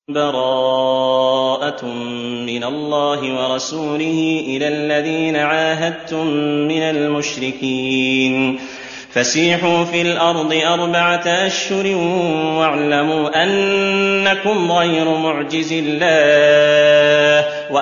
براءة من الله ورسوله إلى الذين عاهدتم من المشركين فسيحوا في الأرض 4 أشهر واعلموا أنكم غير معجز الله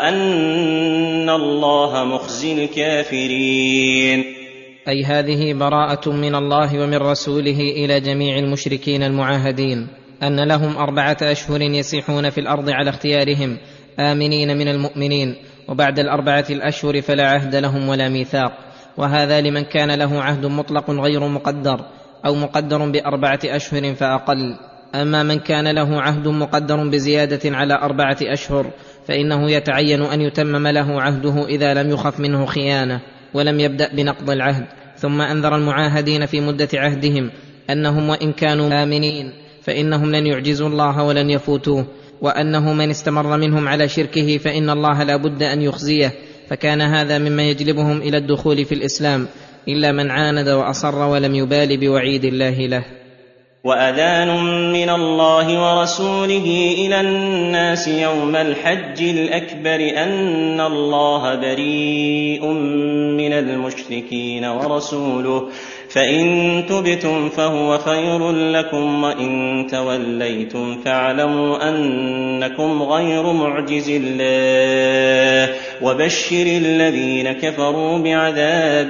وأن الله مخزي الكافرين. أي هذه براءة من الله ومن رسوله إلى جميع المشركين المعاهدين أن لهم 4 أشهر يسيحون في الأرض على اختيارهم آمنين من المؤمنين، وبعد 4 الأشهر فلا عهد لهم ولا ميثاق، وهذا لمن كان له عهد مطلق غير مقدر أو مقدر ب4 أشهر فأقل. أما من كان له عهد مقدر بزيادة على 4 أشهر فإنه يتعين أن يتمم له عهده إذا لم يخف منه خيانة ولم يبدأ بنقض العهد. ثم أنذر المعاهدين في مدة عهدهم أنهم وإن كانوا آمنين فإنهم لن يعجزوا الله ولن يفوتوه، وأنه من استمر منهم على شركه فإن الله لا بد أن يخزيه، فكان هذا مما يجلبهم إلى الدخول في الإسلام إلا من عاند وأصر ولم يبال بوعيد الله له. وأذان من الله ورسوله إلى الناس يوم الحج الأكبر أن الله بريء من المشركين ورسوله فإن تبتم فهو خير لكم وإن توليتم فاعلموا أنكم غير معجز الله وبشر الذين كفروا بعذاب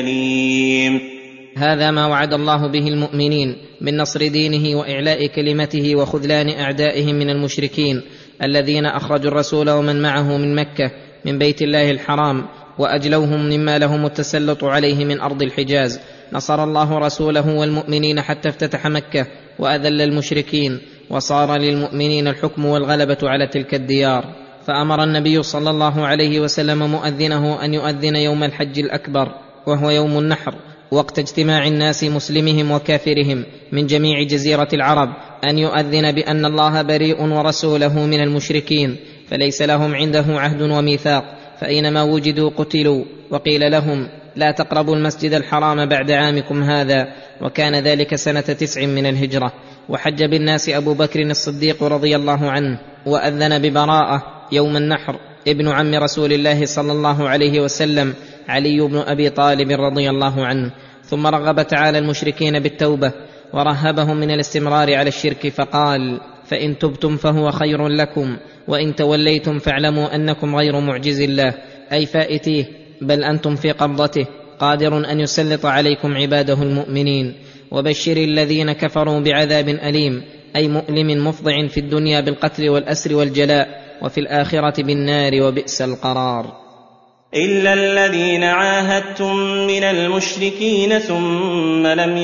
أليم. هذا ما وعد الله به المؤمنين من نصر دينه وإعلاء كلمته وخذلان أعدائهم من المشركين الذين أخرجوا الرسول ومن معه من مكة من بيت الله الحرام وأجلوهم مما لهم التسلط عليه من أرض الحجاز. نصر الله رسوله والمؤمنين حتى افتتح مكة وأذل المشركين، وصار للمؤمنين الحكم والغلبة على تلك الديار. فأمر النبي صلى الله عليه وسلم مؤذنه أن يؤذن يوم الحج الأكبر وهو يوم النحر، وقت اجتماع الناس مسلمهم وكافرهم من جميع جزيرة العرب، أن يؤذن بأن الله بريء ورسوله من المشركين، فليس لهم عنده عهد وميثاق، فأينما وجدوا قتلوا. وقيل لهم لا تقربوا المسجد الحرام بعد عامكم هذا، وكان ذلك سنة 9 من الهجرة. وحج بالناس أبو بكر الصديق رضي الله عنه، وأذن ببراءة يوم النحر ابن عم رسول الله صلى الله عليه وسلم علي بن أبي طالب رضي الله عنه. ثم رغب تعالى المشركين بالتوبة ورهبهم من الاستمرار على الشرك، فقال فإن تبتم فهو خير لكم وإن توليتم فاعلموا أنكم غير معجز الله، أي فائتيه، بل أنتم في قبضته، قادر أن يسلط عليكم عباده المؤمنين. وبشر الذين كفروا بعذاب أليم، أي مؤلم مفضع في الدنيا بالقتل والأسر والجلاء، وفي الآخرة بالنار وبئس القرار. إلا الذين عاهدتم من المشركين ثم لم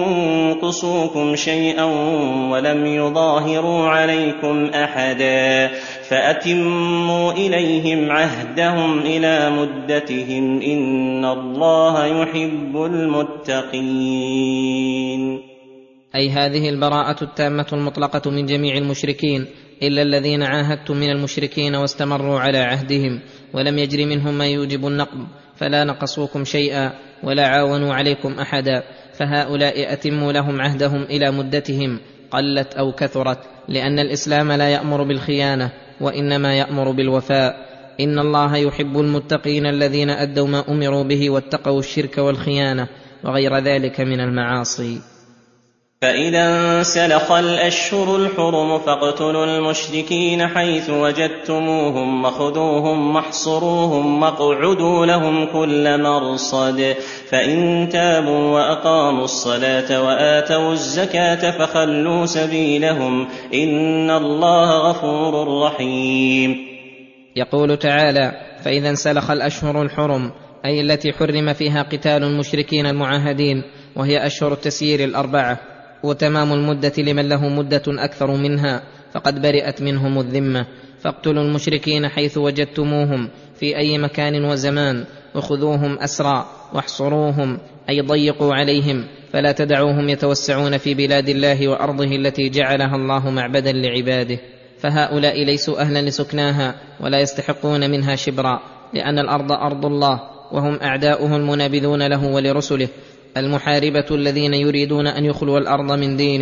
ينقصوكم شيئا ولم يظاهروا عليكم أحدا فأتموا إليهم عهدهم إلى مدتهم إن الله يحب المتقين. أي هذه البراءة التامة المطلقة من جميع المشركين إلا الذين عاهدتم من المشركين واستمروا على عهدهم ولم يجر منهم ما يوجب النقض، فلا نقصوكم شيئا ولا عاونوا عليكم أحدا، فهؤلاء أتموا لهم عهدهم إلى مدتهم قلت أو كثرت، لأن الإسلام لا يأمر بالخيانة وإنما يأمر بالوفاء. إن الله يحب المتقين الذين أدوا ما أمروا به واتقوا الشرك والخيانة وغير ذلك من المعاصي. فإذا انسلخ الأشهر الحرم فاقتلوا المشركين حيث وجدتموهم وخذوهم واحصروهم واقعدوا لهم كل مرصد، فإن تابوا وأقاموا الصلاة وآتوا الزكاة فخلوا سبيلهم إن الله غفور رحيم. يقول تعالى فإذا انسلخ الأشهر الحرم، أي التي حرم فيها قتال المشركين المعاهدين، وهي أشهر التسيير 4، وتمام المدة لمن له مدة أكثر منها فقد برئت منهم الذمة. فاقتلوا المشركين حيث وجدتموهم في أي مكان وزمان، وخذوهم أسرى واحصروهم، أي ضيقوا عليهم، فلا تدعوهم يتوسعون في بلاد الله وأرضه التي جعلها الله معبدا لعباده، فهؤلاء ليسوا أهلا لسكناها ولا يستحقون منها شبرا، لأن الأرض أرض الله وهم أعداؤه المنابذون له ولرسله، المحاربة الذين يريدون أن يخلوا الأرض من دينه.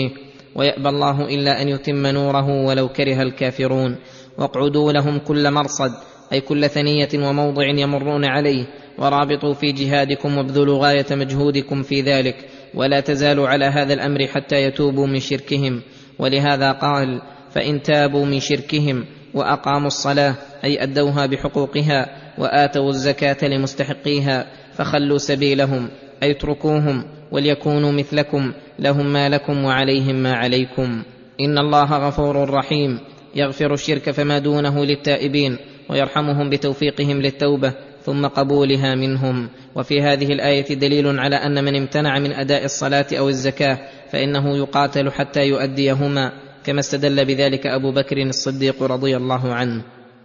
ويأبى الله إلا أن يتم نوره ولو كره الكافرون. واقعدوا لهم كل مرصد، أي كل ثنية وموضع يمرون عليه، ورابطوا في جهادكم وابذلوا غاية مجهودكم في ذلك، ولا تزالوا على هذا الأمر حتى يتوبوا من شركهم. ولهذا قال: فإن تابوا من شركهم وأقاموا الصلاة، أي أدوها بحقوقها، وآتوا الزكاة لمستحقيها، فخلوا سبيلهم، أي اتركوهم وليكونوا مثلكم، لهم ما لكم وعليهم ما عليكم. إن الله غفور رحيم، يغفر الشرك فما دونه للتائبين، ويرحمهم بتوفيقهم للتوبة ثم قبولها منهم. وفي هذه الآية دليل على أن من امتنع من أداء الصلاة أو الزكاة فإنه يقاتل حتى يؤديهما، كما استدل بذلك أبو بكر الصديق رضي الله عنه.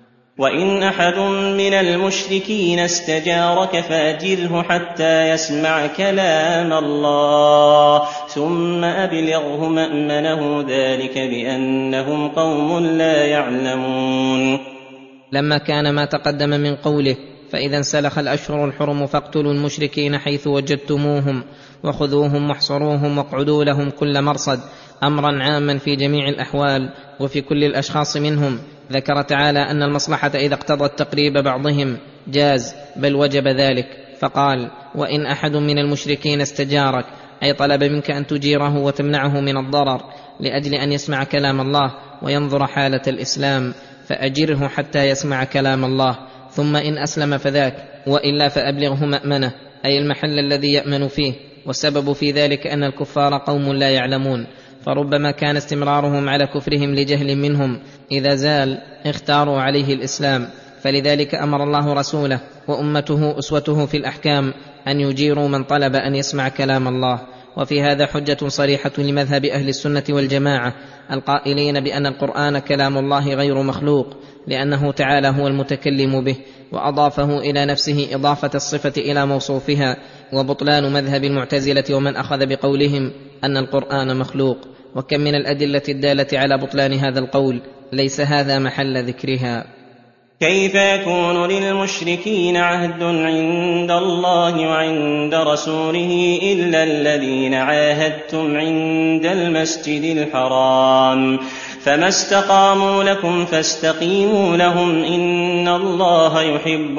وإن أحد من المشركين استجارك فأجره حتى يسمع كلام الله ثم أبلغه مأمنه، ذلك بأنهم قوم لا يعلمون. لما كان ما تقدم من قوله: فإذا انسلخ الأشهر الحرم فاقتلوا المشركين حيث وجدتموهم وخذوهم واحصروهم واقعدوا لهم كل مرصد، أمرا عاما في جميع الأحوال وفي كل الأشخاص منهم، ذكر تعالى أن المصلحة إذا اقتضت تقريب بعضهم جاز، بل وجب ذلك، فقال: وإن أحد من المشركين استجارك، أي طلب منك أن تجيره وتمنعه من الضرر لأجل أن يسمع كلام الله وينظر حالة الإسلام، فأجره حتى يسمع كلام الله، ثم إن أسلم فذاك، وإلا فأبلغه مأمنه، أي المحل الذي يأمن فيه. والسبب في ذلك أن الكفار قوم لا يعلمون، فربما كان استمرارهم على كفرهم لجهل منهم، إذا زال اختاروا عليه الإسلام، فلذلك أمر الله رسوله وأمته أسوته في الأحكام أن يجيروا من طلب أن يسمع كلام الله. وفي هذا حجة صريحة لمذهب أهل السنة والجماعة القائلين بأن القرآن كلام الله غير مخلوق، لأنه تعالى هو المتكلم به، وأضافه إلى نفسه إضافة الصفة إلى موصوفها، وبطلان مذهب المعتزلة ومن أخذ بقولهم أن القرآن مخلوق. وكم من الأدلة الدالة على بطلان هذا القول، ليس هذا محل ذكرها. كيف يكون للمشركين عهد عند الله وعند رسوله إلا الذين عاهدتم عند المسجد الحرام، فما استقاموا لكم فاستقيموا لهم، إن الله يحب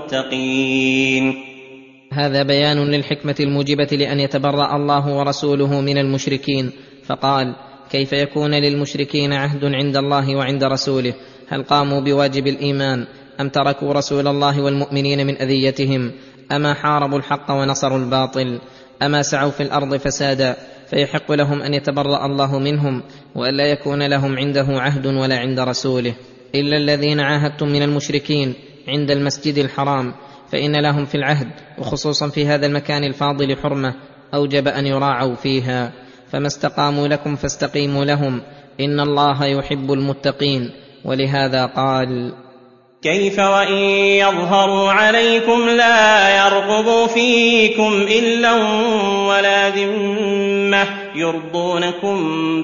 المتقين. هذا بيان للحكمة الموجبة لأن يتبرأ الله ورسوله من المشركين، فقال: كيف يكون للمشركين عهد عند الله وعند رسوله؟ هل قاموا بواجب الإيمان أم تركوا رسول الله والمؤمنين من أذيتهم؟ أما حاربوا الحق ونصروا الباطل؟ أما سعوا في الأرض فسادا؟ فيحق لهم أن يتبرأ الله منهم وألا يكون لهم عنده عهد ولا عند رسوله. إلا الذين عاهدتم من المشركين عند المسجد الحرام، فإن لهم في العهد وخصوصا في هذا المكان الفاضل حرمة أوجب أن يراعوا فيها، فما استقاموا لكم فاستقيموا لهم، إن الله يحب المتقين. ولهذا قال: كيف وإن يظهروا عليكم لا يرقبوا فيكم إلا ولا ذمة، يرضونكم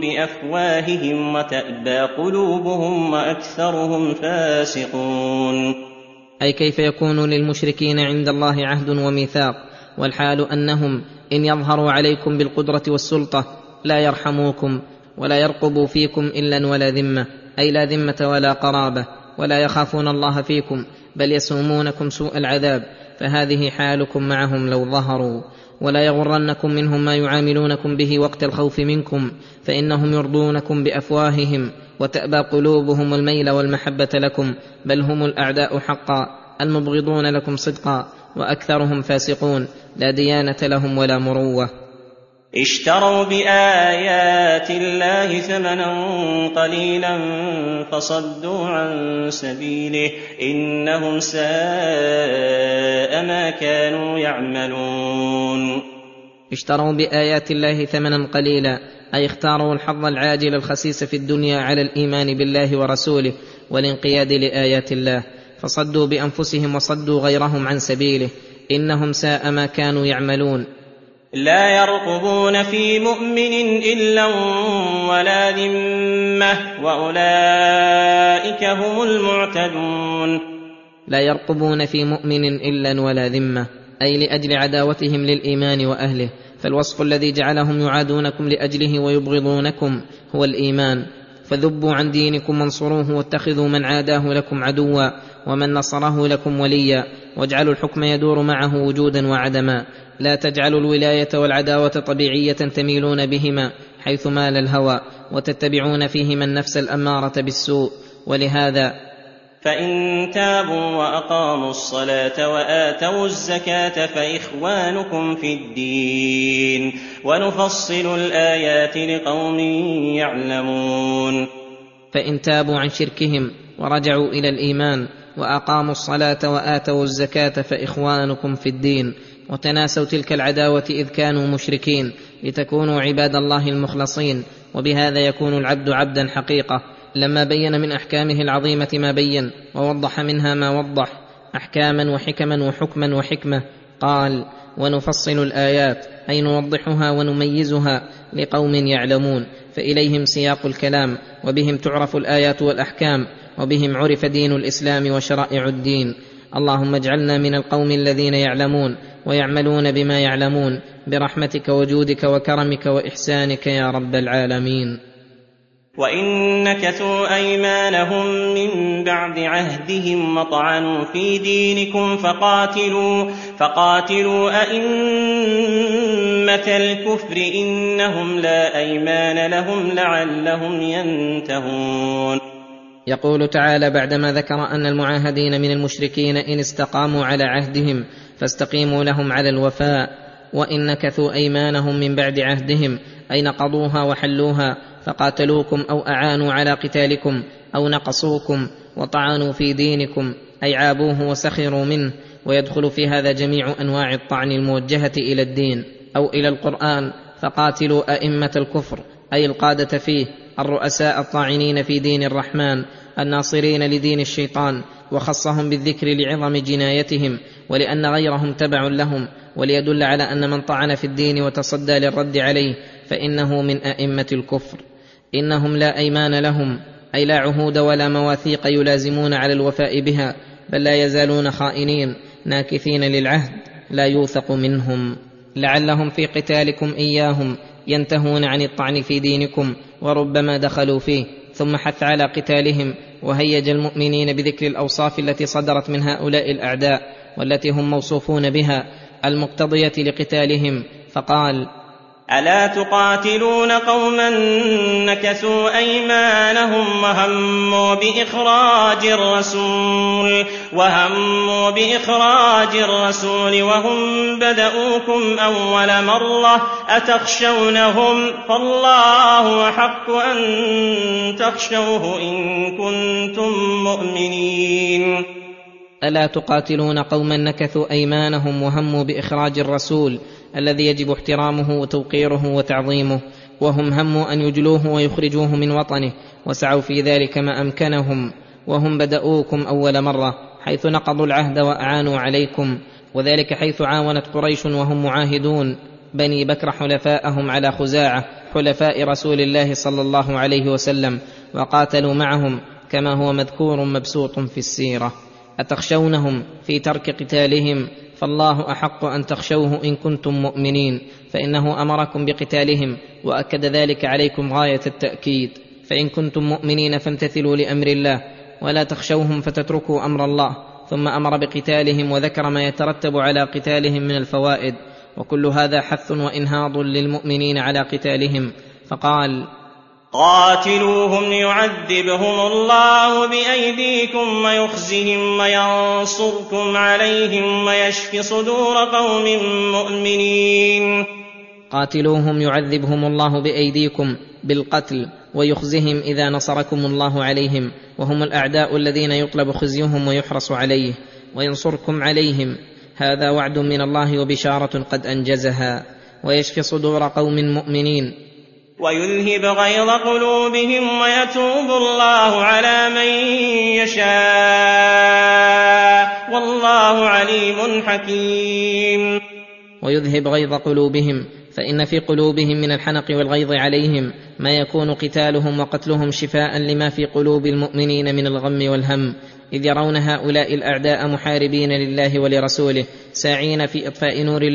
بأفواههم وتأبى قلوبهم وأكثرهم فاسقون. أي كيف يكون للمشركين عند الله عهد وميثاق، والحال أنهم إن يظهروا عليكم بالقدرة والسلطة لا يرحموكم ولا يرقبوا فيكم إلا ولا ذمة، أي لا ذمة ولا قرابة، ولا يخافون الله فيكم بل يسومونكم سوء العذاب، فهذه حالكم معهم لو ظهروا. ولا يغرنكم منهم ما يعاملونكم به وقت الخوف منكم، فإنهم يرضونكم بأفواههم وتأبى قلوبهم الميل والمحبة لكم، بل هم الأعداء حقا المبغضون لكم صدقا، وأكثرهم فاسقون لا ديانة لهم ولا مروة. اشتروا بآيات الله ثمنا قليلا فصدوا عن سبيله، إنهم ساء ما كانوا يعملون. اشتروا بآيات الله ثمنا قليلا، أي اختاروا الحظ العاجل الخسيس في الدنيا على الإيمان بالله ورسوله والانقياد لآيات الله، فصدوا بأنفسهم وصدوا غيرهم عن سبيله، إنهم ساء ما كانوا يعملون. لا يرقبون في مؤمن إلا ولا ذمة، وأولئك هم المعتدون. لا يرقبون في مؤمن إلا ولا ذمة، أي لأجل عداوتهم للإيمان وأهله، فالوصف الذي جعلهم يعادونكم لأجله ويبغضونكم هو الإيمان. فذبوا عن دينكم وانصروه واتخذوا من عاداه لكم عدوا ومن نصره لكم وليا، واجعلوا الحكم يدور معه وجودا وعدما. لا تجعلوا الولاية والعداوة طبيعية تميلون بهما حيث مال الهوى وتتبعون فيهما النفس الأمارة بالسوء. ولهذا فإن تابوا وأقاموا الصلاة وآتوا الزكاة فإخوانكم في الدين ونفصل الآيات لقوم يعلمون. فإن تابوا عن شركهم ورجعوا إلى الإيمان وأقاموا الصلاة وآتوا الزكاة فإخوانكم في الدين، وتناسوا تلك العداوة إذ كانوا مشركين لتكونوا عباد الله المخلصين، وبهذا يكون العبد عبدا حقيقة. لما بين من أحكامه العظيمة ما بين ووضح منها ما وضح أحكاما وحكما وحكما وحكمة، قال: ونفصل الآيات، أي نوضحها ونميزها لقوم يعلمون، فإليهم سياق الكلام، وبهم تعرف الآيات والأحكام، وبهم عرف دين الإسلام وشرائع الدين. اللهم اجعلنا من القوم الذين يعلمون ويعملون بما يعلمون برحمتك وجودك وكرمك وإحسانك يا رب العالمين. وإن نكثوا أيمانهم من بعد عهدهم وطعنوا في دينكم فقاتلوا أئمة الكفر إنهم لا أيمان لهم لعلهم ينتهون. يقول تعالى بعدما ذكر أن المعاهدين من المشركين إن استقاموا على عهدهم فاستقيموا لهم على الوفاء: وإن نكثوا أيمانهم من بعد عهدهم، أي نقضوها وحلوها، فقاتلوكم أو أعانوا على قتالكم أو نقصوكم وطعنوا في دينكم، أي عابوه وسخروا منه. ويدخل في هذا جميع أنواع الطعن الموجهة إلى الدين أو إلى القرآن. فقاتلوا أئمة الكفر، أي القادة فيه، الرؤساء الطاعنين في دين الرحمن الناصرين لدين الشيطان، وخصهم بالذكر لعظم جنايتهم ولأن غيرهم تبع لهم، وليدل على أن من طعن في الدين وتصدى للرد عليه فإنه من أئمة الكفر. إنهم لا أيمان لهم، أي لا عهود ولا مواثيق يلازمون على الوفاء بها، بل لا يزالون خائنين ناكثين للعهد لا يوثق منهم، لعلهم في قتالكم إياهم ينتهون عن الطعن في دينكم، وربما دخلوا فيه. ثم حث على قتالهم وهيج المؤمنين بذكر الأوصاف التي صدرت من هؤلاء الأعداء والتي هم موصوفون بها المقتضية لقتالهم، فقال: ألا تقاتلون قوما نكثوا أيمانهم وهموا بإخراج الرسول وهم بدؤوكم أول مرة أتخشونهم فالله أحق أن تخشوه إن كنتم مؤمنين. ألا تقاتلون قوما نكثوا أيمانهم وهموا بإخراج الرسول الذي يجب احترامه وتوقيره وتعظيمه، وهم هموا أن يجلوه ويخرجوه من وطنه، وسعوا في ذلك ما أمكنهم، وهم بدؤوكم أول مرة، حيث نقضوا العهد وأعانوا عليكم، وذلك حيث عاونت قريش وهم معاهدون بني بكر حلفاءهم على خزاعة حلفاء رسول الله صلى الله عليه وسلم، وقاتلوا معهم كما هو مذكور مبسوط في السيرة. أتخشونهم في ترك قتالهم؟ فالله أحق أن تخشوه إن كنتم مؤمنين، فإنه أمركم بقتالهم وأكد ذلك عليكم غاية التأكيد. فإن كنتم مؤمنين فامتثلوا لأمر الله ولا تخشوهم فتتركوا أمر الله. ثم أمر بقتالهم وذكر ما يترتب على قتالهم من الفوائد، وكل هذا حث وإنهاض للمؤمنين على قتالهم، فقال: قاتلوهم يعذبهم الله بأيديكم ويخزهم وينصركم عليهم ويشف صدور قوم مؤمنين. قاتلوهم يعذبهم الله بأيديكم بالقتل ويخزهم إذا نصركم الله عليهم، وهم الأعداء الذين يطلب خزيهم ويحرص عليه، وينصركم عليهم، هذا وعد من الله وبشارة قد أنجزها. ويشفي صدور قوم مؤمنين ويذهب غيظ قلوبهم ويتوب الله على من يشاء والله عليم حكيم. ويذهب غيظ قلوبهم، فإن في قلوبهم من الحنق والغيظ عليهم ما يكون قتالهم وقتلهم شفاء لما في قلوب المؤمنين من الغم والهم، إذ يرون هؤلاء الأعداء محاربين لله ولرسوله ساعين في إطفاء نور الله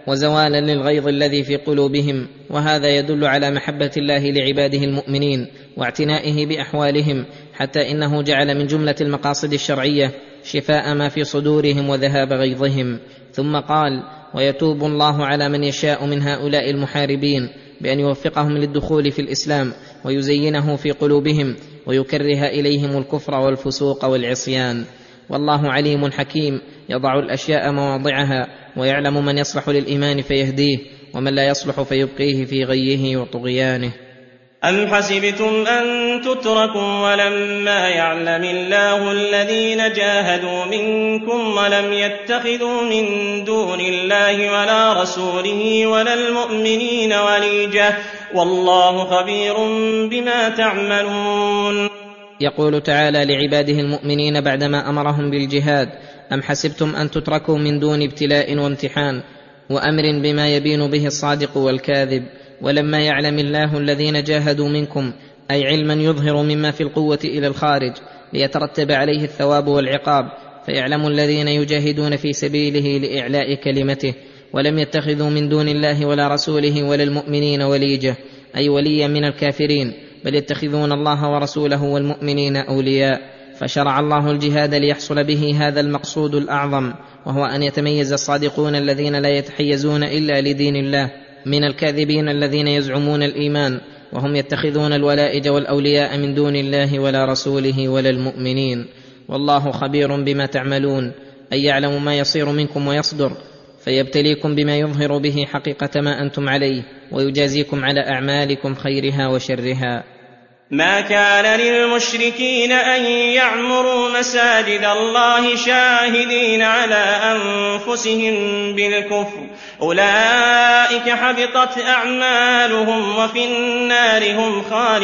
وزوالا للغيظ الذي في قلوبهم، وهذا يدل على محبة الله لعباده المؤمنين واعتنائه بأحوالهم، حتى إنه جعل من جملة المقاصد الشرعية شفاء ما في صدورهم وذهاب غيظهم. ثم قال: ويتوب الله على من يشاء من هؤلاء المحاربين بأن يوفقهم للدخول في الإسلام ويزينه في قلوبهم ويكره إليهم الكفر والفسوق والعصيان. والله عليم حكيم، يضع الأشياء مواضعها ويعلم من يصلح للإيمان فيهديه ومن لا يصلح فيبقيه في غيه وطغيانه. أم حسبتم أن تتركوا ولما يعلم الله الذين جاهدوا منكم ولم يتخذوا من دون الله ولا رسوله ولا المؤمنين وليجة والله خبير بما تعملون. يقول تعالى لعباده المؤمنين بعدما أمرهم بالجهاد: أم حسبتم أن تتركوا من دون ابتلاء وامتحان وأمر بما يبين به الصادق والكاذب، ولما يعلم الله الذين جاهدوا منكم، أي علما يظهر مما في القوة إلى الخارج ليترتب عليه الثواب والعقاب، فيعلم الذين يجاهدون في سبيله لإعلاء كلمته، ولم يتخذوا من دون الله ولا رسوله ولا المؤمنين وليجة، أي وليا من الكافرين، بل يتخذون الله ورسوله والمؤمنين أولياء. فشرع الله الجهاد ليحصل به هذا المقصود الأعظم، وهو أن يتميز الصادقون الذين لا يتحيزون إلا لدين الله من الكاذبين الذين يزعمون الإيمان وهم يتخذون الولائج والأولياء من دون الله ولا رسوله ولا المؤمنين. والله خبير بما تعملون، أي يعلم ما يصير منكم ويصدر، فيبتليكم بما يظهر به حقيقة ما أنتم عليه ويجازيكم على أعمالكم خيرها وشرها. ما كان للمشركين أن يعمروا مساجد الله شاهدين على أنفسهم بالكفر، أولئك حبطت أعمالهم وفي النار هم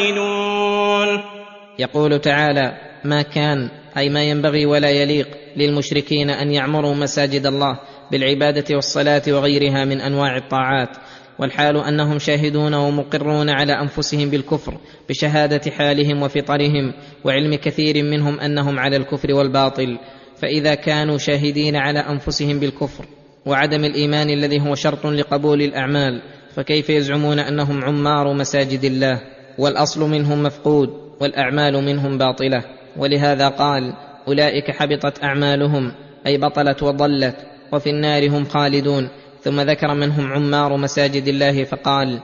خالدون. يقول تعالى: ما كان، أي ما ينبغي ولا يليق للمشركين أن يعمروا مساجد الله بالعبادة والصلاة وغيرها من أنواع الطاعات، والحال أنهم شاهدون ومقرون على أنفسهم بالكفر بشهادة حالهم وفطرهم وعلم كثير منهم أنهم على الكفر والباطل. فإذا كانوا شاهدين على أنفسهم بالكفر وعدم الإيمان الذي هو شرط لقبول الأعمال، فكيف يزعمون أنهم عمار مساجد الله والأصل منهم مفقود والأعمال منهم باطلة؟ ولهذا قال: أولئك حبطت أعمالهم، أي بطلت وضلت، وفي النار هم خالدون. ثم ذكر من هم عمار مساجد الله فقال: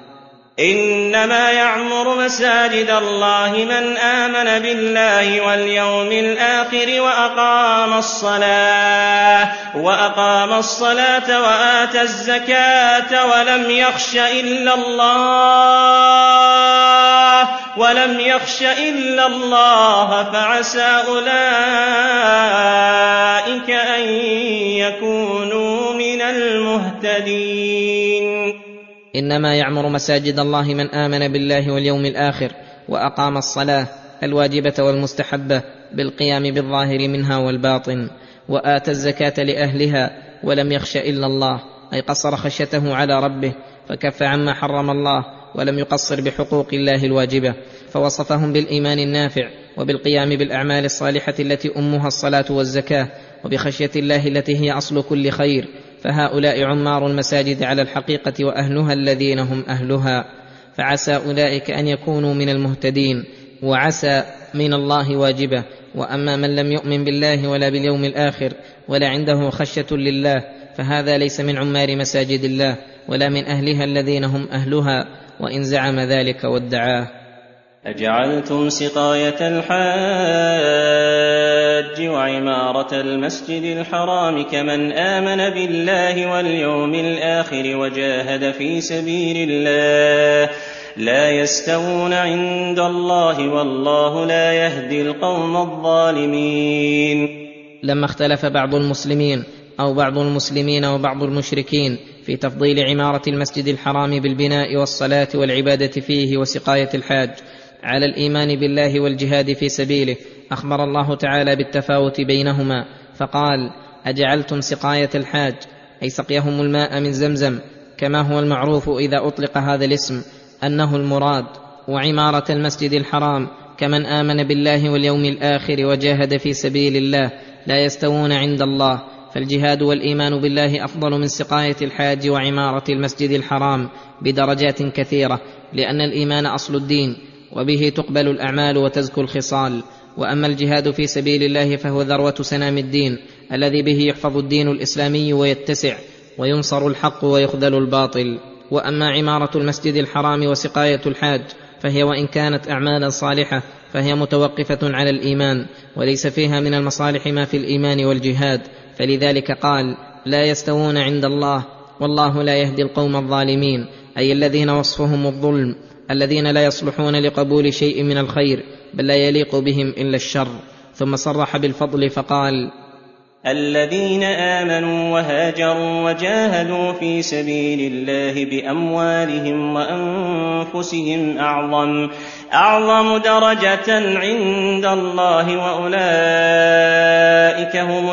إنما يعمر مساجد الله من آمن بالله واليوم الآخر وأقام الصلاة وآتى الزكاة ولم يخش إلا الله فعسى أولئك أن يكونوا من المهتدين. إنما يعمر مساجد الله من آمن بالله واليوم الآخر وأقام الصلاة الواجبة والمستحبة بالقيام بالظاهر منها والباطن، وآتى الزكاة لأهلها ولم يخش إلا الله، أي قصر خشيته على ربه فكف عما حرم الله ولم يقصر بحقوق الله الواجبة، فوصفهم بالإيمان النافع وبالقيام بالأعمال الصالحة التي أمها الصلاة والزكاة وبخشية الله التي هي أصل كل خير. فهؤلاء عمار المساجد على الحقيقة وأهلها الذين هم أهلها، فعسى أولئك أن يكونوا من المهتدين، وعسى من الله واجبة. وأما من لم يؤمن بالله ولا باليوم الآخر ولا عنده خشية لله فهذا ليس من عمار مساجد الله ولا من أهلها الذين هم أهلها، وإن زعم ذلك وادعاه. أجعلتم سقاية الحاج وعمارة المسجد الحرام كمن آمن بالله واليوم الآخر وجاهد في سبيل الله لا يستوون عند الله والله لا يهدي القوم الظالمين. لما اختلف بعض المسلمين أو بعض المسلمين وبعض المشركين في تفضيل عمارة المسجد الحرام بالبناء والصلاة والعبادة فيه وسقاية الحاج على الإيمان بالله والجهاد في سبيله، أخبر الله تعالى بالتفاوت بينهما فقال: أجعلتم سقاية الحاج، أي سقيهم الماء من زمزم كما هو المعروف إذا أطلق هذا الاسم أنه المراد، وعمارة المسجد الحرام كمن آمن بالله واليوم الآخر وجاهد في سبيل الله لا يستوون عند الله، فالجهاد والإيمان بالله أفضل من سقاية الحاج وعمارة المسجد الحرام بدرجات كثيرة، لأن الإيمان أصل الدين وبه تقبل الأعمال وتزكو الخصال. وأما الجهاد في سبيل الله فهو ذروة سنام الدين الذي به يحفظ الدين الإسلامي ويتسع وينصر الحق ويخذل الباطل. وأما عمارة المسجد الحرام وسقاية الحاج فهي وإن كانت أعمالا صالحة فهي متوقفة على الإيمان، وليس فيها من المصالح ما في الإيمان والجهاد، فلذلك قال: لا يستوون عند الله والله لا يهدي القوم الظالمين، أي الذين وصفهم الظلم، الذين لا يصلحون لقبول شيء من الخير بل لا يليق بهم إلا الشر. ثم صرح بالفضل فقال: الذين آمنوا وهاجروا وجاهدوا في سبيل الله بأموالهم وأنفسهم أعظم درجة عند الله وأولئك هم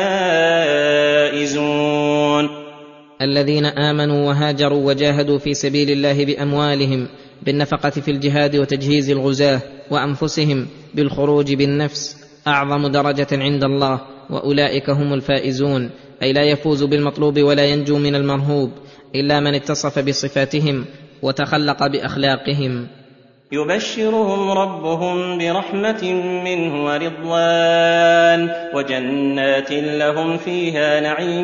الفائزون. الذين آمنوا وهاجروا وجاهدوا في سبيل الله بأموالهم بالنفقة في الجهاد وتجهيز الغزاة، وأنفسهم بالخروج بالنفس، أعظم درجة عند الله وأولئك هم الفائزون، أي لا يفوز بالمطلوب ولا ينجو من المرهوب إلا من اتصف بصفاتهم وتخلق بأخلاقهم. يبشرهم ربهم برحمة منه ورضوان وجنات لهم فيها نعيم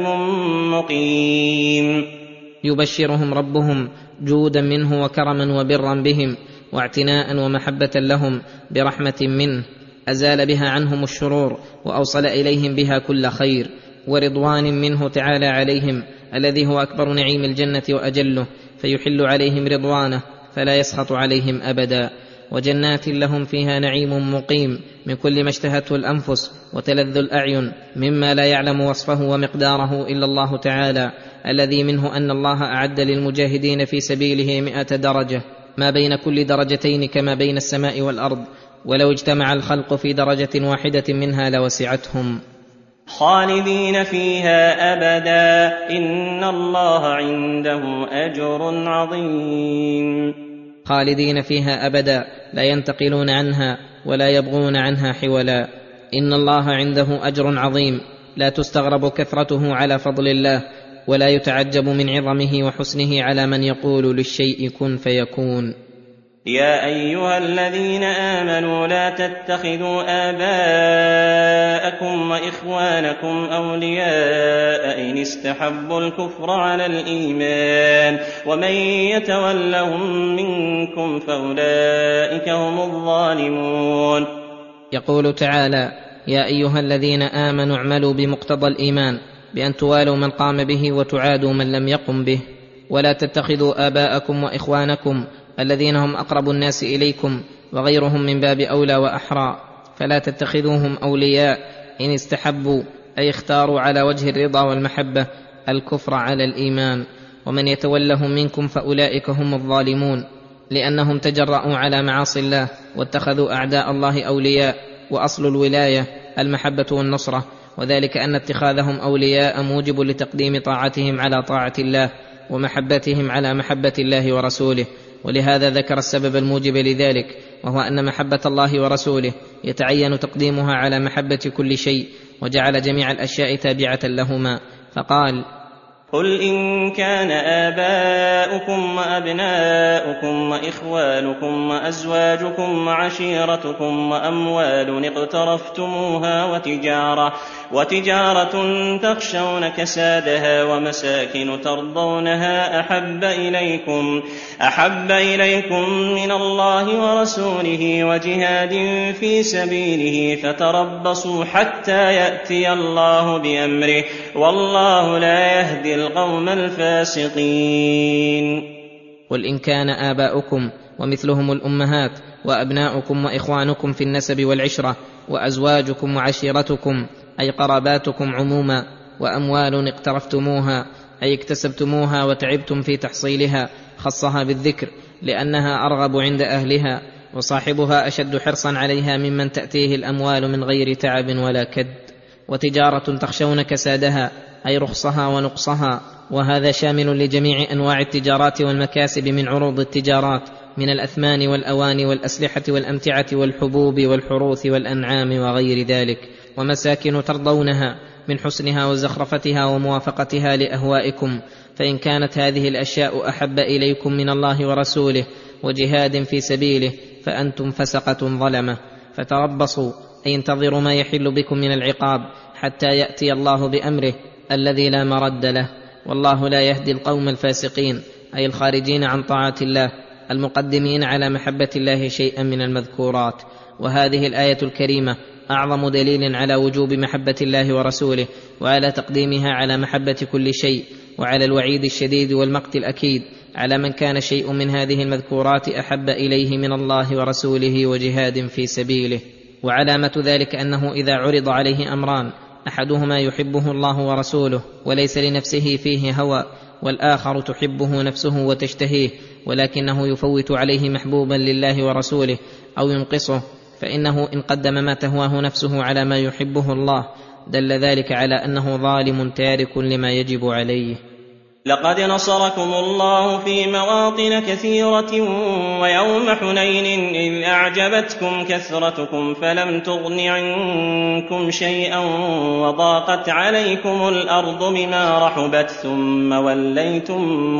مقيم. يبشرهم ربهم جودا منه وكرما وبرا بهم واعتناء ومحبة لهم برحمة منه أزال بها عنهم الشرور وأوصل إليهم بها كل خير، ورضوان منه تعالى عليهم الذي هو أكبر نعيم الجنة وأجله، فيحل عليهم رضوانه فلا يسخط عليهم أبدا. وجنات لهم فيها نعيم مقيم من كل ما اشتهته الأنفس وتلذ الأعين مما لا يعلم وصفه ومقداره إلا الله تعالى، الذي منه أن الله أعد للمجاهدين في سبيله 100 درجة، ما بين كل درجتين كما بين السماء والأرض، ولو اجتمع الخلق في درجة واحدة منها لوسعتهم. خالدين فيها أبدا إن الله عنده أجر عظيم. خالدين فيها أبدا لا ينتقلون عنها ولا يبغون عنها حولا. إن الله عنده أجر عظيم لا تستغرب كثرته على فضل الله، ولا يتعجب من عظمه وحسنه على من يقول للشيء كن فيكون. يا أيها الذين آمنوا لا تتخذوا آباءكم وإخوانكم أولياء إن استحبوا الكفر على الإيمان ومن يتولهم منكم فأولئك هم الظالمون. يقول تعالى: يا أيها الذين آمنوا اعملوا بمقتضى الإيمان بأن توالوا من قام به وتعادوا من لم يقم به، ولا تتخذوا آباءكم وإخوانكم الذين هم أقرب الناس إليكم وغيرهم من باب أولى وأحرى، فلا تتخذوهم أولياء إن استحبوا أي اختاروا على وجه الرضا والمحبة الكفر على الإيمان، ومن يتولهم منكم فأولئك هم الظالمون، لأنهم تجرؤوا على معاصي الله واتخذوا أعداء الله أولياء، وأصل الولاية المحبة والنصرة، وذلك أن اتخاذهم أولياء موجب لتقديم طاعتهم على طاعة الله ومحبتهم على محبة الله ورسوله. ولهذا ذكر السبب الموجب لذلك، وهو أن محبة الله ورسوله يتعين تقديمها على محبة كل شيء، وجعل جميع الأشياء تابعة لهما، فقال: قل إن كان آباؤكم وأبناؤكم وإخوانكم وأزواجكم وعشيرتكم وأموال اقترفتموها وتجارة تخشون كسادها ومساكن ترضونها أحب إليكم من الله ورسوله وجهاد في سبيله فتربصوا حتى يأتي الله بأمره والله لا يهدي القوم الفاسقين. قل إن كان آباؤكم ومثلهم الأمهات وأبناؤكم وإخوانكم في النسب والعشرة وأزواجكم وعشيرتكم أي قراباتكم عموما، وأموال اقترفتموها أي اكتسبتموها وتعبتم في تحصيلها، خصها بالذكر لأنها أرغب عند أهلها، وصاحبها أشد حرصا عليها ممن تأتيه الأموال من غير تعب ولا كد. وتجارة تخشون كسادها أي رخصها ونقصها، وهذا شامل لجميع أنواع التجارات والمكاسب من عروض التجارات من الأثمان والأواني والأسلحة والأمتعة والحبوب والحروث والأنعام وغير ذلك. ومساكن ترضونها من حسنها وزخرفتها وموافقتها لأهوائكم، فإن كانت هذه الأشياء أحب إليكم من الله ورسوله وجهاد في سبيله فأنتم فسقة ظلمة، فتربصوا أي انتظروا ما يحل بكم من العقاب حتى يأتي الله بأمره الذي لا مرد له، والله لا يهدي القوم الفاسقين، أي الخارجين عن طاعة الله المقدمين على محبة الله شيئا من المذكورات. وهذه الآية الكريمة أعظم دليل على وجوب محبة الله ورسوله، وعلى تقديمها على محبة كل شيء، وعلى الوعيد الشديد والمقت الأكيد على من كان شيء من هذه المذكورات أحب إليه من الله ورسوله وجهاد في سبيله. وعلامة ذلك أنه إذا عرض عليه أمران أحدهما يحبه الله ورسوله وليس لنفسه فيه هوى، والآخر تحبه نفسه وتشتهيه ولكنه يفوت عليه محبوبا لله ورسوله أو ينقصه، فإنه إن قدم ما تهواه نفسه على ما يحبه الله دل ذلك على أنه ظالم تارك لما يجب عليه. لقد نصركم الله في مواطن كثيرة ويوم حنين إذ أعجبتكم كثرتكم فلم تغن عنكم شيئا وضاقت عليكم الأرض بما رحبت ثم وليتم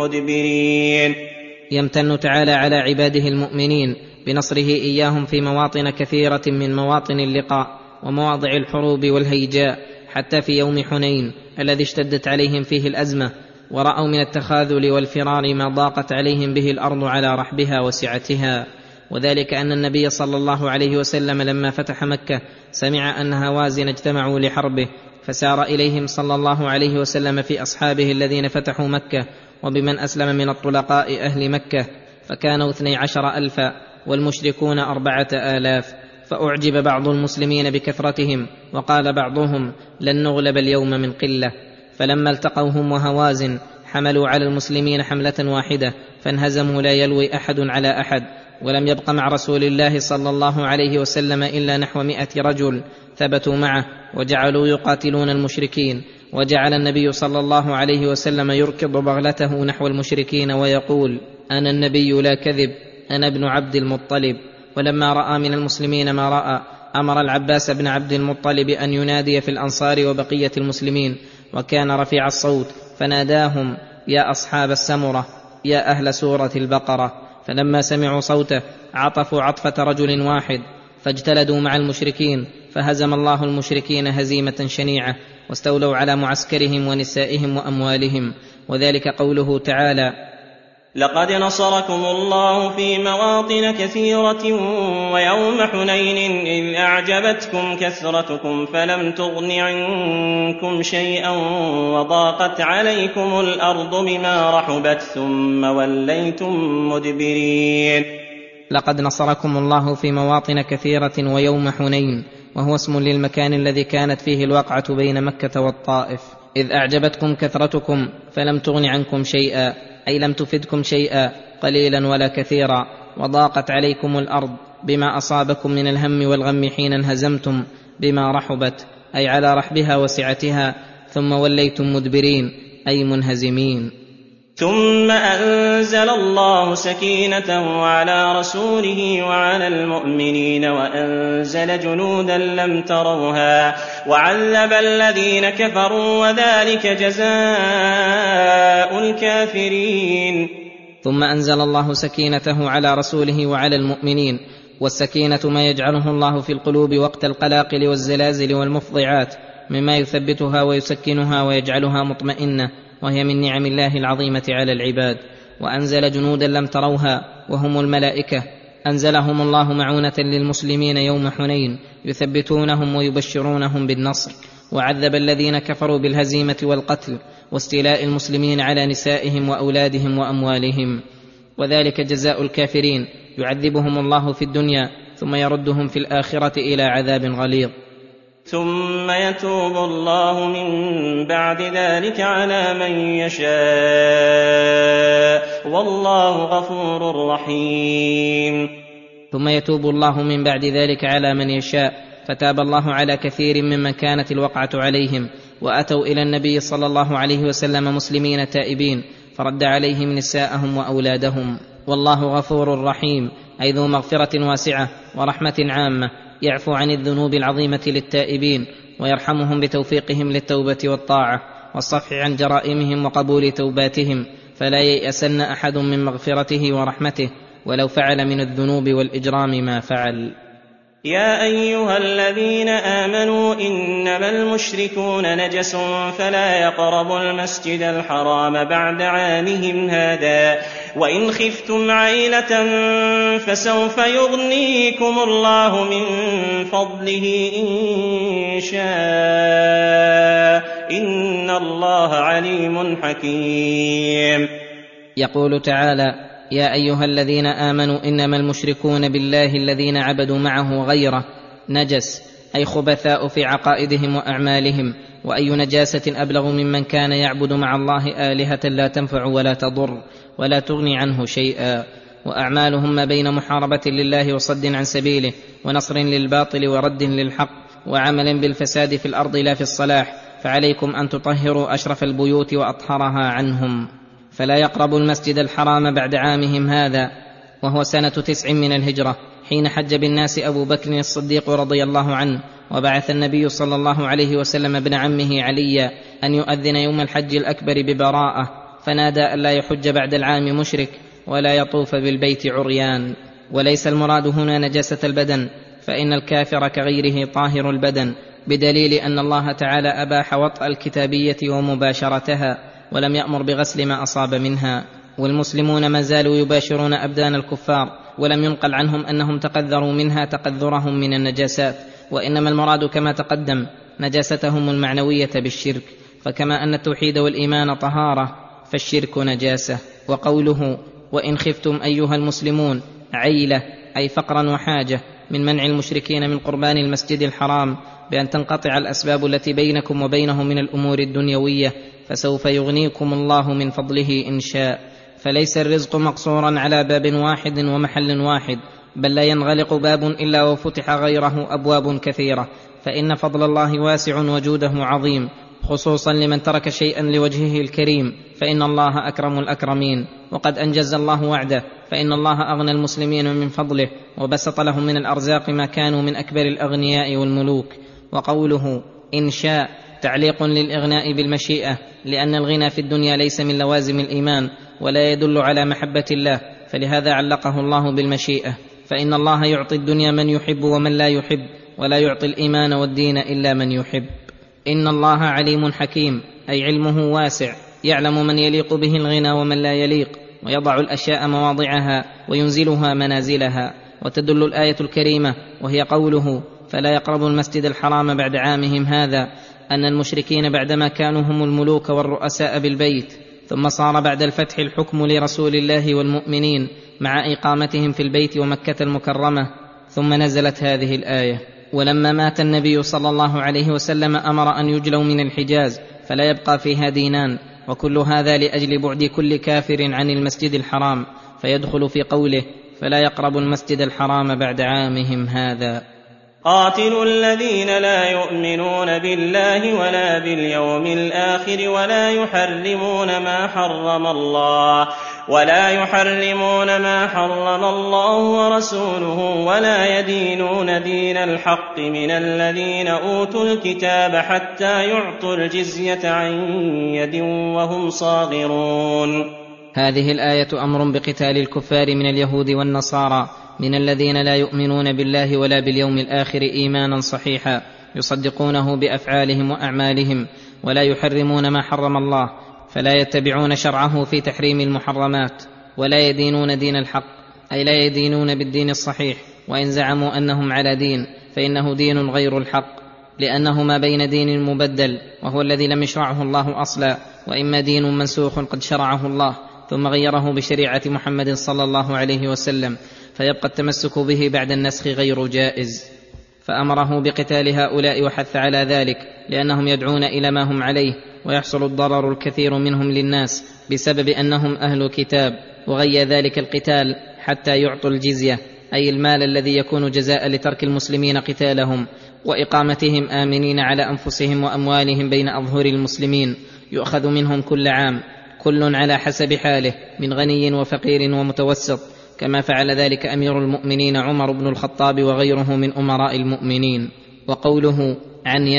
مدبرين. يمتن تعالى على عباده المؤمنين بنصره إياهم في مواطن كثيرة من مواطن اللقاء ومواضع الحروب والهيجاء، حتى في يوم حنين الذي اشتدت عليهم فيه الأزمة ورأوا من التخاذل والفرار ما ضاقت عليهم به الأرض على رحبها وسعتها. وذلك أن النبي صلى الله عليه وسلم لما فتح مكة سمع أن هوازن اجتمعوا لحربه، فسار إليهم صلى الله عليه وسلم في أصحابه الذين فتحوا مكة وبمن أسلم من الطلقاء أهل مكة، فكانوا 12,000 والمشركون 4,000، فأعجب بعض المسلمين بكثرتهم وقال بعضهم لن نغلب اليوم من قلة، فلما التقوا هم وهوازن حملوا على المسلمين حملة واحدة فانهزموا لا يلوي أحد على أحد، ولم يبق مع رسول الله صلى الله عليه وسلم إلا نحو 100 رجل ثبتوا معه وجعلوا يقاتلون المشركين. وجعل النبي صلى الله عليه وسلم يركض بغلته نحو المشركين ويقول أنا النبي لا كذب، أنا ابن عبد المطلب. ولما رأى من المسلمين ما رأى أمر العباس بن عبد المطلب أن ينادي في الأنصار وبقية المسلمين، وكان رفيع الصوت فناداهم يا أصحاب السمرة يا أهل سورة البقرة، فلما سمعوا صوته عطفوا عطفة رجل واحد فاجتلدوا مع المشركين، فهزم الله المشركين هزيمة شنيعة واستولوا على معسكرهم ونسائهم وأموالهم. وذلك قوله تعالى لقد نصركم الله في مواطن كثيرة ويوم حنين إذ أعجبتكم كثرتكم فلم تغن عنكم شيئا وضاقت عليكم الأرض بما رحبت ثم وليتم مدبرين. لقد نصركم الله في مواطن كثيرة ويوم حنين، وهو اسم للمكان الذي كانت فيه الوقعة بين مكة والطائف. إذ أعجبتكم كثرتكم فلم تغن عنكم شيئا، أي لم تفدكم شيئا قليلا ولا كثيرا، وضاقت عليكم الأرض بما أصابكم من الهم والغم حين انهزمتم بما رحبت، أي على رحبها وسعتها، ثم وليتم مدبرين أي منهزمين. ثم أنزل الله سكينته على رسوله وعلى المؤمنين وأنزل جنودا لم تروها وعذب الذين كفروا وذلك جزاء الكافرين. ثم أنزل الله سكينته على رسوله وعلى المؤمنين، والسكينة ما يجعله الله في القلوب وقت القلاقل والزلازل والمفضعات مما يثبتها ويسكنها ويجعلها مطمئنة، وهي من نعم الله العظيمة على العباد. وأنزل جنودا لم تروها وهم الملائكة، أنزلهم الله معونة للمسلمين يوم حنين يثبتونهم ويبشرونهم بالنصر. وعذب الذين كفروا بالهزيمة والقتل واستيلاء المسلمين على نسائهم وأولادهم وأموالهم، وذلك جزاء الكافرين، يعذبهم الله في الدنيا ثم يردهم في الآخرة إلى عذاب غليظ. ثم يتوب الله من بعد ذلك على من يشاء والله غفور رحيم. ثم يتوب الله من بعد ذلك على من يشاء، فتاب الله على كثير ممن كانت الوقعة عليهم، وأتوا إلى النبي صلى الله عليه وسلم مسلمين تائبين، فرد عليهم نساءهم وأولادهم. والله غفور رحيم، أي ذو مغفرة واسعة ورحمة عامة، يعفو عن الذنوب العظيمة للتائبين ويرحمهم بتوفيقهم للتوبة والطاعة والصفح عن جرائمهم وقبول توباتهم، فلا ييأسن أحد من مغفرته ورحمته ولو فعل من الذنوب والإجرام ما فعل. يا أيها الذين آمنوا إنما المشركون نجس فلا يقربوا المسجد الحرام بعد عامهم هذا وإن خفتم عيلة فسوف يغنيكم الله من فضله إن شاء إن الله عليم حكيم. يقول تعالى: يا أيها الذين آمنوا إنما المشركون بالله الذين عبدوا معه غيره نجس، أي خبثاء في عقائدهم وأعمالهم، وأي نجاسة أبلغ ممن كان يعبد مع الله آلهة لا تنفع ولا تضر ولا تغني عنه شيئا، وأعمالهم ما بين محاربة لله وصد عن سبيله ونصر للباطل ورد للحق وعمل بالفساد في الأرض لا في الصلاح، فعليكم أن تطهروا أشرف البيوت وأطهرها عنهم. فلا يقربوا المسجد الحرام بعد عامهم هذا، وهو سنة 9 من الهجرة، حين حج بالناس أبو بكر الصديق رضي الله عنه، وبعث النبي صلى الله عليه وسلم ابن عمه عليا أن يؤذن يوم الحج الأكبر ببراءة، فنادى ألا يحج بعد العام مشرك ولا يطوف بالبيت عريان. وليس المراد هنا نجاسة البدن، فإن الكافر كغيره طاهر البدن، بدليل أن الله تعالى أباح وطأ الكتابية ومباشرتها ولم يأمر بغسل ما أصاب منها. والمسلمون ما زالوا يباشرون أبدان الكفار، ولم ينقل عنهم أنهم تقذروا منها تقذرهم من النجاسات، وإنما المراد كما تقدم نجاستهم المعنوية بالشرك، فكما أن التوحيد والإيمان طهارة فالشرك نجاسة. وقوله وإن خفتم أيها المسلمون عيلة، أي فقرا وحاجة، من منع المشركين من قربان المسجد الحرام بأن تنقطع الأسباب التي بينكم وبينه من الأمور الدنيوية، فسوف يغنيكم الله من فضله إن شاء. فليس الرزق مقصورا على باب واحد ومحل واحد، بل لا ينغلق باب إلا وفتح غيره أبواب كثيرة، فإن فضل الله واسع وجوده عظيم، خصوصا لمن ترك شيئا لوجهه الكريم، فإن الله أكرم الأكرمين. وقد أنجز الله وعده، فإن الله أغنى المسلمين من فضله وبسط لهم من الأرزاق ما كانوا من أكبر الأغنياء والملوك. وقوله إن شاء تعليق للإغناء بالمشيئة، لأن الغنى في الدنيا ليس من لوازم الإيمان ولا يدل على محبة الله، فلهذا علقه الله بالمشيئة، فإن الله يعطي الدنيا من يحب ومن لا يحب، ولا يعطي الإيمان والدين إلا من يحب. إن الله عليم حكيم، أي علمه واسع، يعلم من يليق به الغنى ومن لا يليق، ويضع الأشياء مواضعها وينزلها منازلها. وتدل الآية الكريمة وهي قوله فلا يقربوا المسجد الحرام بعد عامهم هذا، أن المشركين بعدما كانوا هم الملوك والرؤساء بالبيت، ثم صار بعد الفتح الحكم لرسول الله والمؤمنين مع إقامتهم في البيت ومكة المكرمة، ثم نزلت هذه الآية. ولما مات النبي صلى الله عليه وسلم أمر أن يجلوا من الحجاز فلا يبقى فيها دينان، وكل هذا لأجل بعد كل كافر عن المسجد الحرام، فيدخل في قوله فلا يقربوا المسجد الحرام بعد عامهم هذا. قاتلوا الذين لا يؤمنون بالله ولا باليوم الآخر ولا يحرمون ما حرم الله ورسوله ولا يدينون دين الحق من الذين أوتوا الكتاب حتى يعطوا الجزية عن يد وهم صاغرون. هذه الآية أمر بقتال الكفار من اليهود والنصارى، من الذين لا يؤمنون بالله ولا باليوم الآخر إيمانا صحيحا، يصدقونه بأفعالهم وأعمالهم، ولا يحرمون ما حرم الله، فلا يتبعون شرعه في تحريم المحرمات، ولا يدينون دين الحق، أي لا يدينون بالدين الصحيح، وإن زعموا أنهم على دين فإنه دين غير الحق، لأنه ما بين دين مبدل وهو الذي لم يشرعه الله أصلا، وإما دين منسوخ قد شرعه الله ثم غيره بشريعة محمد صلى الله عليه وسلم، فيبقى التمسك به بعد النسخ غير جائز. فأمره بقتال هؤلاء وحث على ذلك، لأنهم يدعون إلى ما هم عليه، ويحصل الضرر الكثير منهم للناس بسبب أنهم أهل كتاب، وغي ذلك القتال حتى يعطوا الجزية، أي المال الذي يكون جزاء لترك المسلمين قتالهم وإقامتهم آمنين على أنفسهم وأموالهم بين أظهر المسلمين، يؤخذ منهم كل عام، كل على حسب حاله من غني وفقير ومتوسط، كما فعل ذلك أمير المؤمنين عمر بن الخطاب وغيره من أمراء المؤمنين. وقوله عن يد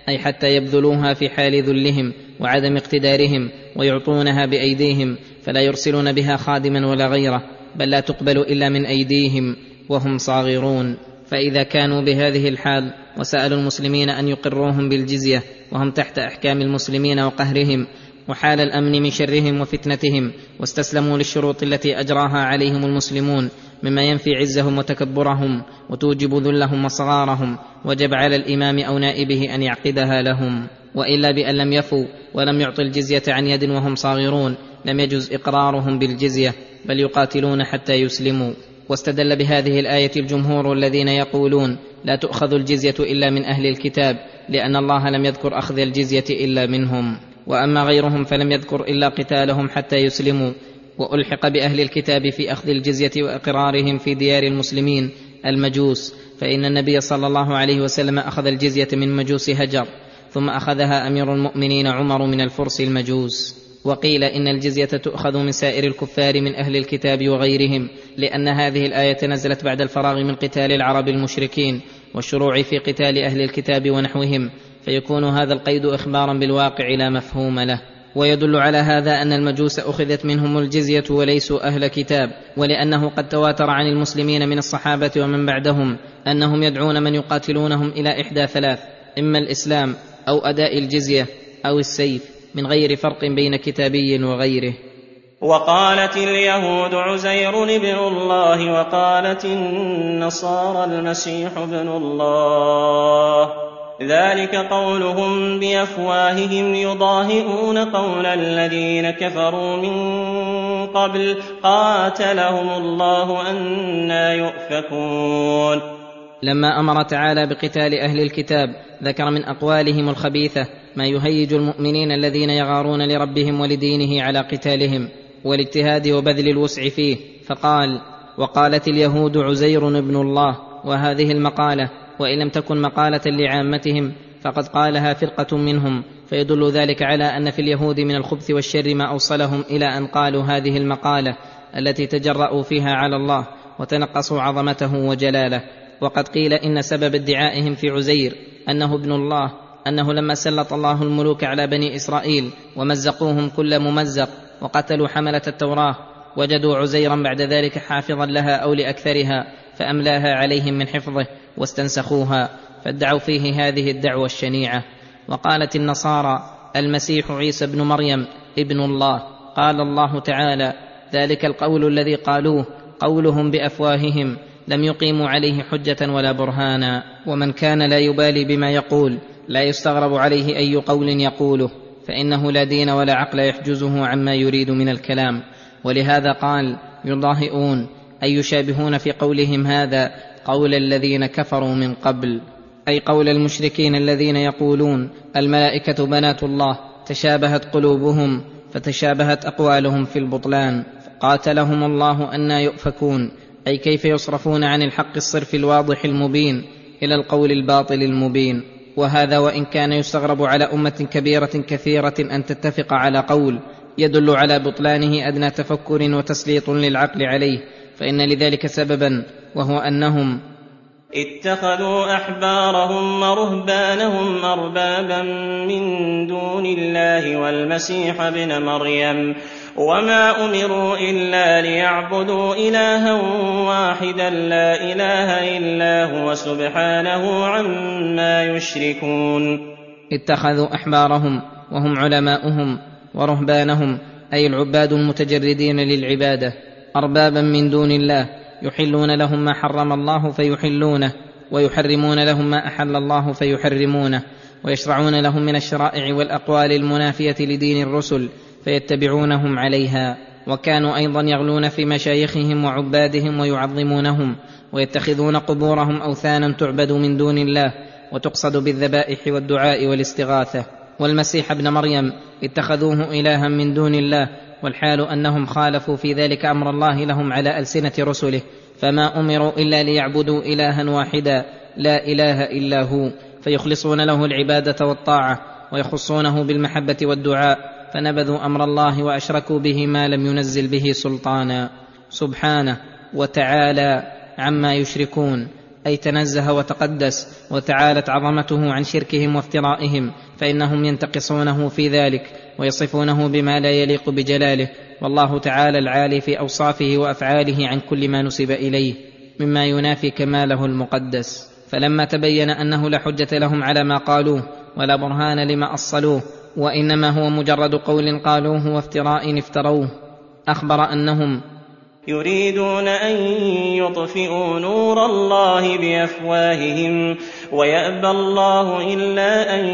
أي حتى يبذلوها في حال ذلهم وعدم اقتدارهم ويعطونها بأيديهم، فلا يرسلون بها خادما ولا غيره، بل لا تقبل إلا من أيديهم وهم صاغرون. فإذا كانوا بهذه الحال وسألوا المسلمين أن يقروهم بالجزية وهم تحت أحكام المسلمين وقهرهم وحال الأمن من شرهم وفتنتهم، واستسلموا للشروط التي أجراها عليهم المسلمون مما ينفي عزهم وتكبرهم وتوجب ذلهم وصغارهم، وجب على الإمام أو نائبه أن يعقدها لهم. وإلا بأن لم يفوا ولم يعطوا الجزية عن يد وهم صاغرون لم يجز إقرارهم بالجزية، بل يقاتلون حتى يسلموا. واستدل بهذه الآية الجمهور الذين يقولون لا تؤخذ الجزية إلا من أهل الكتاب، لأن الله لم يذكر أخذ الجزية إلا منهم، وأما غيرهم فلم يذكر إلا قتالهم حتى يسلموا. وألحق بأهل الكتاب في أخذ الجزية وإقرارهم في ديار المسلمين المجوس، فإن النبي صلى الله عليه وسلم أخذ الجزية من مجوس هجر، ثم أخذها أمير المؤمنين عمر من الفرس المجوس. وقيل إن الجزية تؤخذ من سائر الكفار من أهل الكتاب وغيرهم، لأن هذه الآية نزلت بعد الفراغ من قتال العرب المشركين والشروع في قتال أهل الكتاب ونحوهم، فيكون هذا القيد إخبارا بالواقع لا مفهوم له. ويدل على هذا أن المجوس أخذت منهم الجزية وليسوا أهل كتاب، ولأنه قد تواتر عن المسلمين من الصحابة ومن بعدهم أنهم يدعون من يقاتلونهم إلى إحدى ثلاث: إما الإسلام أو أداء الجزية أو السيف، من غير فرق بين كتابي وغيره. وقالت اليهود عزير ابن الله، وقالت النصارى المسيح ابن الله، ذلك قولهم بأفواههم يضاهئون قول الذين كفروا من قبل قاتلهم الله أنى يؤفكون. لما أمر تعالى بقتال أهل الكتاب ذكر من أقوالهم الخبيثة ما يهيج المؤمنين الذين يغارون لربهم ولدينه على قتالهم والاجتهاد وبذل الوسع فيه، فقال: وقالت اليهود عزير ابن الله. وهذه المقالة وإن لم تكن مقالة لعامتهم فقد قالها فرقة منهم، فيدل ذلك على أن في اليهود من الخبث والشر ما أوصلهم إلى أن قالوا هذه المقالة التي تجرؤوا فيها على الله وتنقصوا عظمته وجلاله. وقد قيل إن سبب ادعائهم في عزير أنه ابن الله أنه لما سلط الله الملوك على بني إسرائيل ومزقوهم كل ممزق وقتلوا حملة التوراة، وجدوا عزيرا بعد ذلك حافظا لها أو لأكثرها فأملاها عليهم من حفظه واستنسخوها، فادعوا فيه هذه الدعوة الشنيعة. وقالت النصارى المسيح عيسى ابن مريم ابن الله. قال الله تعالى: ذلك القول الذي قالوه قولهم بأفواههم لم يقيموا عليه حجة ولا برهانا. ومن كان لا يبالي بما يقول لا يستغرب عليه أي قول يقوله، فإنه لا دين ولا عقل يحجزه عما يريد من الكلام. ولهذا قال: يضاهئون، أي يشابهون في قولهم هذا قول الذين كفروا من قبل، أي قول المشركين الذين يقولون الملائكة بنات الله، تشابهت قلوبهم فتشابهت أقوالهم في البطلان، قاتلهم الله أنى يؤفكون، أي كيف يصرفون عن الحق الصرف الواضح المبين إلى القول الباطل المبين. وهذا وإن كان يستغرب على أمة كبيرة كثيرة أن تتفق على قول يدل على بطلانه أدنى تفكر وتسليط للعقل عليه، فإن لذلك سببا، وهو أنهم اتخذوا أحبارهم ورهبانهم أربابا من دون الله والمسيح ابن مريم، وما أمروا إلا ليعبدوا إلها واحدا لا إله إلا هو سبحانه عما يشركون. اتخذوا أحبارهم وهم علماؤهم ورهبانهم أي العباد المتجردين للعبادة أربابا من دون الله، يحلون لهم ما حرم الله فيحلونه، ويحرمون لهم ما أحل الله فيحرمونه، ويشرعون لهم من الشرائع والأقوال المنافية لدين الرسل فيتبعونهم عليها. وكانوا أيضا يغلون في مشايخهم وعبادهم ويعظمونهم، ويتخذون قبورهم أوثانا تعبد من دون الله وتقصد بالذبائح والدعاء والاستغاثة. والمسيح ابن مريم اتخذوه إلها من دون الله، والحال أنهم خالفوا في ذلك أمر الله لهم على ألسنة رسله، فما أمروا إلا ليعبدوا إلها واحدا لا إله إلا هو، فيخلصون له العبادة والطاعة ويخصونه بالمحبة والدعاء، فنبذوا أمر الله وأشركوا به ما لم ينزل به سلطانا، سبحانه وتعالى عما يشركون. أي تنزه وتقدس وتعالت عظمته عن شركهم وافترائهم، فإنهم ينتقصونه في ذلك ويصفونه بما لا يليق بجلاله، والله تعالى العالي في أوصافه وأفعاله عن كل ما نسب إليه مما ينافي كماله المقدس. فلما تبين أنه لا حجة لهم على ما قالوه ولا برهان لما أصلوه، وإنما هو مجرد قول قالوه وافتراء افتروه، أخبر أنهم يريدون أن يطفئوا نور الله بأفواههم ويأبى الله إلا أن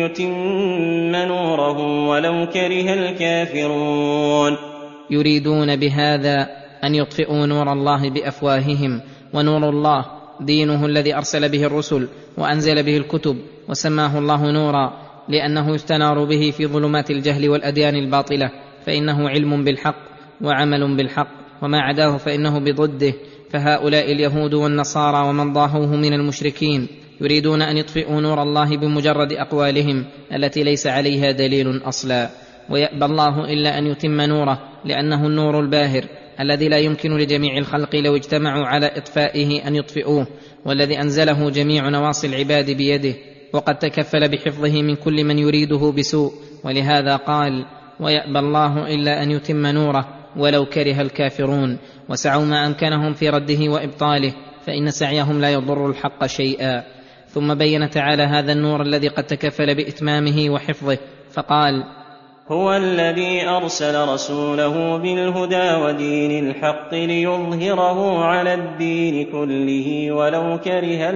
يتم نوره ولو كره الكافرون. يريدون بهذا أن يطفئوا نور الله بأفواههم، ونور الله دينه الذي أرسل به الرسل وأنزل به الكتب وسماه الله نورا، لأنه يستنار به في ظلمات الجهل والأديان الباطلة، فإنه علم بالحق وعمل بالحق، وما عداه فإنه بضده. فهؤلاء اليهود والنصارى ومن ضاهوه من المشركين يريدون أن يطفئوا نور الله بمجرد أقوالهم التي ليس عليها دليل أصلا، ويأبى الله إلا أن يتم نوره، لأنه النور الباهر الذي لا يمكن لجميع الخلق لو اجتمعوا على إطفائه أن يطفئوه، والذي أنزله جميع نواصي العباد بيده، وقد تكفل بحفظه من كل من يريده بسوء. ولهذا قال: ويأبى الله إلا أن يتم نوره ولو كره الكافرون، وسعوا ما أمكنهم في رده وإبطاله، فإن سعيهم لا يضر الحق شيئا. ثم بين تعالى هذا النور الذي قد تكفل بإتمامه وحفظه، فقال: هو الذي أرسل رسوله بالهدى ودين الحق ليظهره على الدين كله ولو كره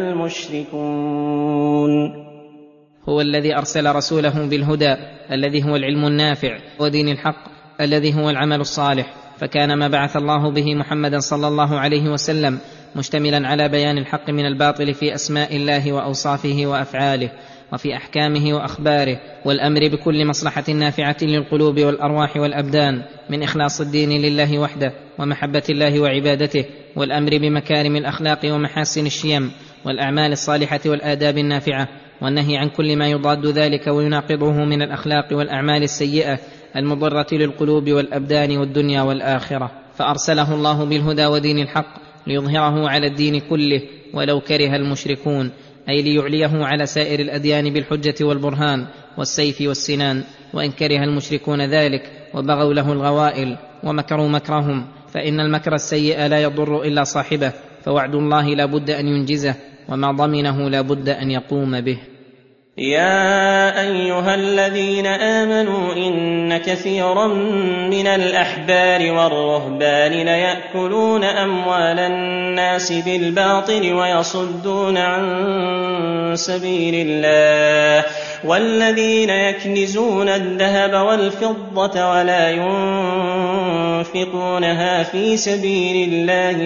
المشركون. هو الذي أرسل رسوله بالهدى الذي هو العلم النافع، ودين الحق الذي هو العمل الصالح، فكان ما بعث الله به محمدا صلى الله عليه وسلم مشتملا على بيان الحق من الباطل في أسماء الله وأوصافه وأفعاله وفي أحكامه وأخباره، والأمر بكل مصلحة نافعة للقلوب والأرواح والأبدان، من إخلاص الدين لله وحده ومحبة الله وعبادته، والأمر بمكارم الأخلاق ومحاسن الشيم والأعمال الصالحة والآداب النافعة، والنهي عن كل ما يضاد ذلك ويناقضه من الأخلاق والأعمال السيئة المضرة للقلوب والأبدان والدنيا والآخرة. فأرسله الله بالهدى ودين الحق ليظهره على الدين كله ولو كره المشركون، أي ليعليه على سائر الأديان بالحجة والبرهان والسيف والسنان. وإن كره المشركون ذلك وبغوا له الغوائل ومكروا مكرهم، فإن المكر السيء لا يضر إلا صاحبه، فوعد الله لا بد أن ينجزه، وما ضمنه لا بد أن يقوم به. يا أيها الذين آمنوا إن كثيرا من الأحبار والرهبان ليأكلون أموال الناس بالباطل ويصدون عن سبيل الله، والذين يكنزون الذهب والفضة ولا ينفقونها في سبيل الله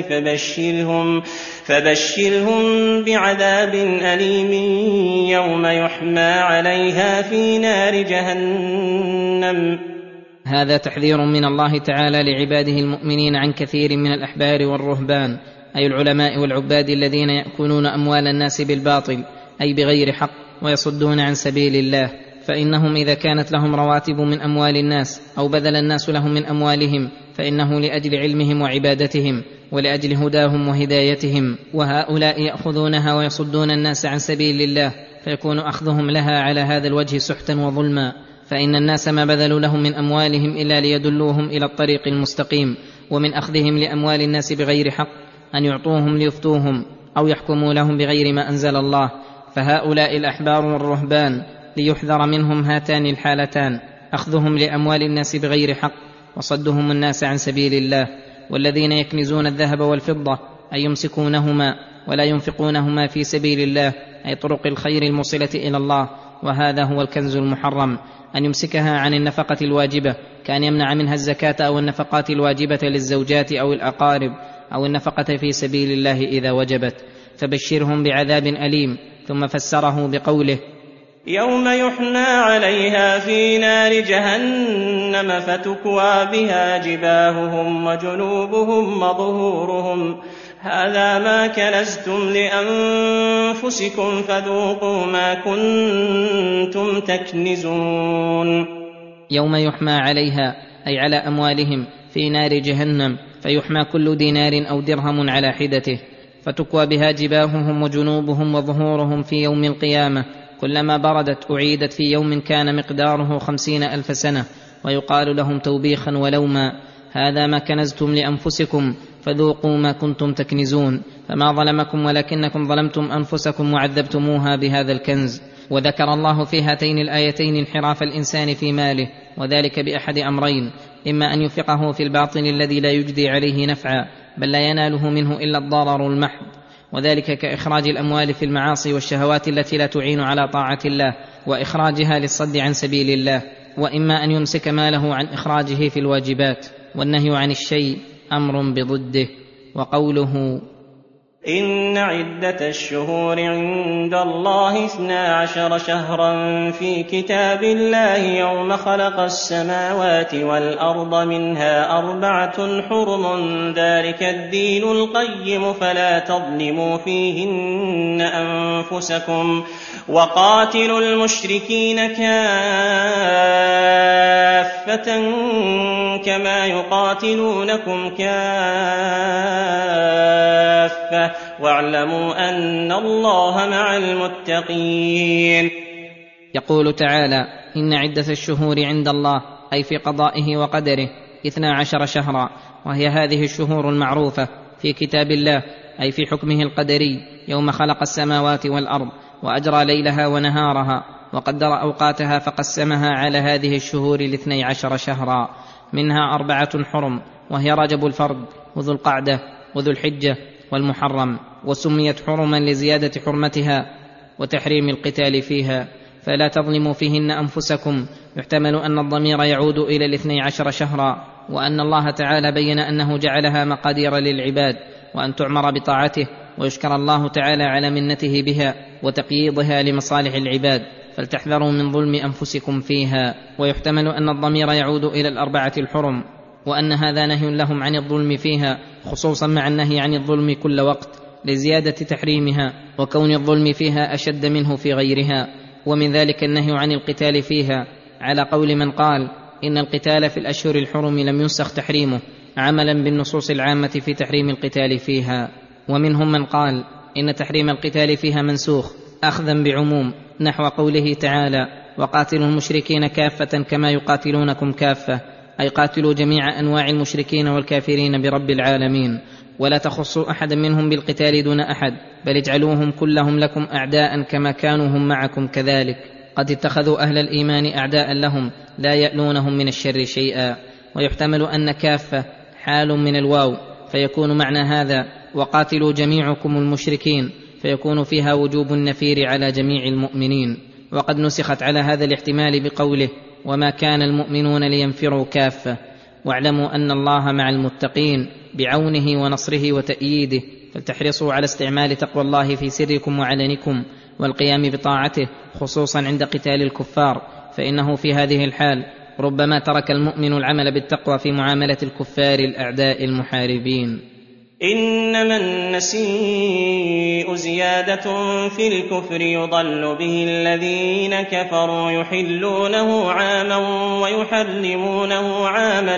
فبشرهم بعذاب أليم يوم يحمى عليها في نار جهنم. هذا تحذير من الله تعالى لعباده المؤمنين عن كثير من الأحبار والرهبان، أي العلماء والعباد الذين يأكلون أموال الناس بالباطل أي بغير حق ويصدون عن سبيل الله. فإنهم إذا كانت لهم رواتب من أموال الناس أو بذل الناس لهم من أموالهم فإنه لأجل علمهم وعبادتهم ولأجل هداهم وهدايتهم، وهؤلاء يأخذونها ويصدون الناس عن سبيل الله، فيكون أخذهم لها على هذا الوجه سحتا وظلما. فإن الناس ما بذلوا لهم من أموالهم إلا ليدلوهم إلى الطريق المستقيم، ومن أخذهم لأموال الناس بغير حق أن يعطوهم ليفتوهم أو يحكموا لهم بغير ما أنزل الله. فهؤلاء الأحبار والرهبان ليحذر منهم هاتان الحالتان: أخذهم لأموال الناس بغير حق وصدهم الناس عن سبيل الله. والذين يكنزون الذهب والفضة أي يمسكونهما ولا ينفقونهما في سبيل الله، أي طرق الخير الموصلة إلى الله، وهذا هو الكنز المحرم، أن يمسكها عن النفقة الواجبة، كأن يمنع منها الزكاة أو النفقات الواجبة للزوجات أو الأقارب، أو النفقة في سبيل الله إذا وجبت. فبشرهم بعذاب أليم. ثم فسره بقوله: يوم يحمى عليها في نار جهنم فتكوى بها جباههم وجنوبهم وظهورهم هذا ما كنزتم لأنفسكم فذوقوا ما كنتم تكنزون. يوم يحمى عليها أي على أموالهم في نار جهنم، فيحمى كل دينار أو درهم على حدته، فتكوى بها جباههم وجنوبهم وظهورهم في يوم القيامة، كلما بردت أعيدت في يوم كان مقداره 50,000 سنة، ويقال لهم توبيخا ولوما: هذا ما كنزتم لأنفسكم فذوقوا ما كنتم تكنزون، فما ظلمكم ولكنكم ظلمتم أنفسكم وعذبتموها بهذا الكنز. وذكر الله في هاتين الآيتين انحراف الإنسان في ماله، وذلك بأحد أمرين: إما أن ينفقه في الباطل الذي لا يجدي عليه نفعا بل لا يناله منه إلا الضرر المحض، وذلك كإخراج الأموال في المعاصي والشهوات التي لا تعين على طاعة الله وإخراجها للصد عن سبيل الله، وإما أن يمسك ماله عن إخراجه في الواجبات. والنهي عن الشيء أمر بضده. وقوله: إن عدة الشهور عند الله 12 شهرا في كتاب الله يوم خلق السماوات والأرض منها 4 حرم ذلك الدين القيم فلا تظلموا فيهن أنفسكم وقاتلوا المشركين كافة كما يقاتلونكم كافة واعلموا أن الله مع المتقين. يقول تعالى: إن عدة الشهور عند الله، أي في قضائه وقدره، 12 شهرا، وهي هذه الشهور المعروفة في كتاب الله، أي في حكمه القدري، يوم خلق السماوات والأرض وأجرى ليلها ونهارها وقدر أوقاتها فقسمها على هذه الشهور 12 شهرا، منها 4 حرم، وهي رجب الفرد وذو القعدة وذو الحجة والمحرم، وسميت حرما لزيادة حرمتها وتحريم القتال فيها. فلا تظلموا فيهن أنفسكم، يحتمل أن الضمير يعود إلى 12 شهرا، وأن الله تعالى بين أنه جعلها مقادير للعباد وأن تعمر بطاعته، ويشكر الله تعالى على منته بها وتقييضها لمصالح العباد، فلتحذروا من ظلم أنفسكم فيها. ويحتمل أن الضمير يعود إلى 4 الحرم، وأن هذا نهي لهم عن الظلم فيها، خصوصا مع النهي عن الظلم كل وقت لزيادة تحريمها وكون الظلم فيها أشد منه في غيرها. ومن ذلك النهي عن القتال فيها، على قول من قال إن القتال في الأشهر الحرم لم ينسخ تحريمه، عملا بالنصوص العامة في تحريم القتال فيها. ومنهم من قال إن تحريم القتال فيها منسوخ أخذا بعموم، نحو قوله تعالى: وقاتلوا المشركين كافة كما يقاتلونكم كافة، أي قاتلوا جميع أنواع المشركين والكافرين برب العالمين، ولا تخصوا أحدا منهم بالقتال دون أحد، بل اجعلوهم كلهم لكم أعداء كما كانوا هم معكم كذلك. قد اتخذوا أهل الإيمان أعداء لهم لا يألونهم من الشر شيئا. ويحتمل أن كافة حال من الواو، فيكون معنى هذا وقاتلوا جميعكم المشركين، فيكون فيها وجوب النفير على جميع المؤمنين. وقد نسخت على هذا الاحتمال بقوله: وما كان المؤمنون لينفروا كافة. واعلموا أن الله مع المتقين بعونه ونصره وتأييده، فلتحرصوا على استعمال تقوى الله في سركم وعلنكم، والقيام بطاعته خصوصا عند قتال الكفار، فإنه في هذه الحال ربما ترك المؤمن العمل بالتقوى في معاملة الكفار الأعداء المحاربين. إنما النسيء زيادة في الكفر يضل به الذين كفروا يحلونه عاما ويحرمونه عاما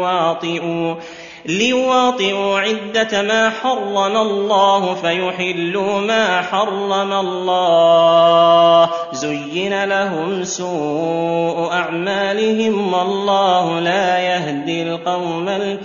ليواطئوا عدة ما حرم الله فيحلوا ما حرم الله، زين لهم سوء أعمالهم والله لا يهدي القوم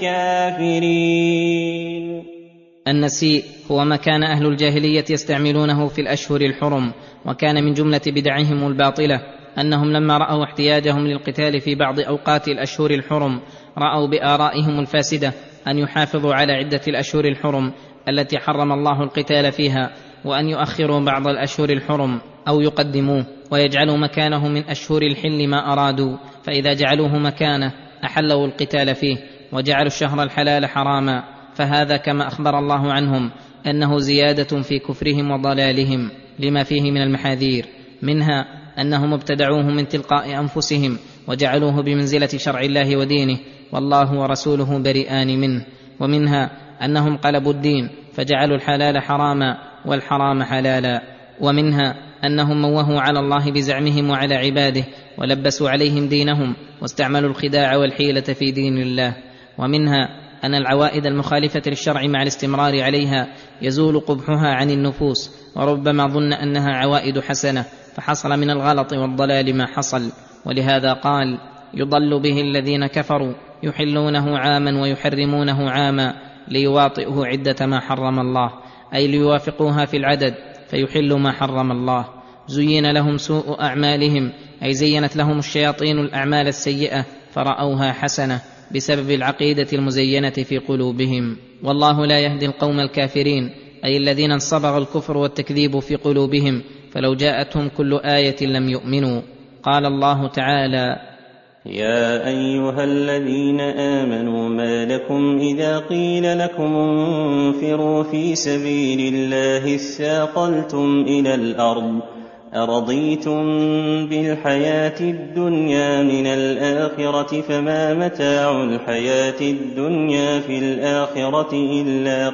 الكافرين. النسيء هو ما كان أهل الجاهلية يستعملونه في الأشهر الحرم، وكان من جملة بدعهم الباطلة أنهم لما رأوا احتياجهم للقتال في بعض أوقات الأشهر الحرم رأوا بآرائهم الفاسدة أن يحافظوا على عدة الأشهر الحرم التي حرم الله القتال فيها، وأن يؤخروا بعض الأشهر الحرم أو يقدموه ويجعلوا مكانه من أشهر الحل ما أرادوا، فإذا جعلوه مكانه أحلوا القتال فيه وجعلوا الشهر الحلال حراما، فهذا كما أخبر الله عنهم أنه زيادة في كفرهم وضلالهم لما فيه من المحاذير، منها أنهم ابتدعوه من تلقاء أنفسهم وجعلوه بمنزلة شرع الله ودينه، والله ورسوله بريئان منه، ومنها أنهم قلبوا الدين فجعلوا الحلال حراما والحرام حلالا، ومنها أنهم موهوا على الله بزعمهم وعلى عباده ولبسوا عليهم دينهم واستعملوا الخداع والحيلة في دين الله، ومنها أن العوائد المخالفة للشرع مع الاستمرار عليها يزول قبحها عن النفوس، وربما ظن أنها عوائد حسنة فحصل من الغلط والضلال ما حصل. ولهذا قال: يضل به الذين كفروا يحلونه عاما ويحرمونه عاما ليواطئوا عدة ما حرم الله، أي ليوافقوها في العدد فيحلوا ما حرم الله. زين لهم سوء أعمالهم، أي زينت لهم الشياطين الأعمال السيئة فرأوها حسنة بسبب العقيدة المزينة في قلوبهم. والله لا يهدي القوم الكافرين، أي الذين انصبغ الكفر والتكذيب في قلوبهم فلو جاءتهم كل آية لم يؤمنوا. قال الله تعالى: يا أيها الذين آمنوا ما لكم إذا قيل لكم انفروا في سبيل الله اثاقلتم إلى الأرض أرضيتم بالحياة الدنيا من الآخرة فما متاع الحياة الدنيا في الآخرة إلا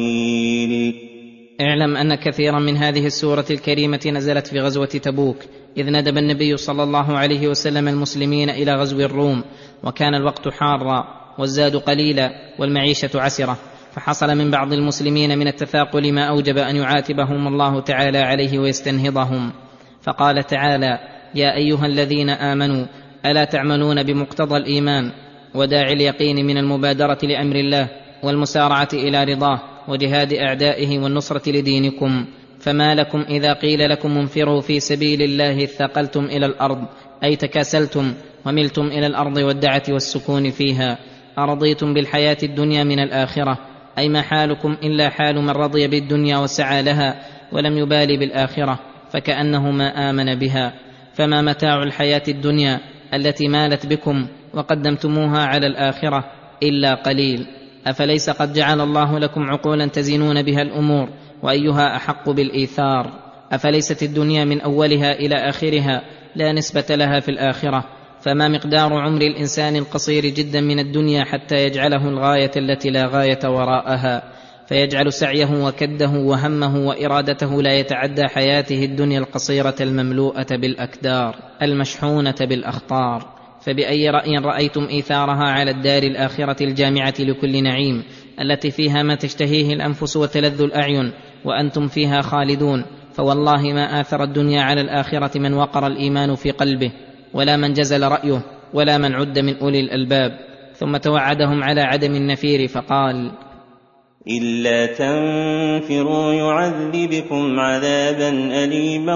قليل. اعلم أن كثيرا من هذه السورة الكريمة نزلت في غزوة تبوك، إذ ندب النبي صلى الله عليه وسلم المسلمين إلى غزو الروم، وكان الوقت حارا والزاد قليلا والمعيشة عسرة، فحصل من بعض المسلمين من التثاقل ما أوجب أن يعاتبهم الله تعالى عليه ويستنهضهم. فقال تعالى: يا أيها الذين آمنوا ألا تعملون بمقتضى الإيمان وداعي اليقين من المبادرة لأمر الله والمسارعة إلى رضاه وجهاد أعدائه والنصرة لدينكم، فما لكم إذا قيل لكم انفروا في سبيل الله اثاقلتم إلى الأرض، أي تكاسلتم وملتم إلى الأرض والدعة والسكون فيها. أرضيتم بالحياة الدنيا من الآخرة، أي ما حالكم إلا حال من رضي بالدنيا وسعى لها ولم يبالي بالآخرة فكأنه ما آمن بها. فما متاع الحياة الدنيا التي مالت بكم وقدمتموها على الآخرة إلا قليل. أفليس قد جعل الله لكم عقولا تزنون بها الأمور، وأيها أحق بالإيثار؟ أفليست الدنيا من أولها إلى آخرها لا نسبة لها في الآخرة؟ فما مقدار عمر الإنسان القصير جدا من الدنيا حتى يجعله الغاية التي لا غاية وراءها، فيجعل سعيه وكده وهمه وإرادته لا يتعدى حياته الدنيا القصيرة المملوءة بالأكدار المشحونة بالأخطار. فبأي رأي رأيتم إيثارها على الدار الآخرة الجامعة لكل نعيم، التي فيها ما تشتهيه الأنفس وتلذ الأعين وأنتم فيها خالدون؟ فوالله ما آثر الدنيا على الآخرة من وقر الإيمان في قلبه، ولا من جزل رأيه، ولا من عد من أولي الألباب. ثم توعدهم على عدم النفير فقال: إلا تنفروا يعذبكم عذابا أليما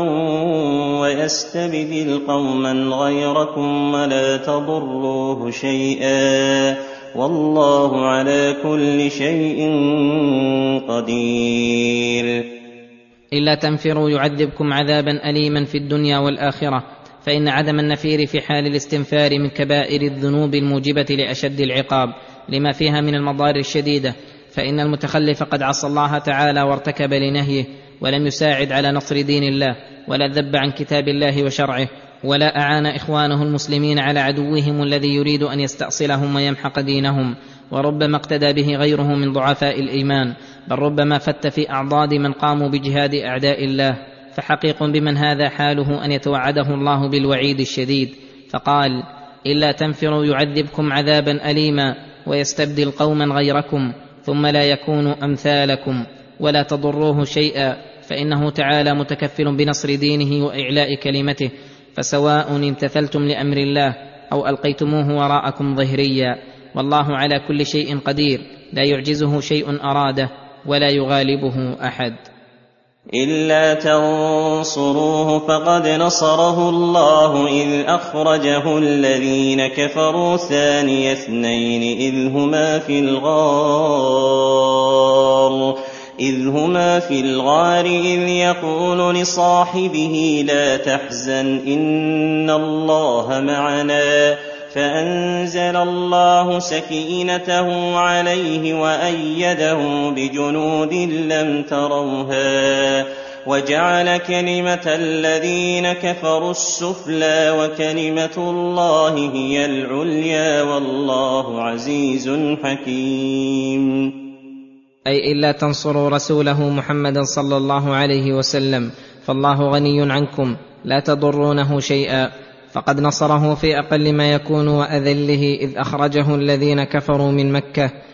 ويستبدل قوما غيركم ولا تضروه شيئا والله على كل شيء قدير. إلا تنفروا يعذبكم عذابا أليما في الدنيا والآخرة، فإن عدم النفير في حال الاستنفار من كبائر الذنوب الموجبة لأشد العقاب لما فيها من المضار الشديدة، فإن المتخلف قد عصى الله تعالى وارتكب لنهيه ولم يساعد على نصر دين الله، ولا ذب عن كتاب الله وشرعه، ولا أعان إخوانه المسلمين على عدوهم الذي يريد أن يستأصلهم ويمحق دينهم. وربما اقتدى به غيره من ضعفاء الإيمان، بل ربما فت في أعضاد من قاموا بجهاد أعداء الله. فحقيق بمن هذا حاله أن يتوعده الله بالوعيد الشديد، فقال: إلا تنفروا يعذبكم عذابا أليما ويستبدل قوما غيركم ثم لا يكونوا أمثالكم ولا تضروه شيئا، فإنه تعالى متكفل بنصر دينه وإعلاء كلمته، فسواء امتثلتم لأمر الله أو ألقيتموه وراءكم ظهريا، والله على كل شيء قدير، لا يعجزه شيء أراده ولا يغالبه أحد. إلا تنصروه فقد نصره الله إذ أخرجه الذين كفروا ثاني اثنين إذ هما في الغار إذ يقول لصاحبه لا تحزن إن الله معنا، فأنزل الله سكينته عليه وأيده بجنود لم تروها وجعل كلمة الذين كفروا السفلى وكلمة الله هي العليا والله عزيز حكيم. أي إلا تنصروا رسوله محمدا صلى الله عليه وسلم فالله غني عنكم لا تضرونه شيئا، فقد نصره في أقل ما يكون وأذله إذ أخرجه الذين كفروا من مكة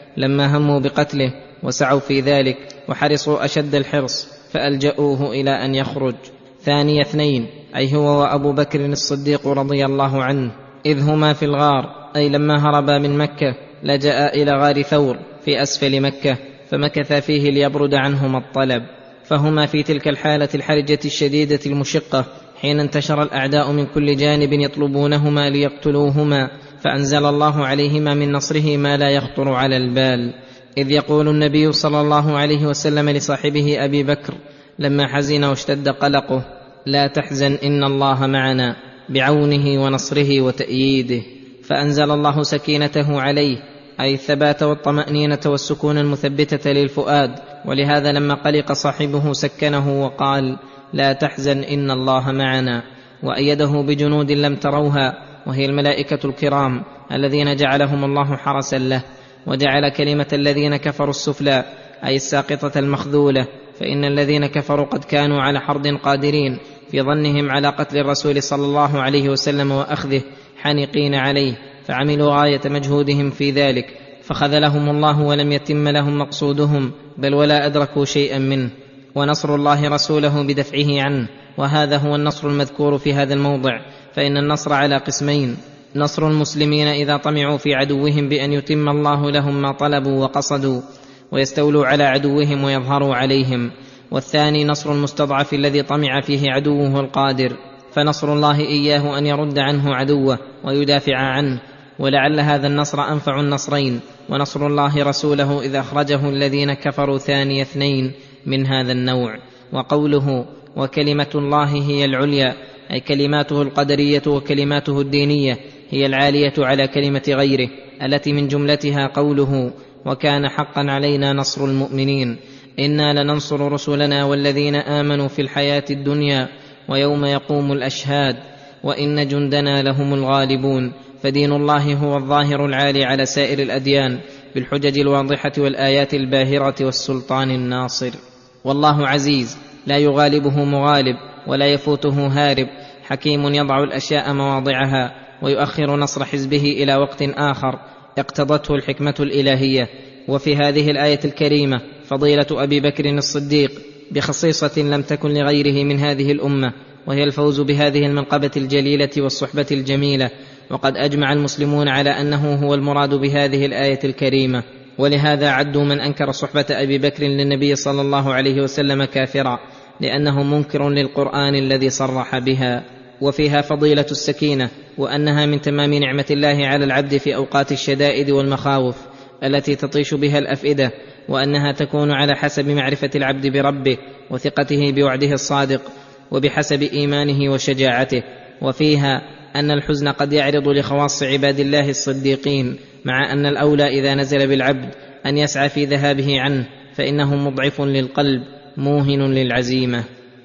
لما هموا بقتله وسعوا في ذلك وحرصوا أشد الحرص فألجأوه إلى أن يخرج. ثاني اثنين أي هو وأبو بكر الصديق رضي الله عنه، إذ هما في الغار أي لما هربا من مكة لجأ إلى غار ثور في أسفل مكة فمكثا فيه ليبرد عنهما الطلب، فهما في تلك الحالة الحرجة الشديدة المشقة حين انتشر الأعداء من كل جانب يطلبونهما ليقتلوهما، فأنزل الله عليهما من نصره ما لا يخطر على البال. إذ يقول النبي صلى الله عليه وسلم لصاحبه أبي بكر لما حزن واشتد قلقه: لا تحزن إن الله معنا، بعونه ونصره وتأييده. فأنزل الله سكينته عليه أي الثبات والطمأنينة والسكون المثبتة للفؤاد، ولهذا لما قلق صاحبه سكنه وقال: لا تحزن إن الله معنا، وأيده بجنود لم تروها وهي الملائكة الكرام الذين جعلهم الله حرسا له، وجعل كلمة الذين كفروا السفلى أي الساقطة المخذولة، فإن الذين كفروا قد كانوا على حرد قادرين في ظنهم على قتل الرسول صلى الله عليه وسلم وأخذه حانقين عليه، فعملوا غاية مجهودهم في ذلك فخذلهم الله ولم يتم لهم مقصودهم بل ولا أدركوا شيئا منه. ونصر الله رسوله بدفعه عنه، وهذا هو النصر المذكور في هذا الموضع. فإن النصر على قسمين: نصر المسلمين إذا طمعوا في عدوهم بأن يتم الله لهم ما طلبوا وقصدوا ويستولوا على عدوهم ويظهروا عليهم، والثاني نصر المستضعف الذي طمع فيه عدوه القادر، فنصر الله إياه أن يرد عنه عدوه ويدافع عنه، ولعل هذا النصر أنفع النصرين، ونصر الله رسوله إذا أخرجه الذين كفروا ثاني اثنين من هذا النوع. وقوله: وكلمة الله هي العليا أي كلماته القدرية وكلماته الدينية هي العالية على كلمة غيره، التي من جملتها قوله: وكان حقا علينا نصر المؤمنين، إنا لننصر رسلنا والذين آمنوا في الحياة الدنيا ويوم يقوم الأشهاد وإن جندنا لهم الغالبون. فدين الله هو الظاهر العالي على سائر الأديان بالحجج الواضحة والآيات الباهرة والسلطان الناصر. والله عزيز لا يغالبه مغالب ولا يفوته هارب، حكيم يضع الأشياء مواضعها ويؤخر نصر حزبه إلى وقت آخر اقتضته الحكمة الإلهية. وفي هذه الآية الكريمة فضيلة أبي بكر الصديق بخصيصة لم تكن لغيره من هذه الأمة، وهي الفوز بهذه المنقبة الجليلة والصحبة الجميلة، وقد أجمع المسلمون على أنه هو المراد بهذه الآية الكريمة، ولهذا عدوا من أنكر صحبة أبي بكر للنبي صلى الله عليه وسلم كافرا، لأنه منكر للقرآن الذي صرح بها. وفيها فضيلة السكينة، وأنها من تمام نعمة الله على العبد في أوقات الشدائد والمخاوف التي تطيش بها الأفئدة، وأنها تكون على حسب معرفة العبد بربه وثقته بوعده الصادق وبحسب إيمانه وشجاعته. وفيها أن الحزن قد يعرض لخواص عباد الله الصديقين، مع أن الأولى إذا نزل بالعبد أن يسعى في ذهابه عنه، فإنه مضعف للقلب موهن للعزيمة.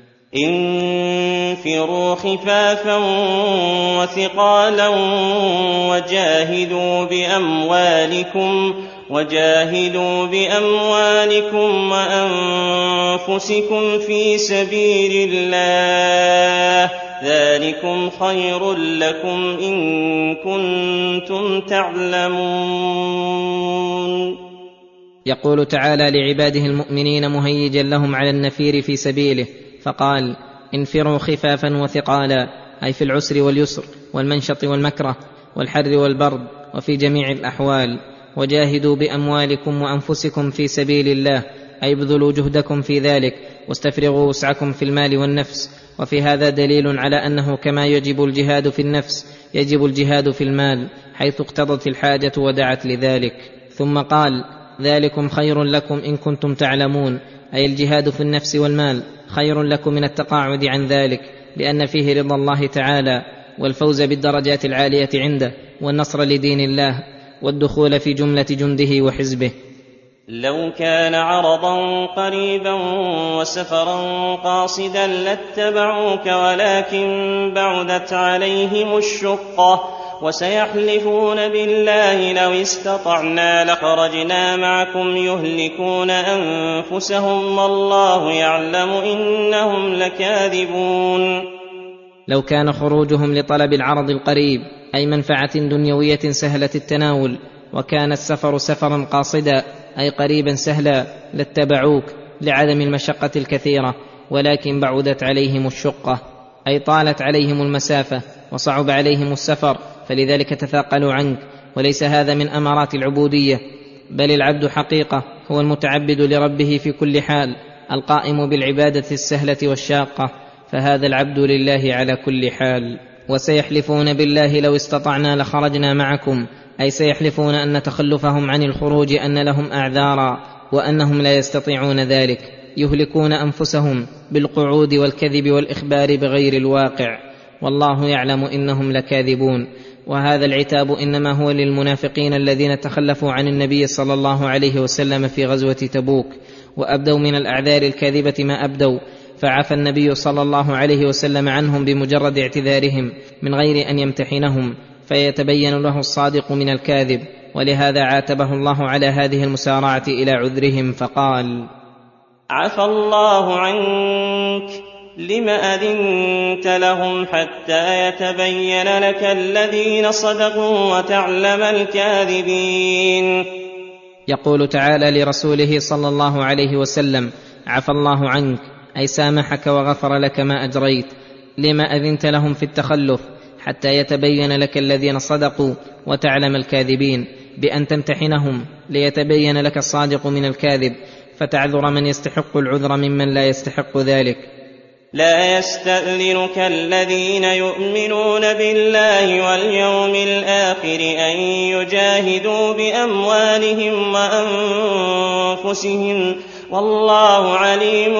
انفروا خفافا وثقالا وجاهدوا بأموالكم وأنفسكم في سبيل الله، ذلكم خير لكم إن كنتم تعلمون. يقول تعالى لعباده المؤمنين مهيجا لهم على النفير في سبيله، فقال: انفروا خفافا وثقالا، أي في العسر واليسر والمنشط والمكره والحر والبرد وفي جميع الأحوال. وجاهدوا بأموالكم وأنفسكم في سبيل الله، أي ابذلوا جهدكم في ذلك واستفرغوا وسعكم في المال والنفس. وفي هذا دليل على أنه كما يجب الجهاد في النفس يجب الجهاد في المال، حيث اقتضت الحاجة ودعت لذلك. ثم قال: ذلكم خير لكم إن كنتم تعلمون، أي الجهاد في النفس والمال خير لكم من التقاعد عن ذلك، لأن فيه رضا الله تعالى والفوز بالدرجات العالية عنده والنصر لدين الله والدخول في جملة جنده وحزبه. لو كان عرضا قريبا وسفرا قاصدا لاتبعوك ولكن بعدت عليهم الشقة، وسيحلفون بالله لو استطعنا لخرجنا معكم يهلكون أنفسهم والله يعلم إنهم لكاذبون. لو كان خروجهم لطلب العرض القريب أي منفعة دنيوية سهلة التناول وكان السفر سفرا قاصدا أي قريبا سهلا لاتبعوك لعدم المشقة الكثيرة، ولكن بعدت عليهم الشقة أي طالت عليهم المسافة وصعب عليهم السفر، فلذلك تثاقلوا عنك. وليس هذا من أمارات العبودية، بل العبد حقيقة هو المتعبد لربه في كل حال، القائم بالعبادة السهلة والشاقة، فهذا العبد لله على كل حال. وسيحلفون بالله لو استطعنا لخرجنا معكم، أي سيحلفون أن تخلفهم عن الخروج أن لهم أعذارا وأنهم لا يستطيعون ذلك، يهلكون أنفسهم بالقعود والكذب والإخبار بغير الواقع، والله يعلم إنهم لكاذبون. وهذا العتاب إنما هو للمنافقين الذين تخلفوا عن النبي صلى الله عليه وسلم في غزوة تبوك وأبدوا من الأعذار الكاذبة ما أبدوا، فعفى النبي صلى الله عليه وسلم عنهم بمجرد اعتذارهم من غير أن يمتحنهم فيتبين له الصادق من الكاذب، ولهذا عاتبه الله على هذه المسارعة إلى عذرهم فقال: عفى الله عنك لم أذنت لهم حتى يتبين لك الذين صدقوا وتعلم الكاذبين. يقول تعالى لرسوله صلى الله عليه وسلم: عفى الله عنك، أي سامحك وغفر لك ما أجريت. لما أذنت لهم في التخلف حتى يتبين لك الذين صدقوا وتعلم الكاذبين، بأن تمتحنهم ليتبين لك الصادق من الكاذب، فتعذر من يستحق العذر ممن لا يستحق ذلك. لا يستأذنك الذين يؤمنون بالله واليوم الآخر أن يجاهدوا بأموالهم وأنفسهم، والله عليم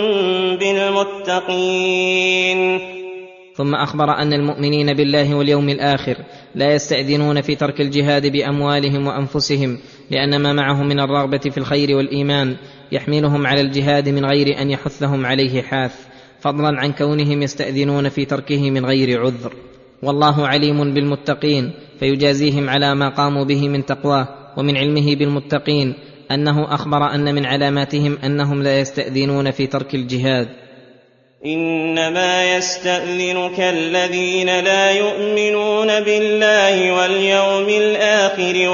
بالمتقين. ثم أخبر أن المؤمنين بالله واليوم الآخر لا يستأذنون في ترك الجهاد بأموالهم وأنفسهم، لأن ما معهم من الرغبة في الخير والإيمان يحملهم على الجهاد من غير أن يحثهم عليه حاث، فضلا عن كونهم يستأذنون في تركه من غير عذر. والله عليم بالمتقين فيجازيهم على ما قاموا به من تقواه. ومن علمه بالمتقين أنه أخبر أن من علاماتهم أنهم لا يستأذنون في ترك الجهاد. إنما يستأذنك الذين لا يؤمنون بالله واليوم الآخر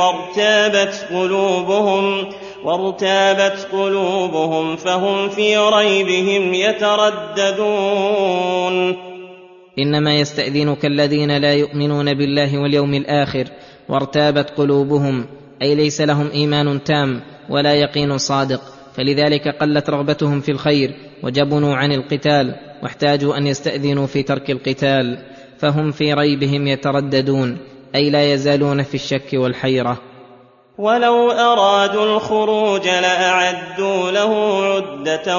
وارتابت قلوبهم فهم في ريبهم يترددون. إنما يستأذنك الذين لا يؤمنون بالله واليوم الآخر وارتابت قلوبهم، أي ليس لهم إيمان تام ولا يقين صادق، فلذلك قلت رغبتهم في الخير وجبنوا عن القتال واحتاجوا أن يستأذنوا في ترك القتال، فهم في ريبهم يترددون، أي لا يزالون في الشك والحيرة. ولو أرادوا الخروج لأعدوا له عدة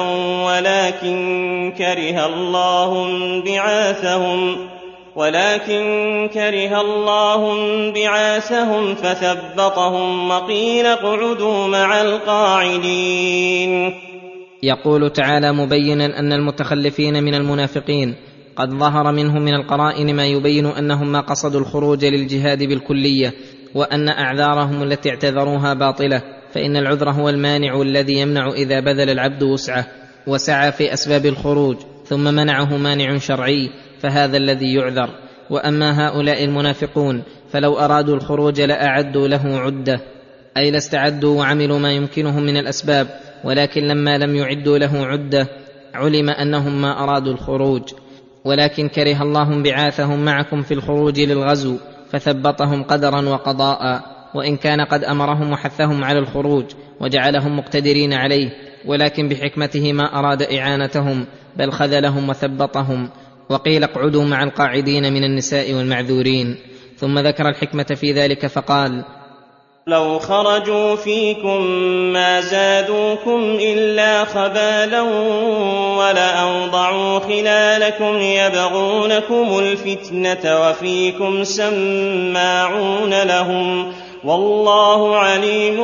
ولكن كره الله بعاثهم فثبطهم وقيل اقعدوا مع القاعدين. يقول تعالى مبينا أن المتخلفين من المنافقين قد ظهر منهم من القرائن ما يبين أنهم ما قصدوا الخروج للجهاد بالكلية، وأن أعذارهم التي اعتذروها باطلة، فإن العذر هو المانع الذي يمنع إذا بذل العبد وسعه وسعى في أسباب الخروج ثم منعه مانع شرعي، فهذا الذي يعذر. وأما هؤلاء المنافقون فلو أرادوا الخروج لأعدوا له عدة، أي لاستعدوا وعملوا ما يمكنهم من الأسباب، ولكن لما لم يعدوا له عدة علم أنهم ما أرادوا الخروج. ولكن كره الله انبعاثهم معكم في الخروج للغزو فثبطهم قدرا وقضاء، وإن كان قد أمرهم وحثهم على الخروج وجعلهم مقتدرين عليه، ولكن بحكمته ما أراد إعانتهم بل خذلهم وثبطهم. وقيل اقعدوا مع القاعدين من النساء والمعذورين. ثم ذكر الحكمة في ذلك فقال: لو خرجوا فيكم ما زادوكم إلا خبالا ولأوضعوا خلالكم يبغونكم الفتنة وفيكم سماعون لهم والله عليم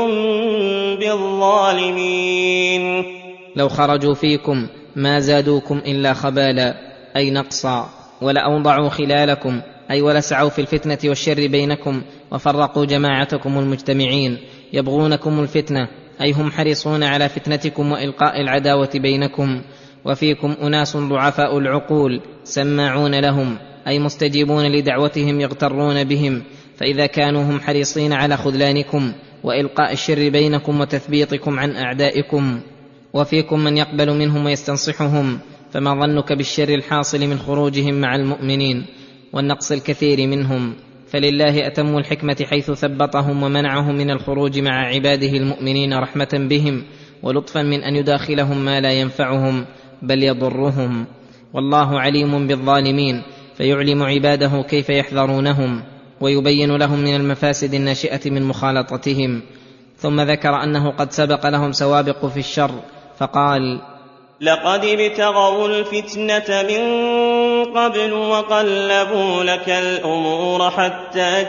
بالظالمين. لو خرجوا فيكم ما زادوكم إلا خبالا، أي نقصا، ولأوضعوا خلالكم، أي ولسعوا في الفتنة والشر بينكم وفرقوا جماعتكم المجتمعين، يبغونكم الفتنة، أي هم حريصون على فتنتكم وإلقاء العداوة بينكم. وفيكم أناس ضعفاء العقول سماعون لهم، أي مستجيبون لدعوتهم يغترون بهم، فإذا كانوا هم حريصين على خذلانكم وإلقاء الشر بينكم وتثبيطكم عن أعدائكم، وفيكم من يقبل منهم ويستنصحهم، فما ظنك بالشر الحاصل من خروجهم مع المؤمنين والنقص الكثير منهم؟ فلله أتم الحكمة حيث ثبطهم ومنعهم من الخروج مع عباده المؤمنين رحمة بهم ولطفا من أن يداخلهم ما لا ينفعهم بل يضرهم. والله عليم بالظالمين فيعلم عباده كيف يحذرونهم ويبين لهم من المفاسد الناشئة من مخالطتهم. ثم ذكر أنه قد سبق لهم سوابق في الشر فقال: لقد ابتغوا الفتنة من قبل وقلبوا لك الأمور حتى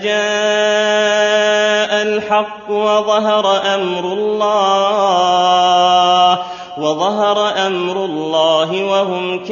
جاء الحق وظهر أمر الله وهم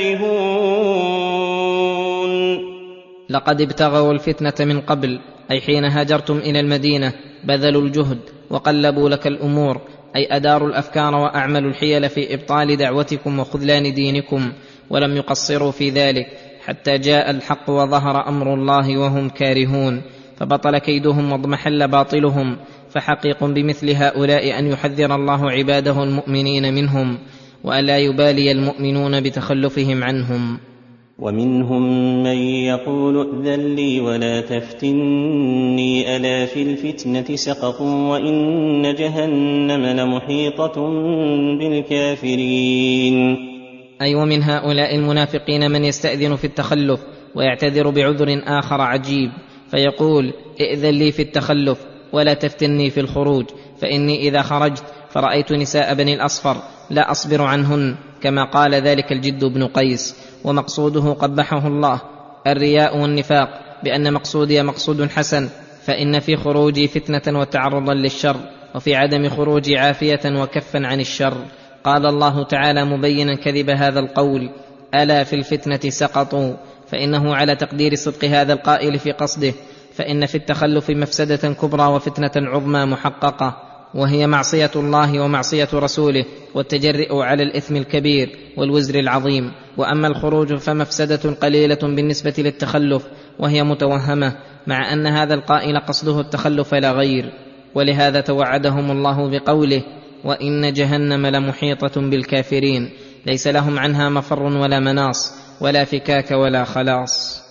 كارهون. لقد ابتغوا الفتنة من قبل، أي حين هاجرتم إلى المدينة بذلوا الجهد وقلبوا لك الأمور، أي أداروا الأفكار وأعملوا الحيل في إبطال دعوتكم وخذلان دينكم، ولم يقصروا في ذلك حتى جاء الحق وظهر أمر الله وهم كارهون، فبطل كيدهم واضمحل باطلهم. فحقيق بمثل هؤلاء أن يحذر الله عباده المؤمنين منهم وألا يبالي المؤمنون بتخلفهم عنهم. ومنهم من يقول ائذن لي ولا تفتني ألا في الفتنة سقطوا وإن جهنم لمحيطة بالكافرين. أي ومن هؤلاء المنافقين من يستأذن في التخلف ويعتذر بعذر آخر عجيب فيقول: ائذن لي في التخلف ولا تفتني في الخروج، فإني إذا خرجت فرأيت نساء بني الأصفر لا أصبر عنهن، كما قال ذلك الجد بن قيس. ومقصوده قبحه الله الرياء والنفاق، بأن مقصودي مقصود حسن، فإن في خروجي فتنة وتعرضا للشر، وفي عدم خروجي عافية وكفا عن الشر. قال الله تعالى مبينا كذب هذا القول: ألا في الفتنة سقطوا، فإنه على تقدير صدق هذا القائل في قصده، فإن في التخلف مفسدة كبرى وفتنة عظمى محققة، وهي معصية الله ومعصية رسوله والتجرئ على الإثم الكبير والوزر العظيم. وأما الخروج فمفسدة قليلة بالنسبة للتخلف، وهي متوهمة، مع أن هذا القائل قصده التخلف لا غير. ولهذا توعدهم الله بقوله: وإن جهنم لمحيطة بالكافرين، ليس لهم عنها مفر ولا مناص ولا فكاك ولا خلاص.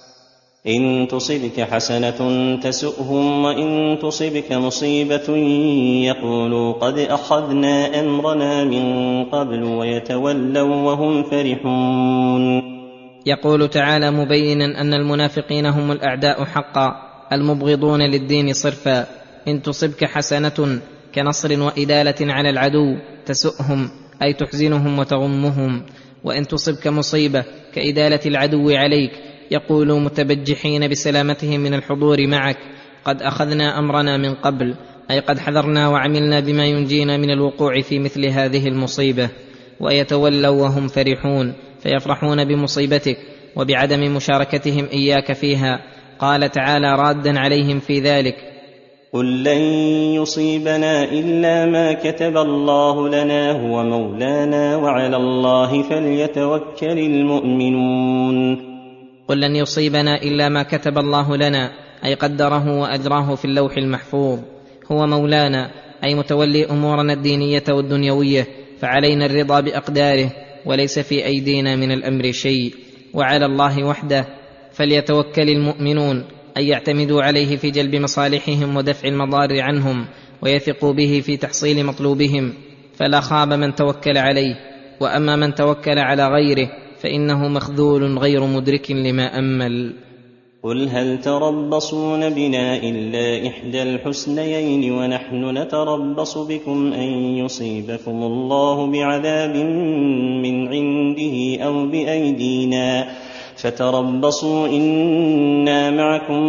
إن تصبك حسنة تسؤهم وإن تصبك مصيبة يقولوا قد أخذنا أمرنا من قبل ويتولوا وهم فرحون. يقول تعالى مبينا أن المنافقين هم الأعداء حقا المبغضون للدين صرفا. إن تصبك حسنة كنصر وإدالة على العدو تسؤهم، أي تحزنهم وتغمهم. وإن تصبك مصيبة كإدالة العدو عليك يقولوا متبجحين بسلامتهم من الحضور معك: قد أخذنا أمرنا من قبل، أي قد حذرنا وعملنا بما ينجينا من الوقوع في مثل هذه المصيبة. ويتولوا وهم فرحون، فيفرحون بمصيبتك وبعدم مشاركتهم إياك فيها. قال تعالى رادا عليهم في ذلك: قل لن يصيبنا إلا ما كتب الله لنا هو مولانا وعلى الله فليتوكل المؤمنون. قل لن يصيبنا إلا ما كتب الله لنا، أي قدره وأجراه في اللوح المحفوظ. هو مولانا، أي متولي أمورنا الدينية والدنيوية، فعلينا الرضا بأقداره وليس في أيدينا من الأمر شيء. وعلى الله وحده فليتوكل المؤمنون، أي يعتمدوا عليه في جلب مصالحهم ودفع المضار عنهم، ويثقوا به في تحصيل مطلوبهم، فلا خاب من توكل عليه. وأما من توكل على غيره فإنه مخذول غير مدرك لما أمل. قل هل تربصون بنا إلا إحدى الحسنيين ونحن نتربص بكم أن يصيبكم الله بعذاب من عنده أو بأيدينا فتربصوا إنا معكم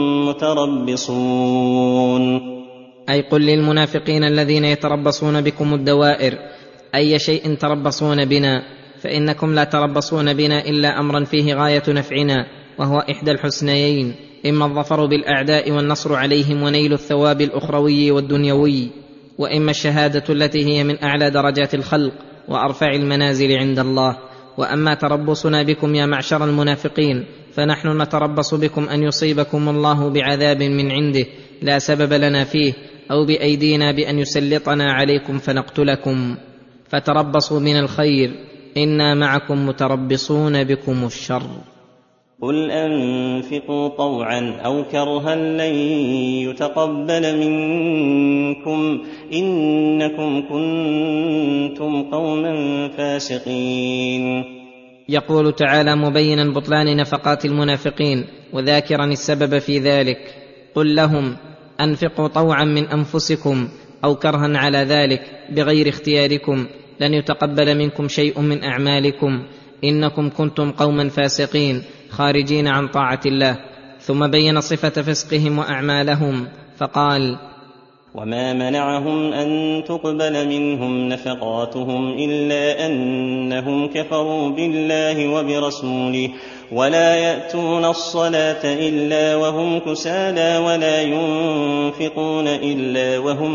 متربصون. أي قل للمنافقين الذين يتربصون بكم الدوائر: أي شيء تربصون بنا، فإنكم لا تربصون بنا إلا أمرا فيه غاية نفعنا، وهو إحدى الحسنيين: إما الظفر بالأعداء والنصر عليهم ونيل الثواب الأخروي والدنيوي، وإما الشهادة التي هي من أعلى درجات الخلق وأرفع المنازل عند الله. وأما تربصنا بكم يا معشر المنافقين فنحن نتربص بكم أن يصيبكم الله بعذاب من عنده لا سبب لنا فيه، أو بأيدينا بأن يسلطنا عليكم فنقتلكم، فتربصوا من الخير إنا معكم متربصون بكم الشر. قل أنفقوا طوعا أو كرها لن يتقبل منكم إنكم كنتم قوما فاسقين. يقول تعالى مبينا بطلان نفقات المنافقين وذاكرا السبب في ذلك: قل لهم أنفقوا طوعا من أنفسكم أو كرها على ذلك بغير اختياركم لن يتقبل منكم شيء من أعمالكم إنكم كنتم قوما فاسقين خارجين عن طاعة الله. ثم بين صفة فسقهم وأعمالهم فقال: وما منعهم أن تقبل منهم نفقاتهم إلا أنهم كفروا بالله وبرسوله ولا يأتون الصلاة إلا وهم كسالى ولا ينفقون إلا وهم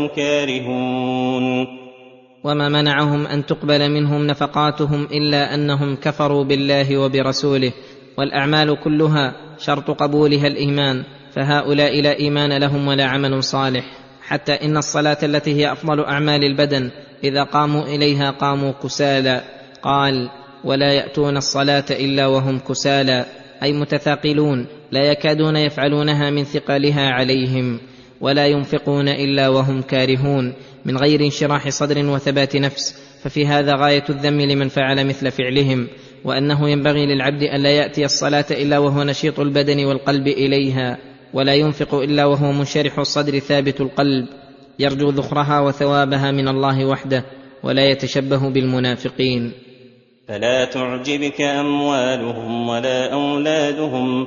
كارهون. وما منعهم أن تقبل منهم نفقاتهم إلا أنهم كفروا بالله وبرسوله، والأعمال كلها شرط قبولها الإيمان، فهؤلاء لا إيمان لهم ولا عمل صالح. حتى إن الصلاة التي هي أفضل أعمال البدن إذا قاموا إليها قاموا كسالى. قال: ولا يأتون الصلاة إلا وهم كسالى، أي متثاقلون لا يكادون يفعلونها من ثقلها عليهم، ولا ينفقون إلا وهم كارهون من غير انشراح صدر وثبات نفس. ففي هذا غاية الذم لمن فعل مثل فعلهم، وأنه ينبغي للعبد أن لا يأتي الصلاة إلا وهو نشيط البدن والقلب إليها، ولا ينفق إلا وهو منشرح الصدر ثابت القلب يرجو ذخرها وثوابها من الله وحده، ولا يتشبه بالمنافقين. فلا تعجبك أموالهم ولا أولادهم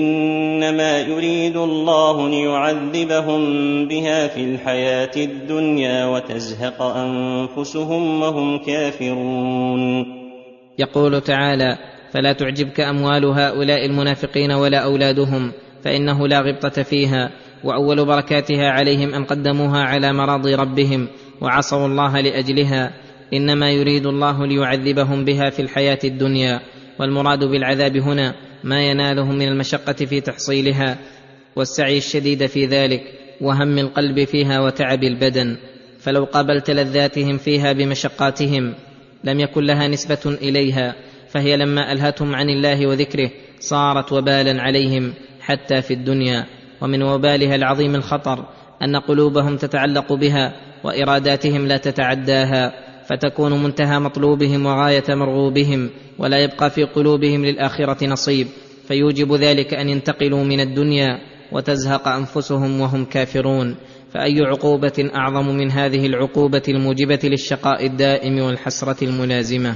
إنما يريد الله ليعذبهم بها في الحياة الدنيا وتزهق أنفسهم وهم كافرون. يقول تعالى: فلا تعجبك أموال هؤلاء المنافقين ولا أولادهم، فإنه لا غبطة فيها، وأول بركاتها عليهم أن قدموها على مراضي ربهم وعصوا الله لأجلها. إنما يريد الله ليعذبهم بها في الحياة الدنيا، والمراد بالعذاب هنا ما ينالهم من المشقة في تحصيلها والسعي الشديد في ذلك وهم القلب فيها وتعب البدن. فلو قابلت لذاتهم فيها بمشقاتهم لم يكن لها نسبة إليها، فهي لما ألهتهم عن الله وذكره صارت وبالا عليهم حتى في الدنيا. ومن وبالها العظيم الخطر أن قلوبهم تتعلق بها وإراداتهم لا تتعداها، فتكون منتهى مطلوبهم وغاية مرغوبهم، ولا يبقى في قلوبهم للآخرة نصيب، فيوجب ذلك أن ينتقلوا من الدنيا وتزهق أنفسهم وهم كافرون. فأي عقوبة أعظم من هذه العقوبة الموجبة للشقاء الدائم والحسرة الملازمة؟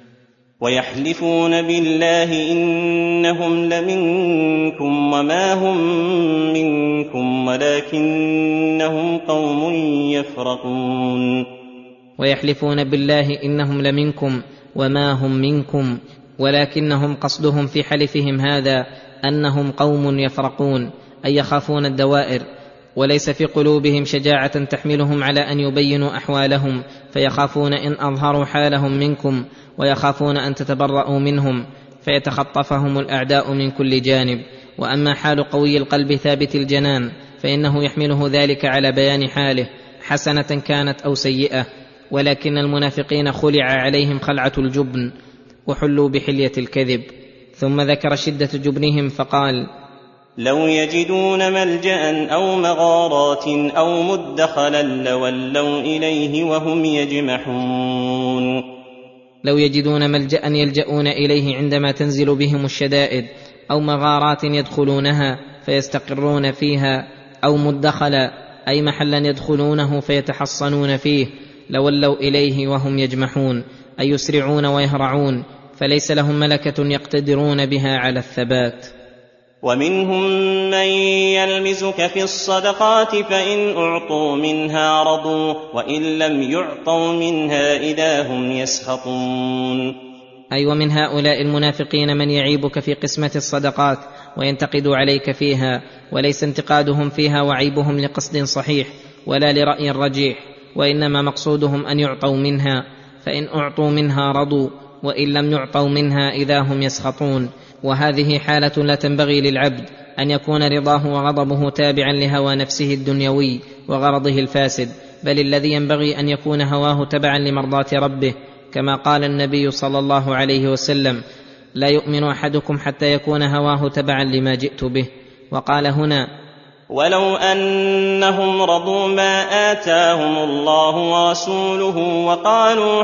ويحلفون بالله إنهم لمنكم وما هم منكم ولكنهم قوم يفرقون. ويحلفون بالله إنهم لمنكم وما هم منكم، ولكنهم قصدهم في حلفهم هذا أنهم قوم يفرقون، أي يخافون الدوائر، وليس في قلوبهم شجاعة تحملهم على أن يبينوا أحوالهم، فيخافون إن أظهروا حالهم منكم، ويخافون أن تتبرؤوا منهم فيتخطفهم الأعداء من كل جانب. وأما حال قوي القلب ثابت الجنان فإنه يحمله ذلك على بيان حاله حسنة كانت أو سيئة. ولكن المنافقين خلع عليهم خلعة الجبن وحلوا بحلية الكذب. ثم ذكر شدة جبنهم فقال: لو يجدون ملجأ أو مغارات أو مدخلا لولوا إليه وهم يجمحون. لو يجدون ملجأ يلجؤون إليه عندما تنزل بهم الشدائد، أو مغارات يدخلونها فيستقرون فيها، أو مدخلا أي محلا يدخلونه فيتحصنون فيه، لولوا إليه وهم يجمحون أي يسرعون ويهرعون، فليس لهم ملكة يقتدرون بها على الثبات. ومنهم من يلمزك في الصدقات فإن أعطوا منها رضوا وإن لم يعطوا منها إذا هم يسخطون. أي ومن هؤلاء المنافقين من يعيبك في قسمة الصدقات وينتقد عليك فيها، وليس انتقادهم فيها وعيبهم لقصد صحيح ولا لرأي رجيح، وإنما مقصودهم أن يعطوا منها، فإن أعطوا منها رضوا وإن لم يعطوا منها إذا هم يسخطون. وهذه حالة لا تنبغي للعبد أن يكون رضاه وغضبه تابعا لهوى نفسه الدنيوي وغرضه الفاسد، بل الذي ينبغي أن يكون هواه تبعا لمرضاة ربه، كما قال النبي صلى الله عليه وسلم: لا يؤمن أحدكم حتى يكون هواه تبعا لما جئت به. وقال هنا: ولو أنهم رضوا ما آتاهم الله ورسوله وقالوا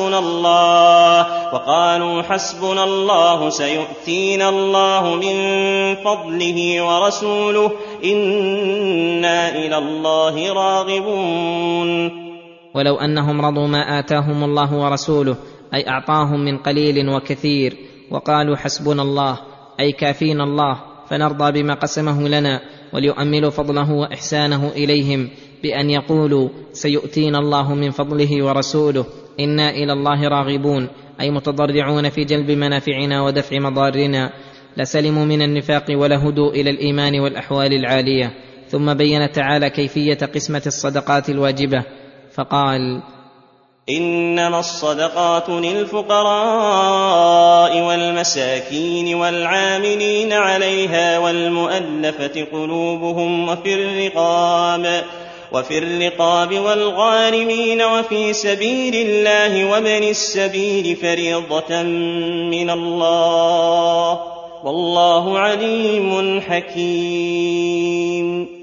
حسبنا الله سيؤتينا الله من فضله ورسوله إنا إلى الله راغبون. ولو أنهم رضوا ما آتاهم الله ورسوله، أي أعطاهم من قليل وكثير، وقالوا حسبنا الله، أي كافينا الله، فنرضى بما قسمه لنا، وليؤملوا فضله وإحسانه إليهم بأن يقولوا سيؤتينا الله من فضله ورسوله إنا إلى الله راغبون، أي متضرعون في جلب منافعنا ودفع مضارنا، لسلموا من النفاق ولهدوا إلى الإيمان والأحوال العالية. ثم بين تعالى كيفية قسمة الصدقات الواجبة فقال: إنما الصدقات للفقراء والمساكين والعاملين عليها والمؤلفة قلوبهم وفي الرقاب والغارمين وفي سبيل الله وابن السبيل فريضة من الله والله عليم حكيم.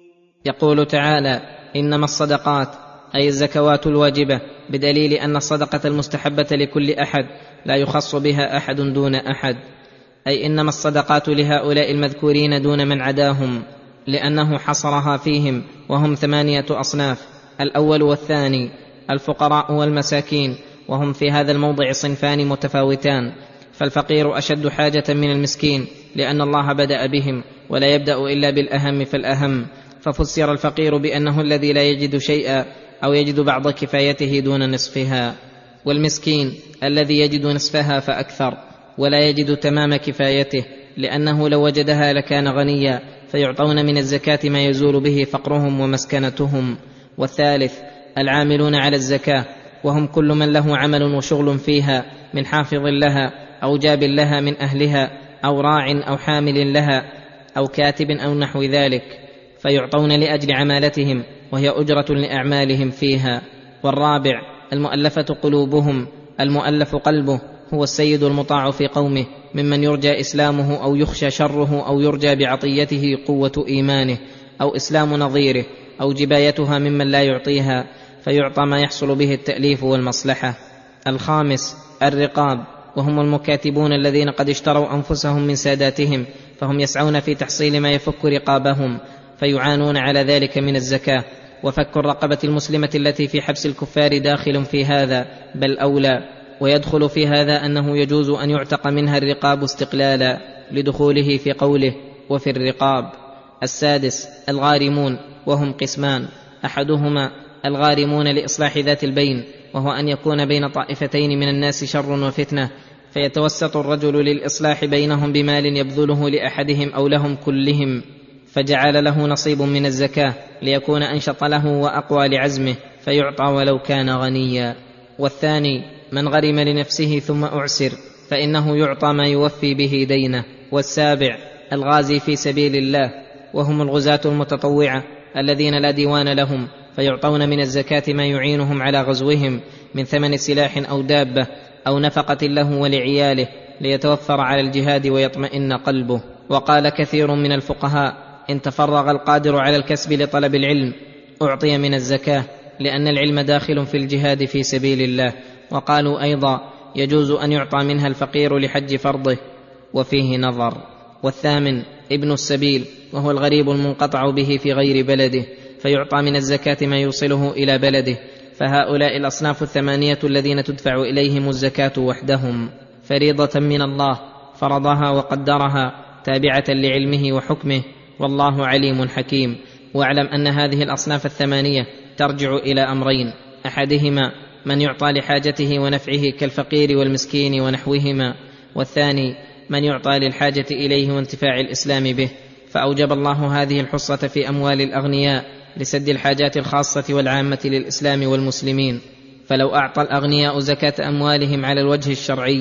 يقول تعالى: إنما الصدقات، أي الزكوات الواجبة، بدليل أن الصدقة المستحبة لكل أحد لا يخص بها أحد دون أحد، أي إنما الصدقات لهؤلاء المذكورين دون من عداهم، لأنه حصرها فيهم، وهم 8 أصناف: الأول والثاني الفقراء والمساكين، وهم في هذا الموضع صنفان متفاوتان، فالفقير أشد حاجة من المسكين، لأن الله بدأ بهم ولا يبدأ إلا بالأهم فالأهم، ففسر الفقير بأنه الذي لا يجد شيئا أو يجد بعض كفايته دون نصفها، والمسكين الذي يجد نصفها فأكثر ولا يجد تمام كفايته، لأنه لو وجدها لكان غنيا، فيعطون من الزكاة ما يزول به فقرهم ومسكنتهم. والثالث العاملون على الزكاة، وهم كل من له عمل وشغل فيها، من حافظ لها أو جاب لها من أهلها أو راع أو حامل لها أو كاتب أو نحو ذلك، فيعطون لأجل عمالتهم، وهي أجرة لأعمالهم فيها. والرابع المؤلفة قلوبهم، المؤلف قلبه هو السيد المطاع في قومه، ممن يرجى إسلامه أو يخشى شره أو يرجى بعطيته قوة إيمانه، أو إسلام نظيره، أو جبايتها ممن لا يعطيها، فيعطى ما يحصل به التأليف والمصلحة. الخامس الرقاب، وهم المكاتبون الذين قد اشتروا أنفسهم من ساداتهم، فهم يسعون في تحصيل ما يفك رقابهم، فيعانون على ذلك من الزكاة. وفك الرقبة المسلمة التي في حبس الكفار داخل في هذا، بل أولى، ويدخل في هذا أنه يجوز أن يعتق منها الرقاب استقلالا، لدخوله في قوله وفي الرقاب. السادس الغارمون، وهم قسمان: أحدهما الغارمون لإصلاح ذات البين، وهو أن يكون بين طائفتين من الناس شر وفتنة، فيتوسط الرجل للإصلاح بينهم بمال يبذله لأحدهم أو لهم كلهم، فجعل له نصيب من الزكاة ليكون أنشط له وأقوى لعزمه، فيعطى ولو كان غنيا. والثاني من غرم لنفسه ثم أعسر، فإنه يعطى ما يوفي به دينه. والسابع الغازي في سبيل الله، وهم الغزاة المتطوعة الذين لا ديوان لهم، فيعطون من الزكاة ما يعينهم على غزوهم من ثمن سلاح أو دابة أو نفقة له ولعياله، ليتوفر على الجهاد ويطمئن قلبه. وقال كثير من الفقهاء: إن تفرغ القادر على الكسب لطلب العلم أعطي من الزكاة، لأن العلم داخل في الجهاد في سبيل الله. وقالوا أيضا: يجوز أن يعطى منها الفقير لحج فرضه، وفيه نظر. والثامن ابن السبيل، وهو الغريب المنقطع به في غير بلده، فيعطى من الزكاة ما يوصله إلى بلده. فهؤلاء الأصناف 8 الذين تدفع إليهم الزكاة وحدهم، فريضة من الله فرضها وقدرها، تابعة لعلمه وحكمه، والله عليم حكيم. واعلم أن هذه الأصناف 8 ترجع إلى أمرين: أحدهما من يعطى لحاجته ونفعه كالفقير والمسكين ونحوهما، والثاني من يعطى للحاجة إليه وانتفاع الإسلام به. فأوجب الله هذه الحصة في أموال الأغنياء لسد الحاجات الخاصة والعامة للإسلام والمسلمين. فلو أعطى الأغنياء زكاة أموالهم على الوجه الشرعي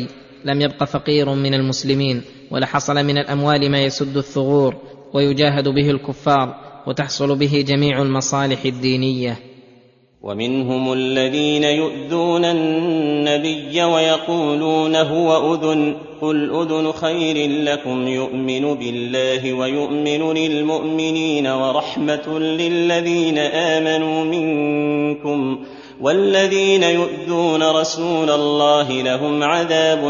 لم يبق فقير من المسلمين، ولحصل من الأموال ما يسد الثغور ويجاهد به الكفار، وتحصل به جميع المصالح الدينية. ومنهم الذين يؤذون النبي ويقولون هو أذن، قل أذن خير لكم يؤمن بالله ويؤمن للمؤمنين ورحمة للذين آمنوا منكم، والذين يؤذون رسول الله لهم عذاب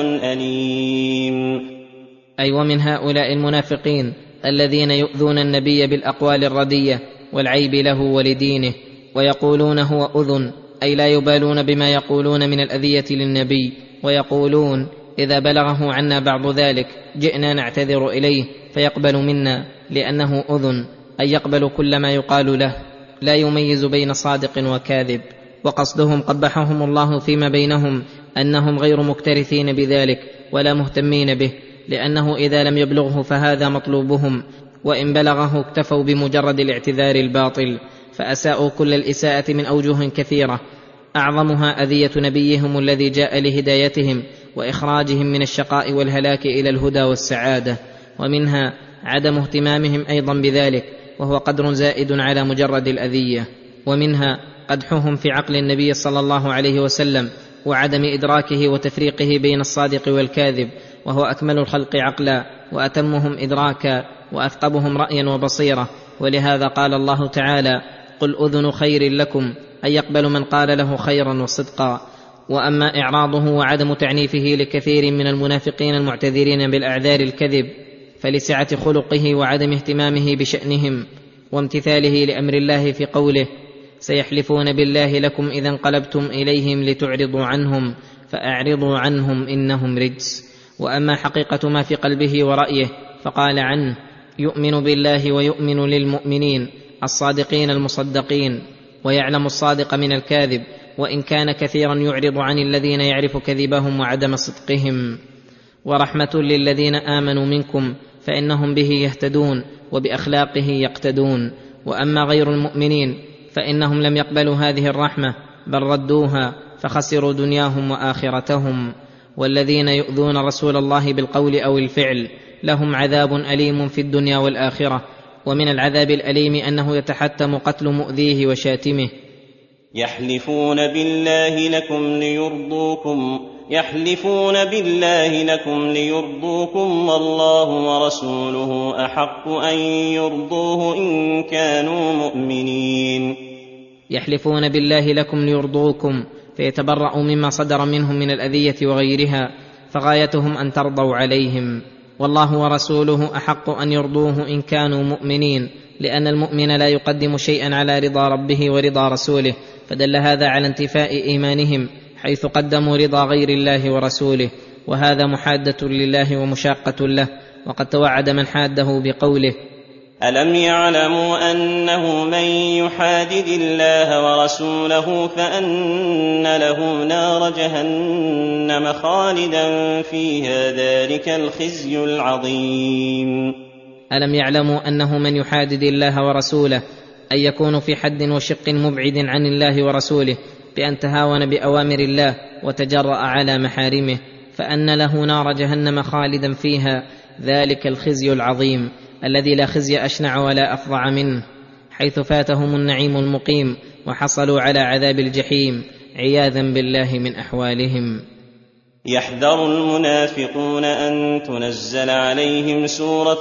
أليم. أي ومن هؤلاء المنافقين الذين يؤذون النبي بالأقوال الردية والعيب له ولدينه، ويقولون هو أذن، أي لا يبالون بما يقولون من الأذية للنبي، ويقولون إذا بلغه عنا بعض ذلك جئنا نعتذر إليه فيقبل منا لأنه أذن، أي يقبل كل ما يقال له، لا يميز بين صادق وكاذب. وقصدهم قبحهم الله فيما بينهم أنهم غير مكترثين بذلك ولا مهتمين به، لأنه إذا لم يبلغه فهذا مطلوبهم، وإن بلغه اكتفوا بمجرد الاعتذار الباطل، فأساءوا كل الإساءة من أوجه كثيرة، أعظمها أذية نبيهم الذي جاء لهدايتهم وإخراجهم من الشقاء والهلاك إلى الهدى والسعادة، ومنها عدم اهتمامهم أيضا بذلك، وهو قدر زائد على مجرد الأذية. ومنها قدحهم في عقل النبي صلى الله عليه وسلم وعدم إدراكه وتفريقه بين الصادق والكاذب، وهو أكمل الخلق عقلا وأتمهم إدراكا وأثقبهم رأيا وبصيرة. ولهذا قال الله تعالى قل أذن خير لكم، أي يقبل من قال له خيرا وصدقا. وأما إعراضه وعدم تعنيفه لكثير من المنافقين المعتذرين بالأعذار الكذب فلسعة خلقه وعدم اهتمامه بشأنهم وامتثاله لأمر الله في قوله سيحلفون بالله لكم إذا انقلبتم إليهم لتعرضوا عنهم فأعرضوا عنهم إنهم رجس. وأما حقيقة ما في قلبه ورأيه فقال عنه يؤمن بالله ويؤمن للمؤمنين الصادقين المصدقين، ويعلم الصادق من الكاذب، وإن كان كثيرا يعرض عن الذين يعرف كذبهم وعدم صدقهم. ورحمة للذين آمنوا منكم فإنهم به يهتدون وبأخلاقه يقتدون. وأما غير المؤمنين فإنهم لم يقبلوا هذه الرحمة بل ردوها فخسروا دنياهم وآخرتهم. والذين يؤذون رسول الله بالقول أو الفعل لهم عذاب أليم في الدنيا والآخرة. ومن العذاب الأليم أنه يتحتم قتل مؤذيه وشاتمه. يحلفون بالله لكم ليرضوكم والله ورسوله أحق أن يرضوه إن كانوا مؤمنين. يحلفون بالله لكم ليرضوكم فيتبرأوا مما صدر منهم من الأذية وغيرها، فغايتهم أن ترضوا عليهم، والله ورسوله أحق أن يرضوه إن كانوا مؤمنين، لأن المؤمن لا يقدم شيئا على رضا ربه ورضا رسوله، فدل هذا على انتفاء إيمانهم حيث قدموا رضا غير الله ورسوله، وهذا محادة لله ومشاقة له. وقد توعد من حاده بقوله ألم يعلموا أنه من يحادد الله ورسوله فأن له نار جهنم خالدا فيها ذلك الخزي العظيم. ألم يعلموا أنه من يحادد الله ورسوله أن يكون في حد وشق مبعد عن الله ورسوله بأن تهاون بأوامر الله وتجرأ على محارمه، فأن له نار جهنم خالدا فيها ذلك الخزي العظيم الذي لا خزي أشنع ولا أفظع منه، حيث فاتهم النعيم المقيم وحصلوا على عذاب الجحيم عياذا بالله من أحوالهم. يحذر المنافقون أن تنزل عليهم سورة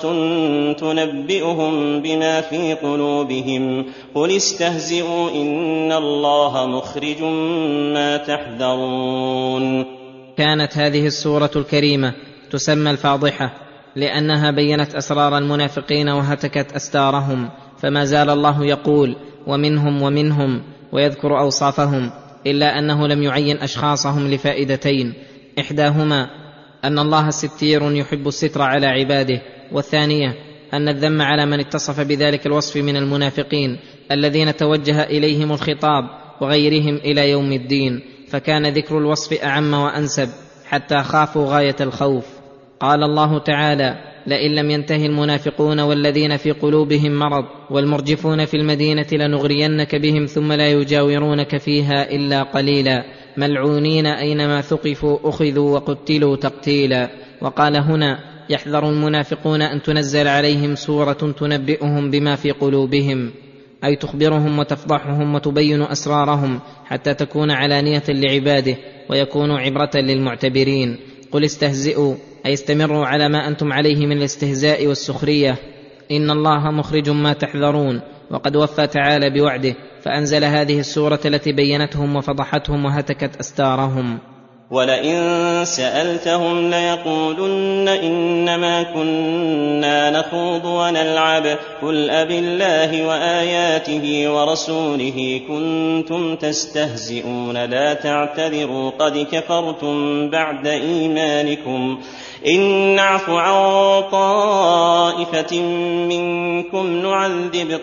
تنبئهم بما في قلوبهم قل استهزئوا إن الله مخرج ما تحذرون. كانت هذه السورة الكريمة تسمى الفاضحة لأنها بينت أسرار المنافقين وهتكت أستارهم، فما زال الله يقول ومنهم ويذكر أوصافهم، إلا أنه لم يعين أشخاصهم لفائدتين: إحداهما أن الله ستير يحب الستر على عباده، والثانية أن الذم على من اتصف بذلك الوصف من المنافقين الذين توجه إليهم الخطاب وغيرهم إلى يوم الدين، فكان ذكر الوصف أعم وأنسب حتى خافوا غاية الخوف. قال الله تعالى: لئن لم ينته المنافقون والذين في قلوبهم مرض والمرجفون في المدينة لنغرينك بهم ثم لا يجاورونك فيها إلا قليلا ملعونين أينما ثقفوا أخذوا وقتلوا تقتيلا. وقال هنا: يحذر المنافقون أن تنزل عليهم سورة تنبئهم بما في قلوبهم، أي تخبرهم وتفضحهم وتبين أسرارهم حتى تكون علانية لعباده ويكونوا عبرة للمعتبرين. قل استهزئوا، أي استمروا على ما أنتم عليه من الاستهزاء والسخرية، إن الله مخرج ما تحذرون. وقد وفى تعالى بوعده فأنزل هذه السورة التي بينتهم وفضحتهم وهتكت أستارهم. ولئن سألتهم ليقولن إنما كنا نخوض ونلعب قل أبالله وآياته ورسوله كنتم تستهزئون لا تعتذروا قد كفرتم بعد إيمانكم إن نعف عن طائفة منكم نعذب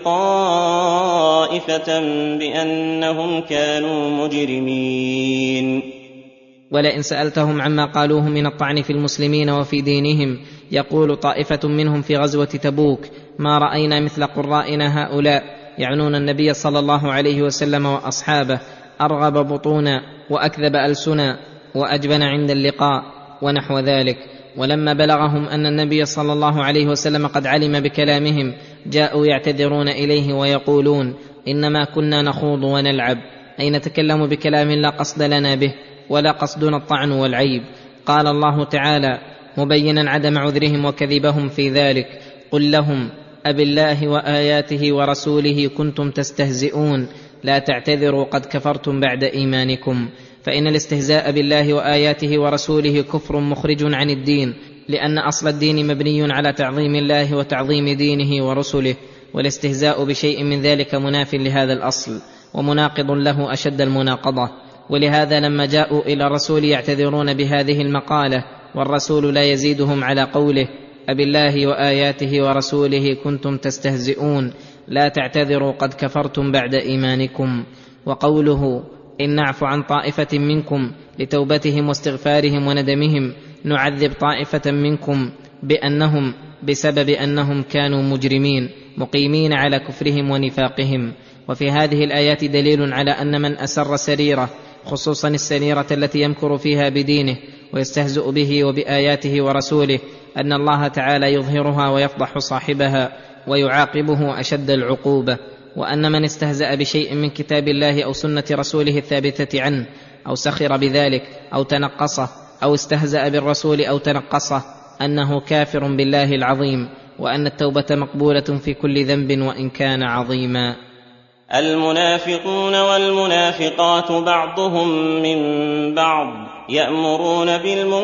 طائفة بأنهم كانوا مجرمين. ولئن سألتهم عما قالوه من الطعن في المسلمين وفي دينهم، يقول طائفة منهم في غزوة تبوك: ما رأينا مثل قرائنا هؤلاء، يعنون النبي صلى الله عليه وسلم وأصحابه، أرغب بطونا وأكذب ألسنا وأجبن عند اللقاء ونحو ذلك. ولما بلغهم أن النبي صلى الله عليه وسلم قد علم بكلامهم جاءوا يعتذرون إليه ويقولون: إنما كنا نخوض ونلعب، أي نتكلم بكلام لا قصد لنا به ولا قصدنا الطعن والعيب. قال الله تعالى مبينا عدم عذرهم وكذبهم في ذلك: قل لهم أبالله وآياته ورسوله كنتم تستهزئون لا تعتذروا قد كفرتم بعد إيمانكم. فإن الاستهزاء بالله وآياته ورسوله كفر مخرج عن الدين، لأن أصل الدين مبني على تعظيم الله وتعظيم دينه ورسله، والاستهزاء بشيء من ذلك مناف لهذا الأصل ومناقض له أشد المناقضة. ولهذا لما جاءوا إلى الرسول يعتذرون بهذه المقالة والرسول لا يزيدهم على قوله أبالله وآياته ورسوله كنتم تستهزئون لا تعتذروا قد كفرتم بعد إيمانكم. وقوله إن نعف عن طائفة منكم لتوبتهم واستغفارهم وندمهم نعذب طائفة منكم بأنهم بسبب أنهم كانوا مجرمين مقيمين على كفرهم ونفاقهم. وفي هذه الآيات دليل على أن من أسر سريرة، خصوصا السريرة التي يمكر فيها بدينه ويستهزئ به وبآياته ورسوله، أن الله تعالى يظهرها ويفضح صاحبها ويعاقبه أشد العقوبة. وأن من استهزأ بشيء من كتاب الله أو سنة رسوله الثابتة عنه أو سخر بذلك أو تنقصه أو استهزأ بالرسول أو تنقصه أنه كافر بالله العظيم، وأن التوبة مقبولة في كل ذنب وإن كان عظيما. المنافقون والمنافقات بعضهم من بعض يأمرون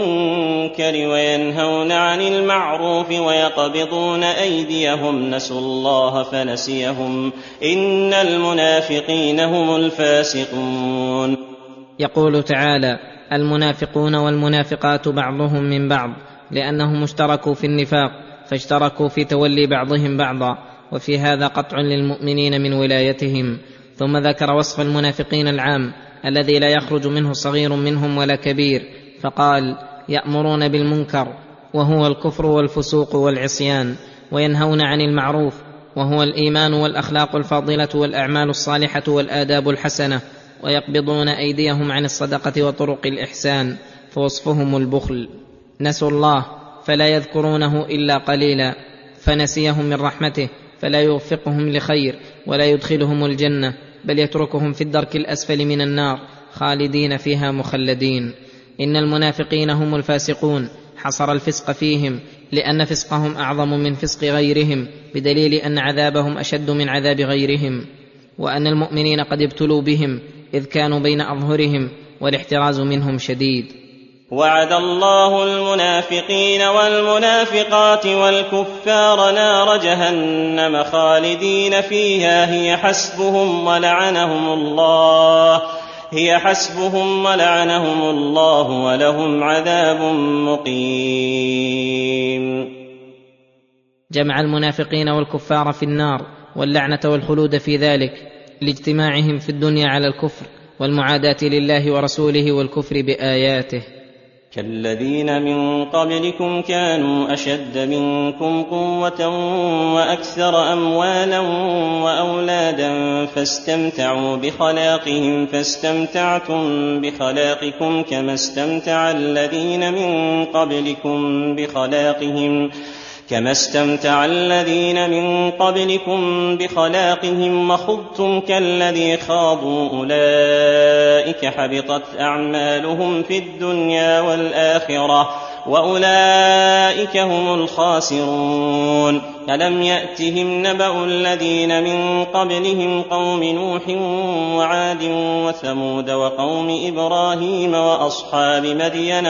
بالمنكر وينهون عن المعروف ويقبضون أيديهم نسوا الله فنسيهم إن المنافقين هم الفاسقون. يقول تعالى المنافقون والمنافقات بعضهم من بعض، لأنهم اشتركوا في النفاق فاشتركوا في تولي بعضهم بعضا، وفي هذا قطع للمؤمنين من ولايتهم. ثم ذكر وصف المنافقين العام الذي لا يخرج منه صغير منهم ولا كبير، فقال يأمرون بالمنكر وهو الكفر والفسوق والعصيان، وينهون عن المعروف وهو الإيمان والأخلاق الفاضلة والأعمال الصالحة والآداب الحسنة، ويقبضون أيديهم عن الصدقة وطرق الإحسان، فوصفهم البخل. نسوا الله فلا يذكرونه إلا قليلا، فنسيهم من رحمته فلا يوفقهم لخير ولا يدخلهم الجنة، بل يتركهم في الدرك الأسفل من النار خالدين فيها مخلدين. إن المنافقين هم الفاسقون، حصر الفسق فيهم لأن فسقهم أعظم من فسق غيرهم، بدليل أن عذابهم أشد من عذاب غيرهم، وأن المؤمنين قد ابتلوا بهم إذ كانوا بين أظهرهم والاحتراز منهم شديد. وعد الله المنافقين والمنافقات والكفار نار جهنم خالدين فيها هي حسبهم ولعنهم الله ولهم عذاب مقيم. جمع المنافقين والكفار في النار واللعنة والخلود في ذلك لاجتماعهم في الدنيا على الكفر والمعاداة لله ورسوله والكفر بآياته. كالذين من قبلكم كانوا أشد منكم قوة وأكثر أموالا وأولادا فاستمتعوا بخلاقهم فاستمتعتم بخلاقكم كما استمتع الذين من قبلكم بخلاقهم وخضتم كالذي خاضوا أولئك حبطت أعمالهم في الدنيا والآخرة وأولئك هم الخاسرون. ألم يأتهم نبأ الذين من قبلهم قوم نوح وعاد وثمود وقوم إبراهيم وأصحاب مدين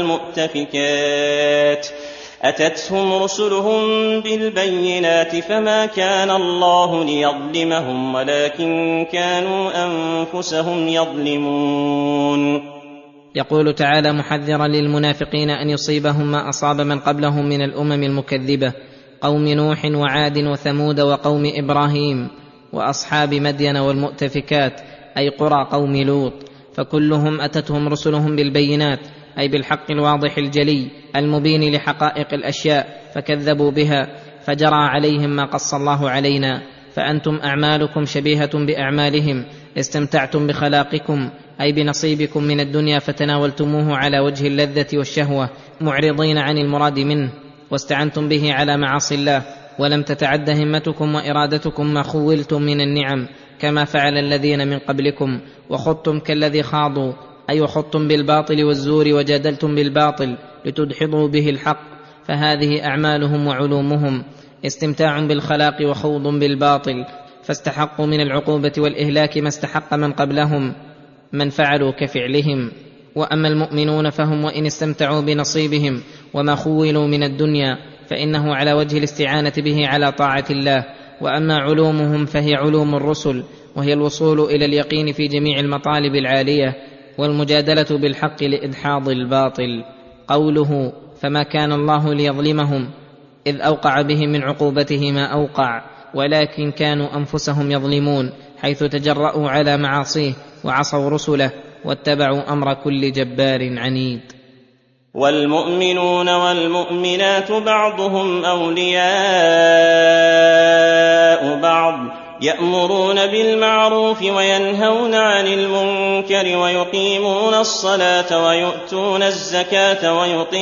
والمؤتفكات أتتهم رسلهم بالبينات فما كان الله ليظلمهم ولكن كانوا أنفسهم يظلمون. يقول تعالى محذرا للمنافقين أن يصيبهم ما أصاب من قبلهم من الأمم المكذبة، قوم نوح وعاد وثمود وقوم إبراهيم وأصحاب مدين والمؤتفكات، أي قرى قوم لوط، فكلهم أتتهم رسلهم بالبينات، أي بالحق الواضح الجلي المبين لحقائق الأشياء، فكذبوا بها فجرى عليهم ما قص الله علينا. فأنتم أعمالكم شبيهة بأعمالهم، استمتعتم بخلاقكم أي بنصيبكم من الدنيا فتناولتموه على وجه اللذة والشهوة معرضين عن المراد منه، واستعنتم به على معاصي الله، ولم تتعد همتكم وإرادتكم ما خولتم من النعم كما فعل الذين من قبلكم، وخضتم كالذي خاضوا، أي وخضتم بالباطل والزور وجادلتم بالباطل لتدحضوا به الحق، فهذه أعمالهم وعلومهم، استمتاع بالخلاق وخوض بالباطل، فاستحقوا من العقوبة والإهلاك ما استحق من قبلهم من فعلوا كفعلهم. وأما المؤمنون فهم وإن استمتعوا بنصيبهم وما خولوا من الدنيا فإنه على وجه الاستعانة به على طاعة الله. وأما علومهم فهي علوم الرسل، وهي الوصول إلى اليقين في جميع المطالب العالية والمجادلة بالحق لإدحاض الباطل. قوله فما كان الله ليظلمهم إذ أوقع بهم من عقوبته ما أوقع، ولكن كانوا أنفسهم يظلمون، حيث تجرؤوا على معاصيه وعصوا رسله واتبعوا أمر كل جبار عنيد. والمؤمنون والمؤمنات بعضهم أولياء بعض، يأمرون بالمعروف وينهون عن المنكر ويقيمون الصلاة ويؤتون الزكاة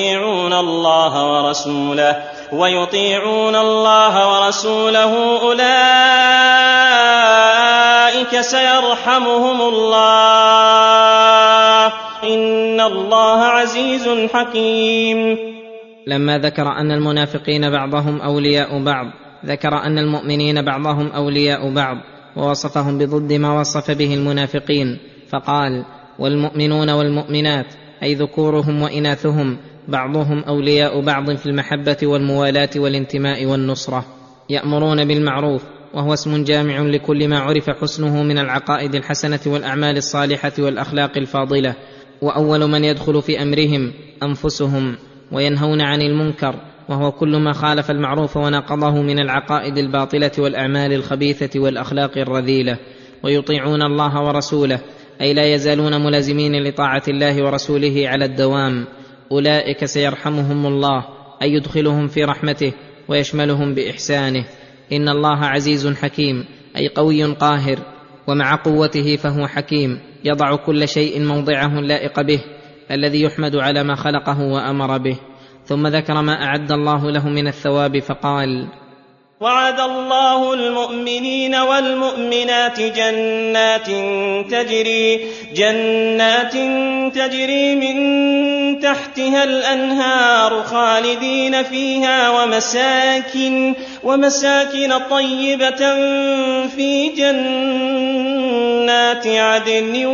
ويطيعون الله ورسوله أولئك سيرحمهم الله إن الله عزيز حكيم. لما ذكر أن المنافقين بعضهم أولياء بعض، ذكر أن المؤمنين بعضهم أولياء بعض، ووصفهم بضد ما وصف به المنافقين، فقال والمؤمنون والمؤمنات، أي ذكورهم وإناثهم، بعضهم أولياء بعض في المحبة والموالاة والانتماء والنصرة. يأمرون بالمعروف، وهو اسم جامع لكل ما عرف حسنه من العقائد الحسنة والأعمال الصالحة والأخلاق الفاضلة، وأول من يدخل في أمرهم أنفسهم. وينهون عن المنكر، وهو كل ما خالف المعروف وناقضه من العقائد الباطلة والأعمال الخبيثة والأخلاق الرذيلة. ويطيعون الله ورسوله، أي لا يزالون ملازمين لطاعة الله ورسوله على الدوام. أولئك سيرحمهم الله، أي يدخلهم في رحمته ويشملهم بإحسانه. إن الله عزيز حكيم، أي قوي قاهر، ومع قوته فهو حكيم، يضع كل شيء موضعه اللائق به، الذي يحمد على ما خلقه وأمر به. ثم ذكر ما أعد الله له من الثواب فقال وعد الله المؤمنين والمؤمنات جنات تجري من تحتها الأنهار خالدين فيها ومساكن طيبة في جنات عدن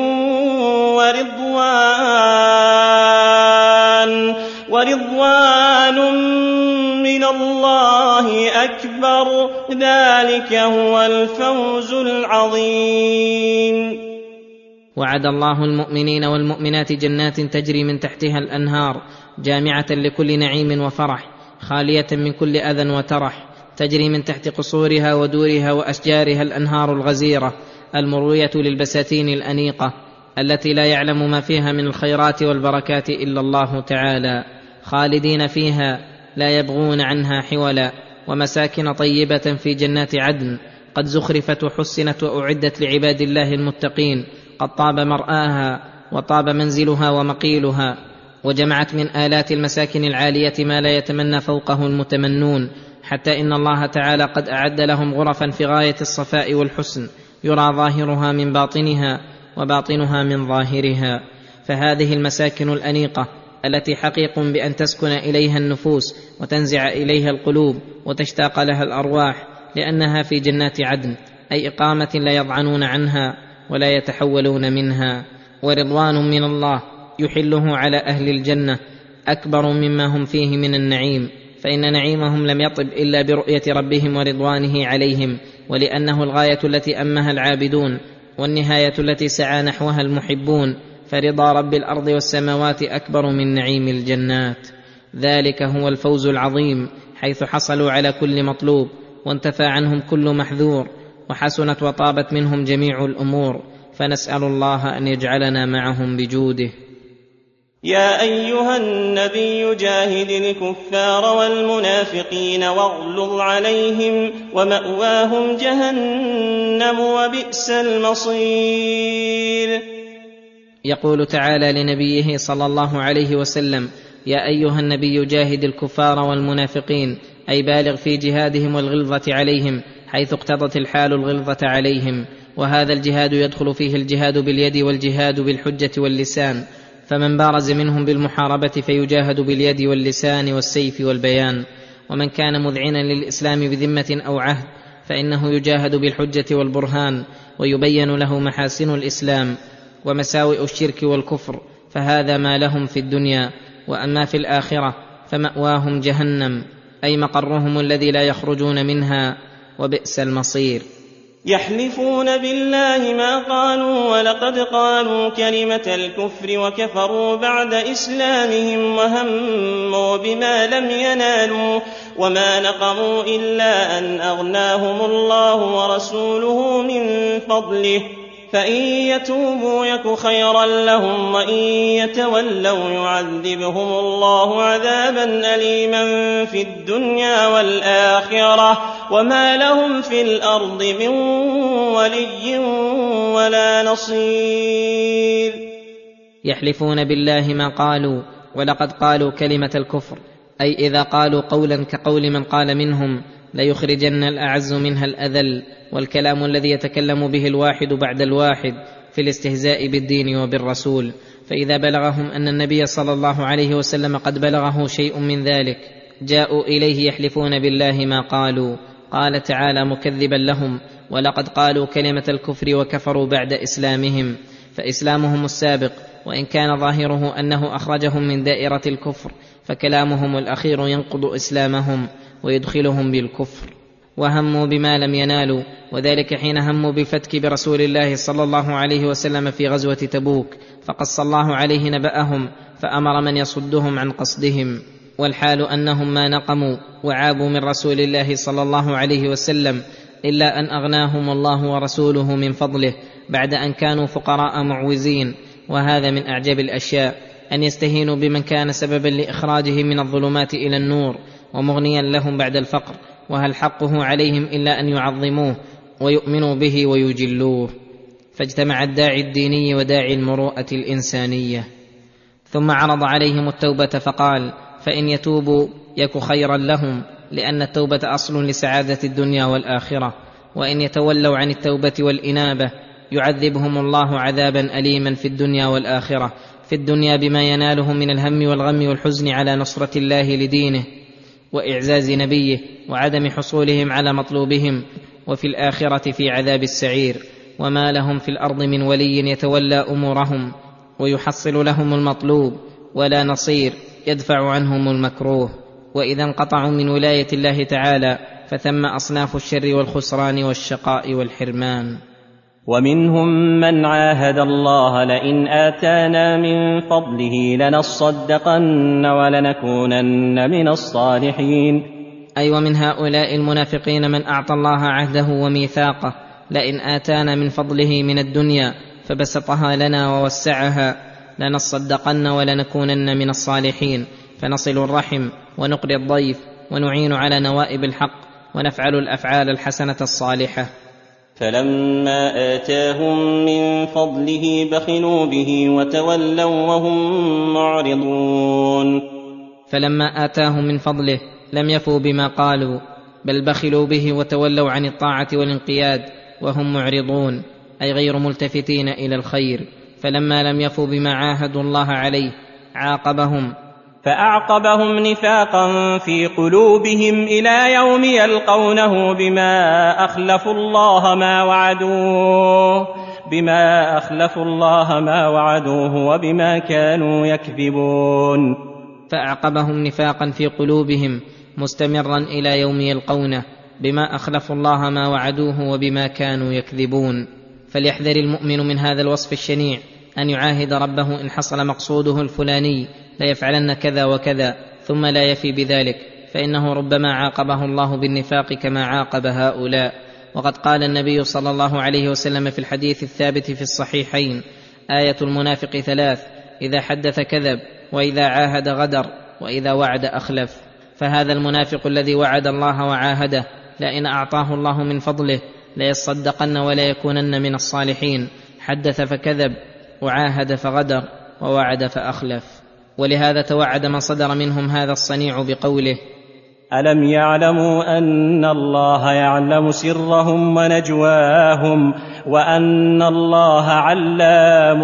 ورضوان من الله أكبر، ذلك هو الفوز العظيم. وعد الله المؤمنين والمؤمنات جنات تجري من تحتها الأنهار، جامعة لكل نعيم وفرح، خالية من كل أذى وترح، تجري من تحت قصورها ودورها وأشجارها الأنهار الغزيرة المروية للبساتين الأنيقة، التي لا يعلم ما فيها من الخيرات والبركات إلا الله تعالى، خالدين فيها لا يبغون عنها حولا، ومساكن طيبة في جنات عدن قد زخرفت وحسنت وأعدت لعباد الله المتقين، قد طاب مرآها وطاب منزلها ومقيلها، وجمعت من آلات المساكن العالية ما لا يتمنى فوقه المتمنون، حتى إن الله تعالى قد أعد لهم غرفا في غاية الصفاء والحسن، يرى ظاهرها من باطنها وباطنها من ظاهرها. فهذه المساكن الأنيقة التي حقيق بأن تسكن إليها النفوس وتنزع إليها القلوب وتشتاق لها الأرواح، لأنها في جنات عدن، أي إقامة لا يضعنون عنها ولا يتحولون منها، ورضوان من الله يحله على أهل الجنة أكبر مما هم فيه من النعيم، فإن نعيمهم لم يطب إلا برؤية ربهم ورضوانه عليهم، ولأنه الغاية التي أمها العابدون والنهاية التي سعى نحوها المحبون، فرضا رب الأرض والسماوات أكبر من نعيم الجنات. ذلك هو الفوز العظيم، حيث حصلوا على كل مطلوب وانتفى عنهم كل محذور، وحسنت وطابت منهم جميع الأمور، فنسأل الله أن يجعلنا معهم بجوده. يا أيها النبي جاهد الكفار والمنافقين واغلظ عليهم ومأواهم جهنم وبئس المصير. يقول تعالى لنبيه صلى الله عليه وسلم: يا أيها النبي جاهد الكفار والمنافقين، أي بالغ في جهادهم والغلظة عليهم، حيث اقتضت الحال الغلظة عليهم، وهذا الجهاد يدخل فيه الجهاد باليد والجهاد بالحجة واللسان، فمن بارز منهم بالمحاربة فيجاهد باليد واللسان والسيف والبيان، ومن كان مذعنا للإسلام بذمة أو عهد فإنه يجاهد بالحجة والبرهان، ويبين له محاسن الإسلام ومساوئ الشرك والكفر، فهذا ما لهم في الدنيا. وأما في الآخرة فمأواهم جهنم، أي مقرهم الذي لا يخرجون منها، وبئس المصير. يحلفون بالله ما قالوا ولقد قالوا كلمة الكفر وكفروا بعد إسلامهم وهموا بما لم ينالوا، وما نقموا إلا أن أغناهم الله ورسوله من فضله، فإن يتوبوا يك خيرا لهم، وإن يتولوا يعذبهم الله عذابا أليما في الدنيا والآخرة، وما لهم في الأرض من ولي ولا نصير. يحلفون بالله ما قالوا ولقد قالوا كلمة الكفر، أي إذا قالوا قولا كقول من قال منهم ليخرجن الأعز منها الأذل، والكلام الذي يتكلم به الواحد بعد الواحد في الاستهزاء بالدين وبالرسول. فإذا بلغهم أن النبي صلى الله عليه وسلم قد بلغه شيء من ذلك جاءوا إليه يحلفون بالله ما قالوا. قال تعالى مكذبا لهم: ولقد قالوا كلمة الكفر وكفروا بعد إسلامهم، فإسلامهم السابق وإن كان ظاهره أنه أخرجهم من دائرة الكفر، فكلامهم الأخير ينقض إسلامهم ويدخلهم بالكفر. وهموا بما لم ينالوا، وذلك حين هموا بالفتك برسول الله صلى الله عليه وسلم في غزوة تبوك، فقص الله عليه نبأهم فأمر من يصدهم عن قصدهم، والحال أنهم ما نقموا وعابوا من رسول الله صلى الله عليه وسلم إلا أن أغناهم الله ورسوله من فضله بعد أن كانوا فقراء معوزين. وهذا من أعجب الأشياء، أن يستهينوا بمن كان سببا لإخراجهم من الظلمات إلى النور ومغنيا لهم بعد الفقر، وهل حقه عليهم إلا أن يعظموه ويؤمنوا به ويجلوه. فاجتمع الداعي الديني وداعي المروءة الإنسانية. ثم عرض عليهم التوبة فقال: فإن يتوبوا يك خيرا لهم، لأن التوبة أصل لسعادة الدنيا والآخرة، وإن يتولوا عن التوبة والإنابة يعذبهم الله عذابا أليما في الدنيا والآخرة، في الدنيا بما ينالهم من الهم والغم والحزن على نصرة الله لدينه وإعزاز نبيه وعدم حصولهم على مطلوبهم، وفي الآخرة في عذاب السعير. وما لهم في الأرض من ولي يتولى أمورهم ويحصل لهم المطلوب، ولا نصير يدفع عنهم المكروه. وإذا انقطعوا من ولاية الله تعالى فثم أصناف الشر والخسران والشقاء والحرمان. ومنهم من عاهد الله لئن آتانا من فضله لنصدقن ولنكونن من الصالحين. أي ومن هؤلاء المنافقين من أعطى الله عهده وميثاقه: لئن آتانا من فضله من الدنيا فبسطها لنا ووسعها لنصدقن ولنكونن من الصالحين، فنصل الرحم ونقري الضيف ونعين على نوائب الحق ونفعل الأفعال الحسنة الصالحة. فلما آتاهم من فضله بخلوا به وتولوا وهم معرضون. فلما آتاهم من فضله لم يفوا بما قالوا، بل بخلوا به وتولوا عن الطاعة والانقياد وهم معرضون، أي غير ملتفتين إلى الخير. فلما لم يفوا بما عاهدوا الله عليه عاقبهم، فأعقبهم نفاقا في قلوبهم إلى يوم يلقونه بما أخلفوا الله ما وعدوه وبما كانوا يكذبون. فأعقبهم نفاقا في قلوبهم مستمرا إلى يوم يلقونه بما أخلفوا الله ما وعدوه وبما كانوا يكذبون. فليحذر المؤمن من هذا الوصف الشنيع، أن يعاهد ربه إن حصل مقصوده الفلاني ليفعلن كذا وكذا ثم لا يفي بذلك، فإنه ربما عاقبه الله بالنفاق كما عاقب هؤلاء. وقد قال النبي صلى الله عليه وسلم في الحديث الثابت في الصحيحين: آية المنافق 3، إذا حدث كذب، وإذا عاهد غدر، وإذا وعد أخلف. فهذا المنافق الذي وعد الله وعاهده لئن أعطاه الله من فضله ليصدقن ولا يكونن من الصالحين، حدث فكذب، وعاهد فغدر، ووعد فأخلف. ولهذا توعد من صدر منهم هذا الصنيع بقوله: ألم يعلموا أن الله يعلم سرهم ونجواهم وأن الله علام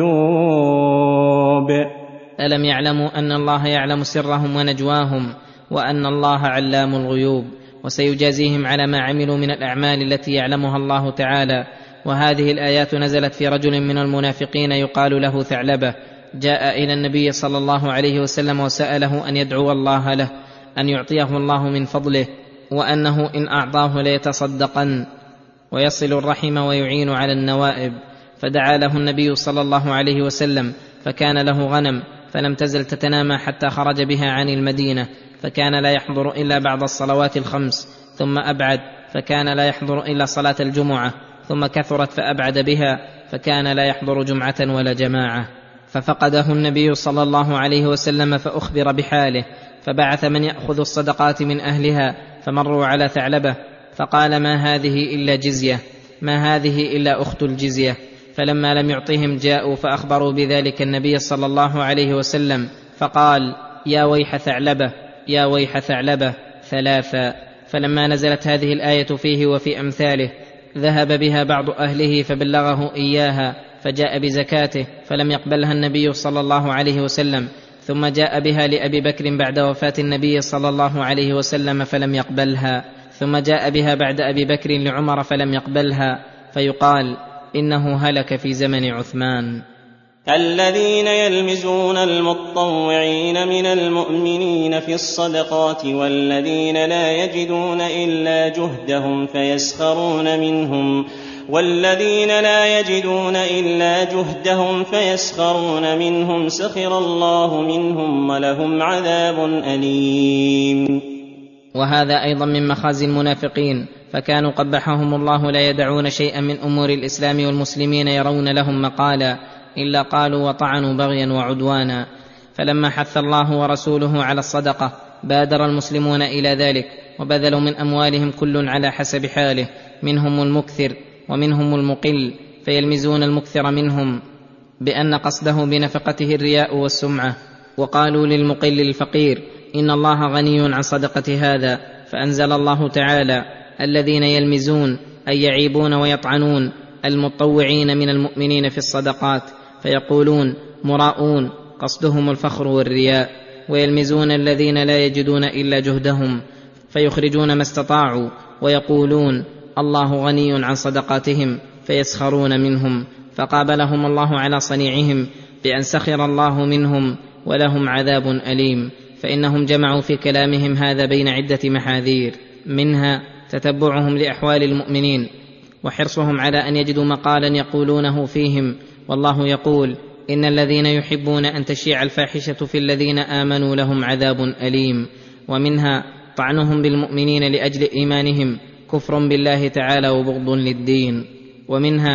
الغيوب. ألم يعلموا أن الله يعلم سرهم ونجواهم وأن الله علام الغيوب، وسيجازيهم على ما عملوا من الأعمال التي يعلمها الله تعالى. وهذه الآيات نزلت في رجل من المنافقين يقال له ثعلبة، جاء إلى النبي صلى الله عليه وسلم وسأله أن يدعو الله له أن يعطيه الله من فضله، وأنه إن أعطاه ليتصدقن ويصل الرحم ويعين على النوائب. فدعا له النبي صلى الله عليه وسلم، فكان له غنم فلم تزل تتنامى حتى خرج بها عن المدينة، فكان لا يحضر إلا بعد الصلوات الخمس، ثم أبعد فكان لا يحضر إلا صلاة الجمعة، ثم كثرت فأبعد بها فكان لا يحضر جمعة ولا جماعة. ففقده النبي صلى الله عليه وسلم فأخبر بحاله، فبعث من يأخذ الصدقات من أهلها، فمروا على ثعلبة فقال: ما هذه إلا جزية، ما هذه إلا أخت الجزية. فلما لم يعطهم جاءوا فأخبروا بذلك النبي صلى الله عليه وسلم، فقال: يا ويح ثعلبة، يا ويح ثعلبة 3. فلما نزلت هذه الآية فيه وفي أمثاله ذهب بها بعض أهله فبلغه إياها، فجاء بزكاته فلم يقبلها النبي صلى الله عليه وسلم، ثم جاء بها لأبي بكر بعد وفاة النبي صلى الله عليه وسلم فلم يقبلها، ثم جاء بها بعد أبي بكر لعمر فلم يقبلها، فيقال إنه هلك في زمن عثمان. الذين يلمزون المطوعين من المؤمنين في الصدقات والذين لا يجدون إلا جهدهم فيسخرون منهم سخر الله منهم ولهم عذاب أليم. وهذا أيضا من مخازي المنافقين، فكانوا قبحهم الله لا يدعون شيئا من أمور الإسلام والمسلمين يرون لهم مقالا إلا قالوا وطعنوا بغيا وعدوانا. فلما حث الله ورسوله على الصدقة بادر المسلمون إلى ذلك، وبذلوا من أموالهم كل على حسب حاله، منهم المكثر ومنهم المقل، فيلمزون المكثر منهم بأن قصده بنفقته الرياء والسمعة. وقالوا للمقل الفقير: إن الله غني عن صدقة هذا، فأنزل الله تعالى: الذين يلمزون أي يعيبون ويطعنون المطوعين من المؤمنين في الصدقات، فيقولون مراؤون، قصدهم الفخر والرياء، ويلمزون الذين لا يجدون إلا جهدهم، فيخرجون ما استطاعوا، ويقولون الله غني عن صدقاتهم، فيسخرون منهم، فقابلهم الله على صنيعهم بأن سخر الله منهم ولهم عذاب أليم. فإنهم جمعوا في كلامهم هذا بين عدة محاذير، منها تتبعهم لأحوال المؤمنين وحرصهم على أن يجدوا مقالا يقولونه فيهم، والله يقول: إن الذين يحبون أن تشيع الفاحشة في الذين آمنوا لهم عذاب أليم. ومنها طعنهم بالمؤمنين لأجل إيمانهم كفر بالله تعالى وبغض للدين. ومنها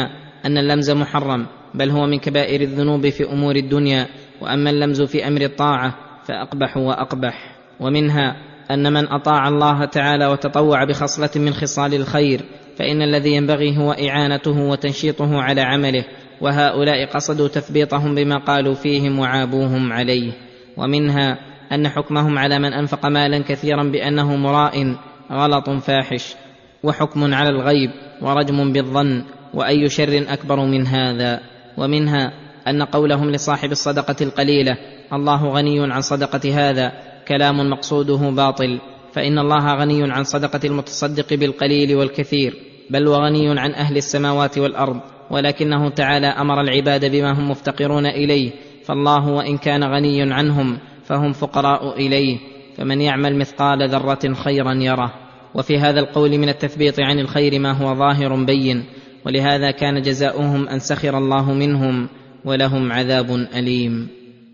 أن اللمز محرم، بل هو من كبائر الذنوب في أمور الدنيا، وأما اللمز في أمر الطاعة فأقبح وأقبح. ومنها أن من أطاع الله تعالى وتطوع بخصلة من خصال الخير فإن الذي ينبغي هو إعانته وتنشيطه على عمله، وهؤلاء قصدوا تثبيطهم بما قالوا فيهم وعابوهم عليه. ومنها أن حكمهم على من أنفق مالا كثيرا بأنه مراء غلط فاحش، وحكم على الغيب ورجم بالظن، وأي شر أكبر من هذا. ومنها أن قولهم لصاحب الصدقة القليلة الله غني عن صدقة هذا كلام مقصوده باطل، فإن الله غني عن صدقة المتصدق بالقليل والكثير، بل وغني عن أهل السماوات والأرض، ولكنه تعالى أمر العباد بما هم مفتقرون إليه، فالله وإن كان غني عنهم فهم فقراء إليه، فمن يعمل مثقال ذرة خيرا يره. وفي هذا القول من التثبيط عن الخير ما هو ظاهر بين، ولهذا كان جزاؤهم أن سخر الله منهم ولهم عذاب أليم.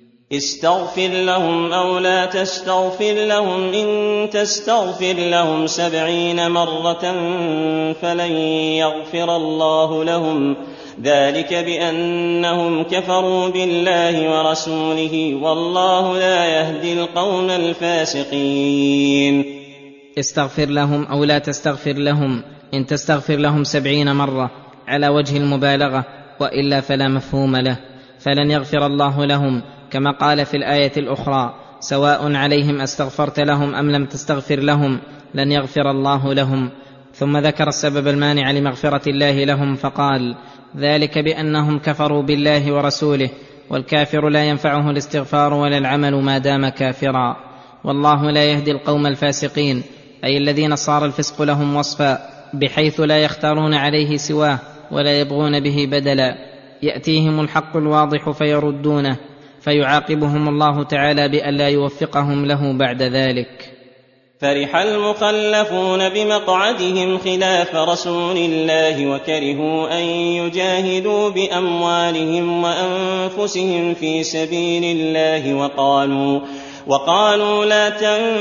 استغفر لهم أو لا تستغفر لهم، إن تستغفر لهم 70 مرة فلن يغفر الله لهم، ذلك بأنهم كفروا بالله ورسوله، والله لا يهدي القوم الفاسقين. استغفر لهم أو لا تستغفر لهم، إن تستغفر لهم 70 مرة على وجه المبالغة، وإلا فلا مفهوم له، فلن يغفر الله لهم، كما قال في الآية الأخرى سواء عليهم أستغفرت لهم أم لم تستغفر لهم لن يغفر الله لهم. ثم ذكر السبب المانع لمغفرة الله لهم فقال ذلك بأنهم كفروا بالله ورسوله، والكافر لا ينفعه الاستغفار ولا العمل ما دام كافرا، والله لا يهدي القوم الفاسقين، أي الذين صار الفسق لهم وصفا بحيث لا يختارون عليه سواه ولا يبغون به بدلا، يأتيهم الحق الواضح فيردونه، فيعاقبهم الله تعالى بأن لا يوفقهم له بعد ذلك. فرح المخلفون بمقعدهم خلاف رسول الله، وكرهوا أن يجاهدوا بأموالهم وأنفسهم في سبيل الله، وقالوا لا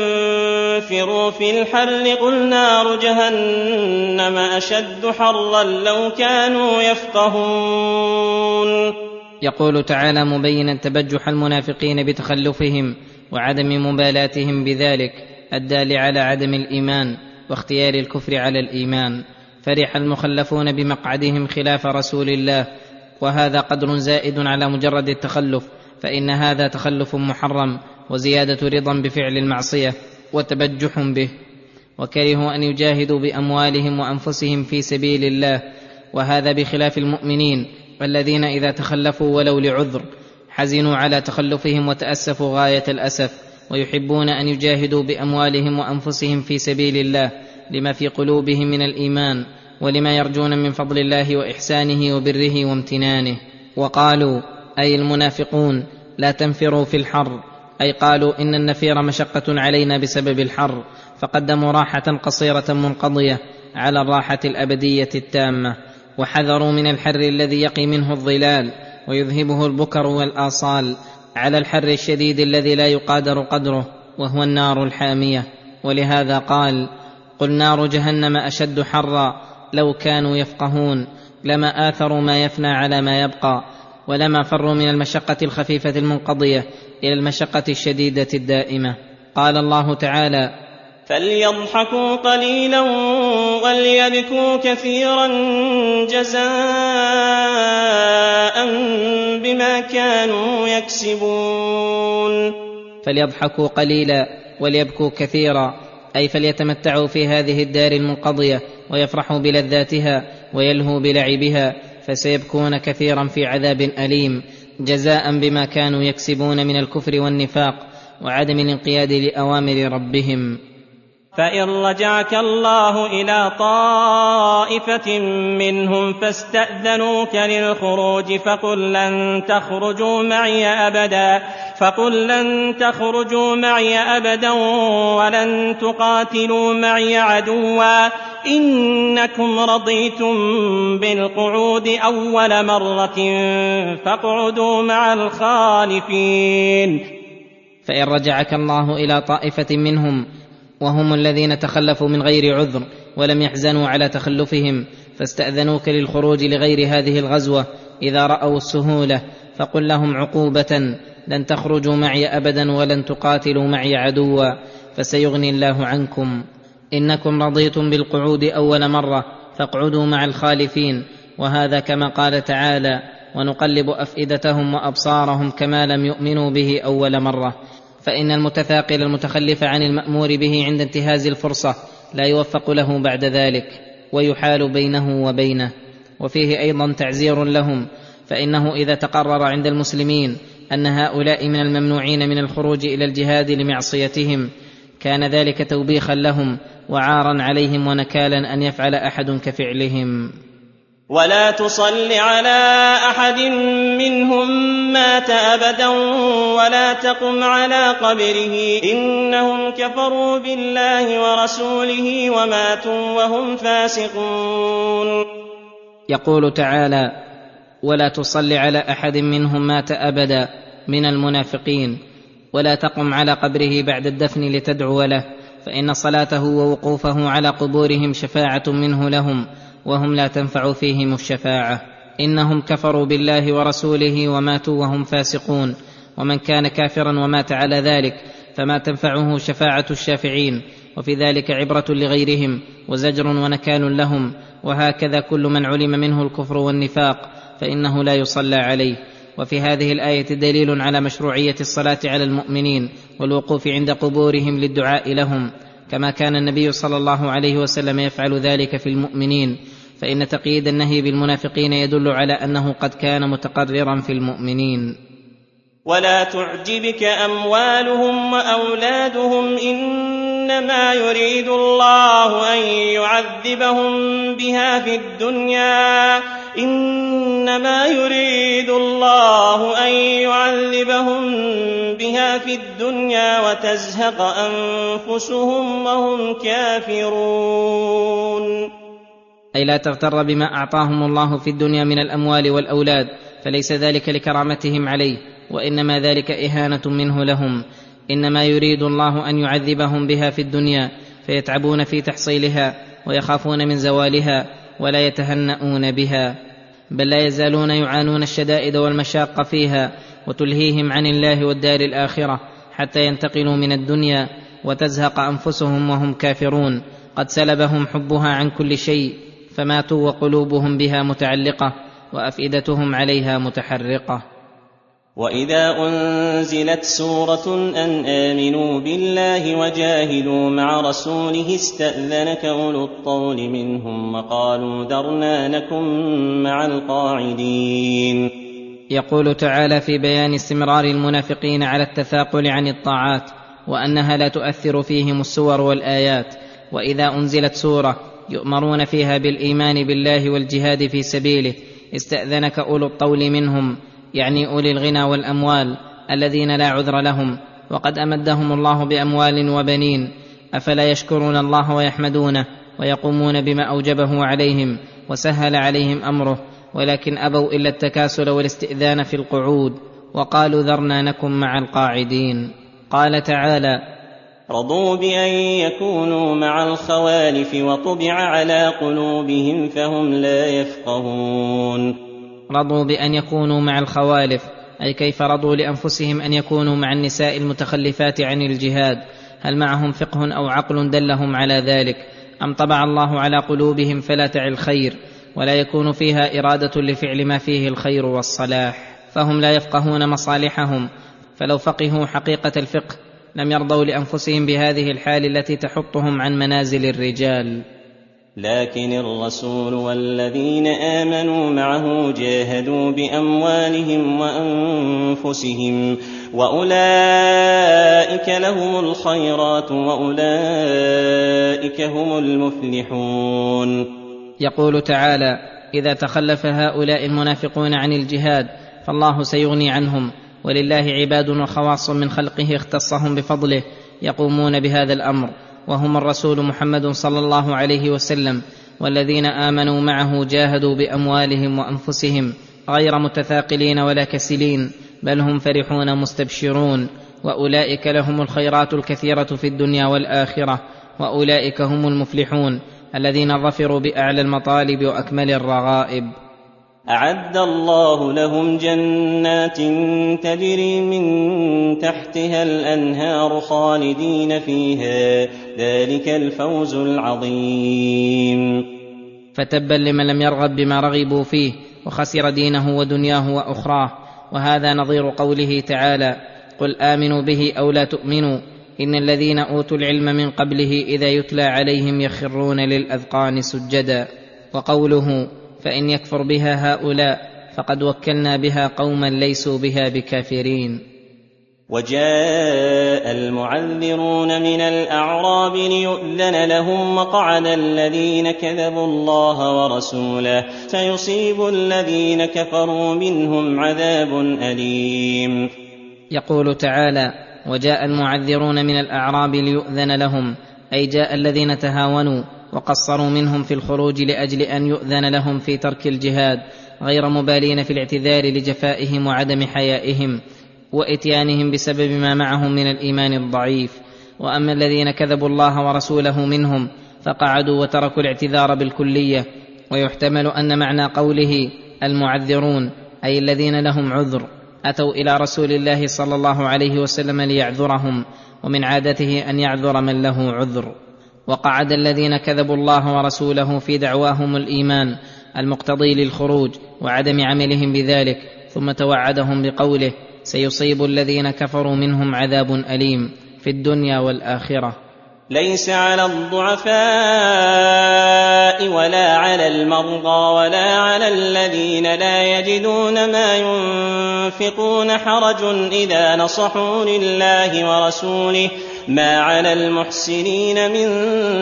تنفروا في الحر، قل نار جهنم أشد حرا لو كانوا يفقهون. يقول تعالى مبينا تبجح المنافقين بتخلفهم وعدم مبالاتهم بذلك الدال على عدم الإيمان واختيار الكفر على الإيمان. فرح المخلفون بمقعدهم خلاف رسول الله، وهذا قدر زائد على مجرد التخلف، فإن هذا تخلف محرم وزيادة رضا بفعل المعصية وتبجح به. وكرهوا أن يجاهدوا بأموالهم وأنفسهم في سبيل الله، وهذا بخلاف المؤمنين الذين إذا تخلفوا ولو لعذر حزنوا على تخلفهم وتأسفوا غاية الأسف، ويحبون أن يجاهدوا بأموالهم وأنفسهم في سبيل الله لما في قلوبهم من الإيمان، ولما يرجون من فضل الله وإحسانه وبره وامتنانه. وقالوا أي المنافقون لا تنفروا في الحر، أي قالوا إن النفير مشقة علينا بسبب الحر، فقدموا راحة قصيرة منقضية على الراحة الأبدية التامة، وحذروا من الحر الذي يقي منه الظلال ويذهبه البكر والآصال على الحر الشديد الذي لا يقادر قدره، وهو النار الحامية. ولهذا قال قل نار جهنم أشد حرا لو كانوا يفقهون، لما آثروا ما يفنى على ما يبقى، ولما فروا من المشقة الخفيفة المنقضية إلى المشقة الشديدة الدائمة. قال الله تعالى فليضحكوا قليلا وليبكوا كثيرا جزاء بما كانوا يكسبون. فليضحكوا قليلا وليبكوا كثيرا، أي فليتمتعوا في هذه الدار المنقضية ويفرحوا بلذاتها ويلهوا بلعبها، فسيبكون كثيرا في عذاب أليم جزاء بما كانوا يكسبون من الكفر والنفاق وعدم الانقياد لأوامر ربهم. فإن رجعك الله إلى طائفة منهم فاستأذنوك للخروج فقل لن تخرجوا معي أبدا ولن تقاتلوا معي عدوا، إنكم رضيتم بالقعود أول مرة فاقعدوا مع الخالفين. فإن رجعك الله إلى طائفة منهم وهم الذين تخلفوا من غير عذر ولم يحزنوا على تخلفهم، فاستأذنوك للخروج لغير هذه الغزوة إذا رأوا السهولة، فقل لهم عقوبة: لن تخرجوا معي أبدا ولن تقاتلوا معي عدوا، فسيغني الله عنكم. إنكم رضيتم بالقعود أول مرة فاقعدوا مع الخالفين. وهذا كما قال تعالى: ونقلب أفئدتهم وأبصارهم كما لم يؤمنوا به أول مرة. فإن المتثاقل المتخلف عن المأمور به عند انتهاز الفرصة لا يوفق له بعد ذلك، ويحال بينه وبينه. وفيه أيضا تعزير لهم، فإنه إذا تقرر عند المسلمين أن هؤلاء من الممنوعين من الخروج إلى الجهاد لمعصيتهم كان ذلك توبيخا لهم وعارا عليهم ونكالا أن يفعل أحد كفعلهم. ولا تصل على أحد منهم مات أبدا ولا تقم على قبره إنهم كفروا بالله ورسوله وماتوا وهم فاسقون. يقول تعالى: ولا تصل على أحد منهم مات أبدا من المنافقين ولا تقم على قبره بعد الدفن لتدعو له، فإن صلاته ووقوفه على قبورهم شفاعة منه لهم وهم لا تنفع فيهم الشفاعة. إنهم كفروا بالله ورسوله وماتوا وهم فاسقون. ومن كان كافرا ومات على ذلك فما تنفعه شفاعة الشافعين، وفي ذلك عبرة لغيرهم وزجر ونكال لهم. وهكذا كل من علم منه الكفر والنفاق فإنه لا يصلى عليه. وفي هذه الآية دليل على مشروعية الصلاة على المؤمنين والوقوف عند قبورهم للدعاء لهم، كما كان النبي صلى الله عليه وسلم يفعل ذلك في المؤمنين، فإن تقييد النهي بالمنافقين يدل على أنه قد كان متقررا في المؤمنين. ولا تعجبك أموالهم وأولادهم إنما يريد الله أن يعذبهم بها في الدنيا وتزهق أنفسهم وهم كافرون. أي لا تغتر بما أعطاهم الله في الدنيا من الأموال والأولاد، فليس ذلك لكرامتهم عليه، وإنما ذلك إهانة منه لهم. إنما يريد الله أن يعذبهم بها في الدنيا فيتعبون في تحصيلها ويخافون من زوالها ولا يتهنؤون بها، بل لا يزالون يعانون الشدائد والمشاق فيها وتلهيهم عن الله والدار الآخرة حتى ينتقلوا من الدنيا وتزهق أنفسهم وهم كافرون، قد سلبهم حبها عن كل شيء، فماتوا وقلوبهم بها متعلقة وأفئدتهم عليها متحرقة. وإذا أنزلت سورة أن آمنوا بالله وجاهدوا مع رسوله استأذنك أولو الطول منهم وقالوا ذرنا نكن مع القاعدين. يقول تعالى في بيان استمرار المنافقين على التثاقل عن الطاعات وأنها لا تؤثر فيهم السور والآيات. وإذا أنزلت سورة يؤمرون فيها بالإيمان بالله والجهاد في سبيله استأذنك أولو الطول منهم، يعني أولي الغنى والأموال الذين لا عذر لهم، وقد أمدهم الله بأموال وبنين، أفلا يشكرون الله ويحمدونه ويقومون بما أوجبه عليهم وسهل عليهم أمره، ولكن أبوا إلا التكاسل والاستئذان في القعود، وقالوا ذرنا نكن مع القاعدين. قال تعالى: رضوا بأن يكونوا مع الخوالف وطبع على قلوبهم فهم لا يفقهون. رضوا بأن يكونوا مع الخوالف، أي كيف رضوا لأنفسهم أن يكونوا مع النساء المتخلفات عن الجهاد؟ هل معهم فقه أو عقل دلهم على ذلك، أم طبع الله على قلوبهم فلا تعي الخير ولا يكون فيها إرادة لفعل ما فيه الخير والصلاح، فهم لا يفقهون مصالحهم؟ فلو فقهوا حقيقة الفقه لم يرضوا لأنفسهم بهذه الحال التي تحطهم عن منازل الرجال. لكن الرسول والذين آمنوا معه جاهدوا بأموالهم وأنفسهم وأولئك لهم الخيرات وأولئك هم المفلحون. يقول تعالى: إذا تخلف هؤلاء المنافقون عن الجهاد فالله سيغني عنهم، ولله عباد وخواص من خلقه اختصهم بفضله يقومون بهذا الأمر، وهم الرسول محمد صلى الله عليه وسلم والذين آمنوا معه جاهدوا بأموالهم وأنفسهم غير متثاقلين ولا كسلين، بل هم فرحون مستبشرون، وأولئك لهم الخيرات الكثيرة في الدنيا والآخرة، وأولئك هم المفلحون. الذين ظفروا بأعلى المطالب وأكمل الرغائب. أعد الله لهم جنات تجري من تحتها الأنهار خالدين فيها، ذلك الفوز العظيم. فتبا لمن لم يرغب بما رغبوا فيه وخسر دينه ودنياه وأخراه. وهذا نظير قوله تعالى: قل آمنوا به أو لا تؤمنوا إن الذين أوتوا العلم من قبله إذا يتلى عليهم يخرون للأذقان سجدا. وقوله: فإن يكفر بها هؤلاء فقد وكلنا بها قوما ليسوا بها بكافرين. وجاء المعذرون من الأعراب ليؤذن لهم مقعد الذين كذبوا الله ورسوله، سيصيب الذين كفروا منهم عذاب أليم. يقول تعالى: وجاء المعذرون من الأعراب ليؤذن لهم، أي جاء الذين تهاونوا وقصروا منهم في الخروج لأجل أن يؤذن لهم في ترك الجهاد، غير مبالين في الاعتذار لجفائهم وعدم حيائهم وإتيانهم بسبب ما معهم من الإيمان الضعيف. وأما الذين كذبوا الله ورسوله منهم فقعدوا وتركوا الاعتذار بالكلية. ويحتمل أن معنى قوله المعذرون أي الذين لهم عذر أتوا إلى رسول الله صلى الله عليه وسلم ليعذرهم، ومن عادته أن يعذر من له عذر. وقعد الذين كذبوا الله ورسوله في دعواهم الإيمان المقتضي للخروج وعدم عملهم بذلك، ثم توعدهم بقوله: سيصيب الذين كفروا منهم عذاب أليم في الدنيا والآخرة. ليس على الضعفاء ولا على المرضى ولا على الذين لا يجدون ما ينفقون حرج إذا نصحوا لله ورسوله، ما على المحسنين من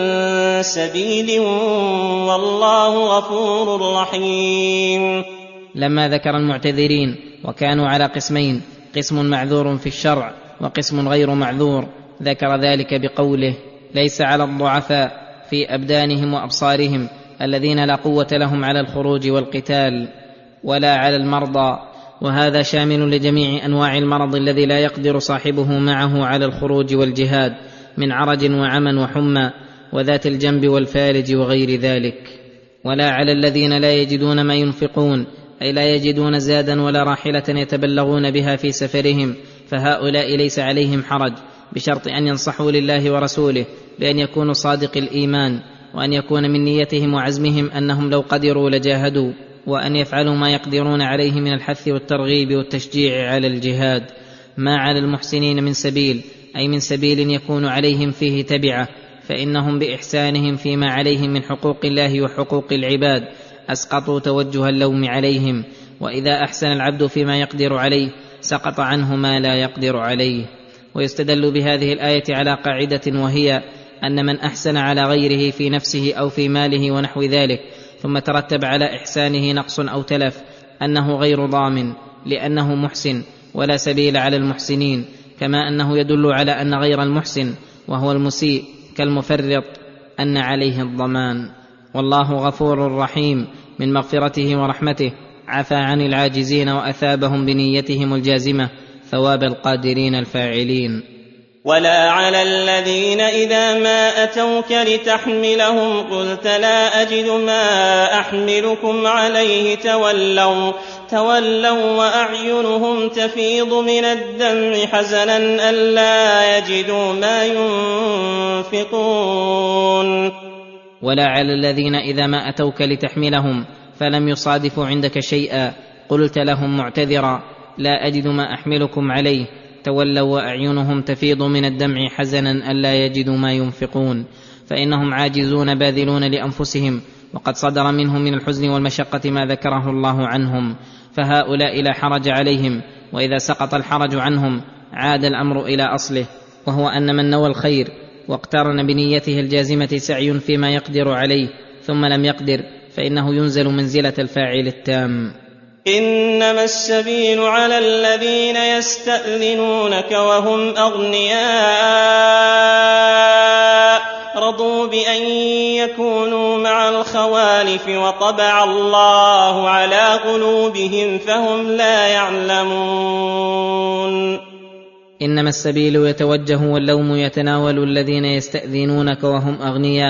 سبيل والله غفور رحيم. لما ذكر المعتذرين وكانوا على قسمين: قسم معذور في الشرع وقسم غير معذور، ذكر ذلك بقوله: ليس على الضعفاء في أبدانهم وأبصارهم الذين لا قوة لهم على الخروج والقتال، ولا على المرضى، وهذا شامل لجميع أنواع المرض الذي لا يقدر صاحبه معه على الخروج والجهاد من عرج وعمى وحمى وذات الجنب والفالج وغير ذلك. ولا على الذين لا يجدون ما ينفقون، أي لا يجدون زادا ولا راحلة يتبلغون بها في سفرهم، فهؤلاء ليس عليهم حرج، بشرط أن ينصحوا لله ورسوله بأن يكونوا صادق الإيمان، وأن يكون من نيتهم وعزمهم أنهم لو قدروا لجاهدوا، وأن يفعلوا ما يقدرون عليه من الحث والترغيب والتشجيع على الجهاد. ما على المحسنين من سبيل، أي من سبيل يكون عليهم فيه تبعة، فإنهم بإحسانهم فيما عليهم من حقوق الله وحقوق العباد أسقطوا توجه اللوم عليهم، وإذا أحسن العبد فيما يقدر عليه سقط عنه ما لا يقدر عليه. ويستدل بهذه الآية على قاعدة، وهي أن من أحسن على غيره في نفسه أو في ماله ونحو ذلك ثم ترتب على إحسانه نقص أو تلف أنه غير ضامن، لأنه محسن ولا سبيل على المحسنين، كما أنه يدل على أن غير المحسن وهو المسيء كالمفرط أن عليه الضمان. والله غفور رحيم من مغفرته ورحمته، عفى عن العاجزين وأثابهم بنيتهم الجازمة ثواب القادرين الفاعلين. ولا على الذين إذا ما أتوك لتحملهم قلت لا أجد ما أحملكم عليه تولوا وأعينهم تفيض من الدمع حزنا ألا يجدوا ما ينفقون. ولا على الذين إذا ما أتوك لتحملهم فلم يصادفوا عندك شيئا قلت لهم معتذرا لا أجد ما أحملكم عليه تولوا وأعينهم تفيض من الدمع حزنا ألا يجدوا ما ينفقون، فإنهم عاجزون باذلون لأنفسهم، وقد صدر منهم من الحزن والمشقة ما ذكره الله عنهم، فهؤلاء لا حرج عليهم. وإذا سقط الحرج عنهم عاد الأمر إلى أصله، وهو أن من نوى الخير واقترن بنيته الجازمة سعي فيما يقدر عليه ثم لم يقدر فإنه ينزل منزلة الفاعل التام. إنما السبيل على الذين يستأذنونك وهم أغنياء رضوا بأن يكونوا مع الخوالف وطبع الله على قلوبهم فهم لا يعلمون. إنما السبيل يتوجه واللوم يتناول الذين يستأذنونك وهم أغنياء،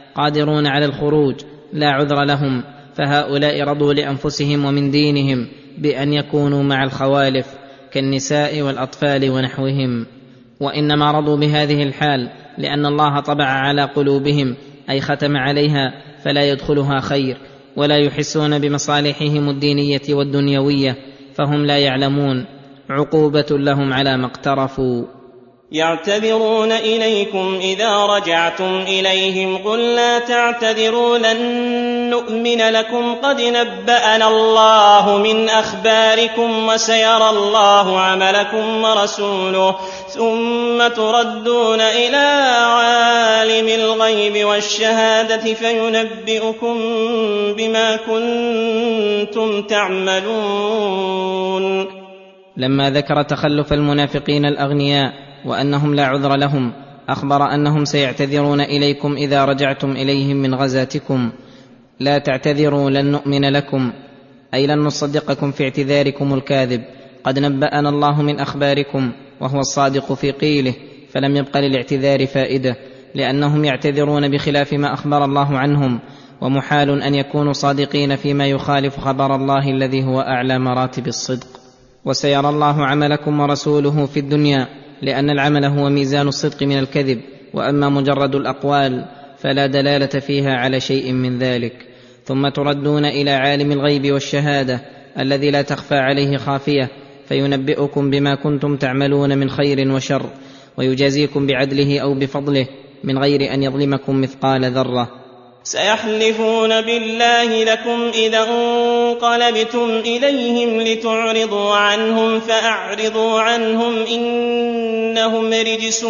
قادرون على الخروج لا عذر لهم، فهؤلاء رضوا لأنفسهم ومن دينهم بأن يكونوا مع الخوالف كالنساء والأطفال ونحوهم، وإنما رضوا بهذه الحال لأن الله طبع على قلوبهم أي ختم عليها فلا يدخلها خير، ولا يحسون بمصالحهم الدينية والدنيوية، فهم لا يعلمون، عقوبة لهم على ما اقترفوا. يعتذرون إليكم إذا رجعتم إليهم قل لا تعتذروا لن نؤمن لكم قد نبأنا الله من أخباركم وسيرى الله عملكم ورسوله ثم تردون إلى عالم الغيب والشهادة فينبئكم بما كنتم تعملون. لما ذكر تخلف المنافقين الأغنياء وأنهم لا عذر لهم، أخبر أنهم سيعتذرون إليكم إذا رجعتم إليهم من غزاتكم. لا تعتذروا لن نؤمن لكم، أي لن نصدقكم في اعتذاركم الكاذب، قد نبأنا الله من أخباركم، وهو الصادق في قيله، فلم يبق للاعتذار فائدة، لأنهم يعتذرون بخلاف ما أخبر الله عنهم، ومحال أن يكونوا صادقين فيما يخالف خبر الله الذي هو أعلى مراتب الصدق. وسيرى الله عملكم ورسوله في الدنيا، لأن العمل هو ميزان الصدق من الكذب، وأما مجرد الأقوال فلا دلالة فيها على شيء من ذلك. ثم تردون إلى عالم الغيب والشهادة الذي لا تخفى عليه خافية، فينبئكم بما كنتم تعملون من خير وشر، ويجازيكم بعدله أو بفضله من غير أن يظلمكم مثقال ذرة. سيحلفون بالله لكم إذا انقلبتم إليهم لتعرضوا عنهم فأعرضوا عنهم إنهم رجس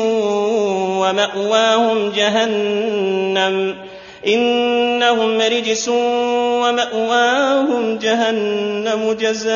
ومأواهم جهنم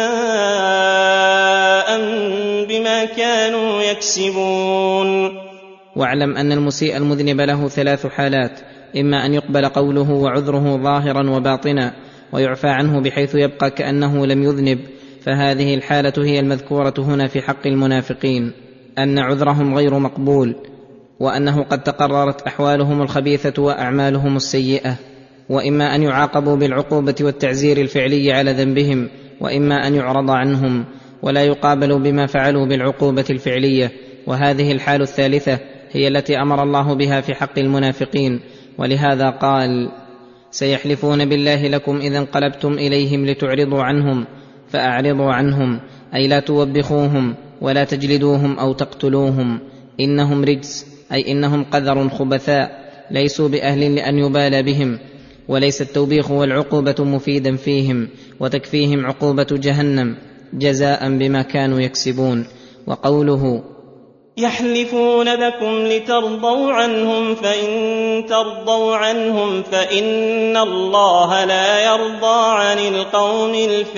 جزاء بما كانوا يكسبون. واعلم أن المسيء المذنب له 3 حالات: إما أن يقبل قوله وعذره ظاهرا وباطنا، ويعفى عنه بحيث يبقى كأنه لم يذنب، فهذه الحالة هي المذكورة هنا في حق المنافقين، أن عذرهم غير مقبول، وأنه قد تقررت أحوالهم الخبيثة وأعمالهم السيئة. وإما أن يعاقبوا بالعقوبة والتعزير الفعلي على ذنبهم، وإما أن يعرض عنهم ولا يقابلوا بما فعلوا بالعقوبة الفعلية، وهذه الحال الثالثة هي التي أمر الله بها في حق المنافقين، ولهذا قال: سيحلفون بالله لكم إذا انقلبتم إليهم لتعرضوا عنهم فأعرضوا عنهم، أي لا توبخوهم ولا تجلدوهم أو تقتلوهم، إنهم رجس، أي إنهم قذر خبثاء ليسوا بأهل لأن يبالى بهم، وليس التوبيخ والعقوبة مفيدا فيهم، وتكفيهم عقوبة جهنم جزاء بما كانوا يكسبون. وقوله: يحلفون بكم لترضوا عنهم فإن ترضوا عنهم فإن الله لا يرضى عن القوم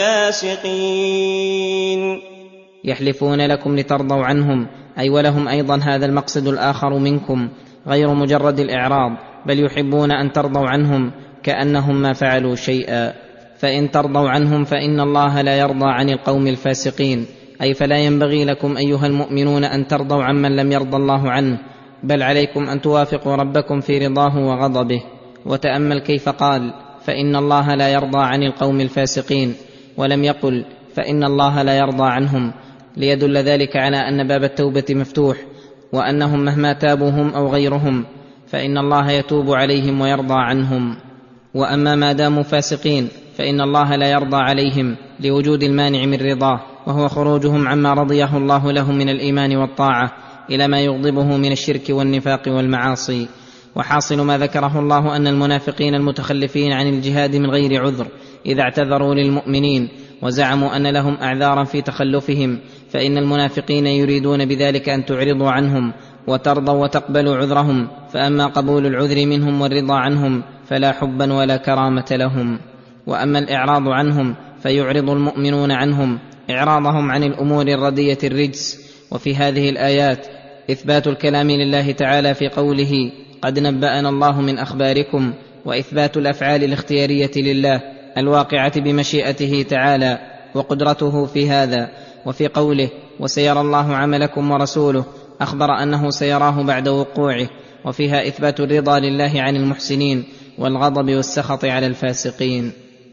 الفاسقين. يحلفون لكم لترضوا عنهم، أي ولهم أيضا هذا المقصد الآخر منكم غير مجرد الإعراض، بل يحبون أن ترضوا عنهم كأنهم ما فعلوا شيئا. فإن ترضوا عنهم فإن الله لا يرضى عن القوم الفاسقين، أي فلا ينبغي لكم أيها المؤمنون أن ترضوا عمن لم يرضى الله عنه، بل عليكم أن توافقوا ربكم في رضاه وغضبه. وتأمل كيف قال: فإن الله لا يرضى عن القوم الفاسقين، ولم يقل فإن الله لا يرضى عنهم، ليدل ذلك على أن باب التوبة مفتوح، وأنهم مهما تابوا هم أو غيرهم فإن الله يتوب عليهم ويرضى عنهم. وأما ما داموا فاسقين فإن الله لا يرضى عليهم لوجود المانع من رضاه، وهو خروجهم عما رضيه الله لهم من الإيمان والطاعة إلى ما يغضبه من الشرك والنفاق والمعاصي. وحاصل ما ذكره الله أن المنافقين المتخلفين عن الجهاد من غير عذر إذا اعتذروا للمؤمنين وزعموا أن لهم أعذارا في تخلفهم، فإن المنافقين يريدون بذلك أن تعرضوا عنهم وترضوا وتقبلوا عذرهم، فأما قبول العذر منهم والرضا عنهم فلا حبا ولا كرامة لهم. وأما الإعراض عنهم فيعرض المؤمنون عنهم إعراضهم عن الأمور الردية الرجس. وفي هذه الآيات إثبات الكلام لله تعالى في قوله: قد نبأنا الله من أخباركم، وإثبات الأفعال الاختيارية لله الواقعة بمشيئته تعالى وقدرته في هذا. وفي قوله: وسيرى الله عملكم ورسوله، أخبر أنه سيراه بعد وقوعه، وفيها إثبات الرضا لله عن المحسنين والغضب والسخط على الفاسقين.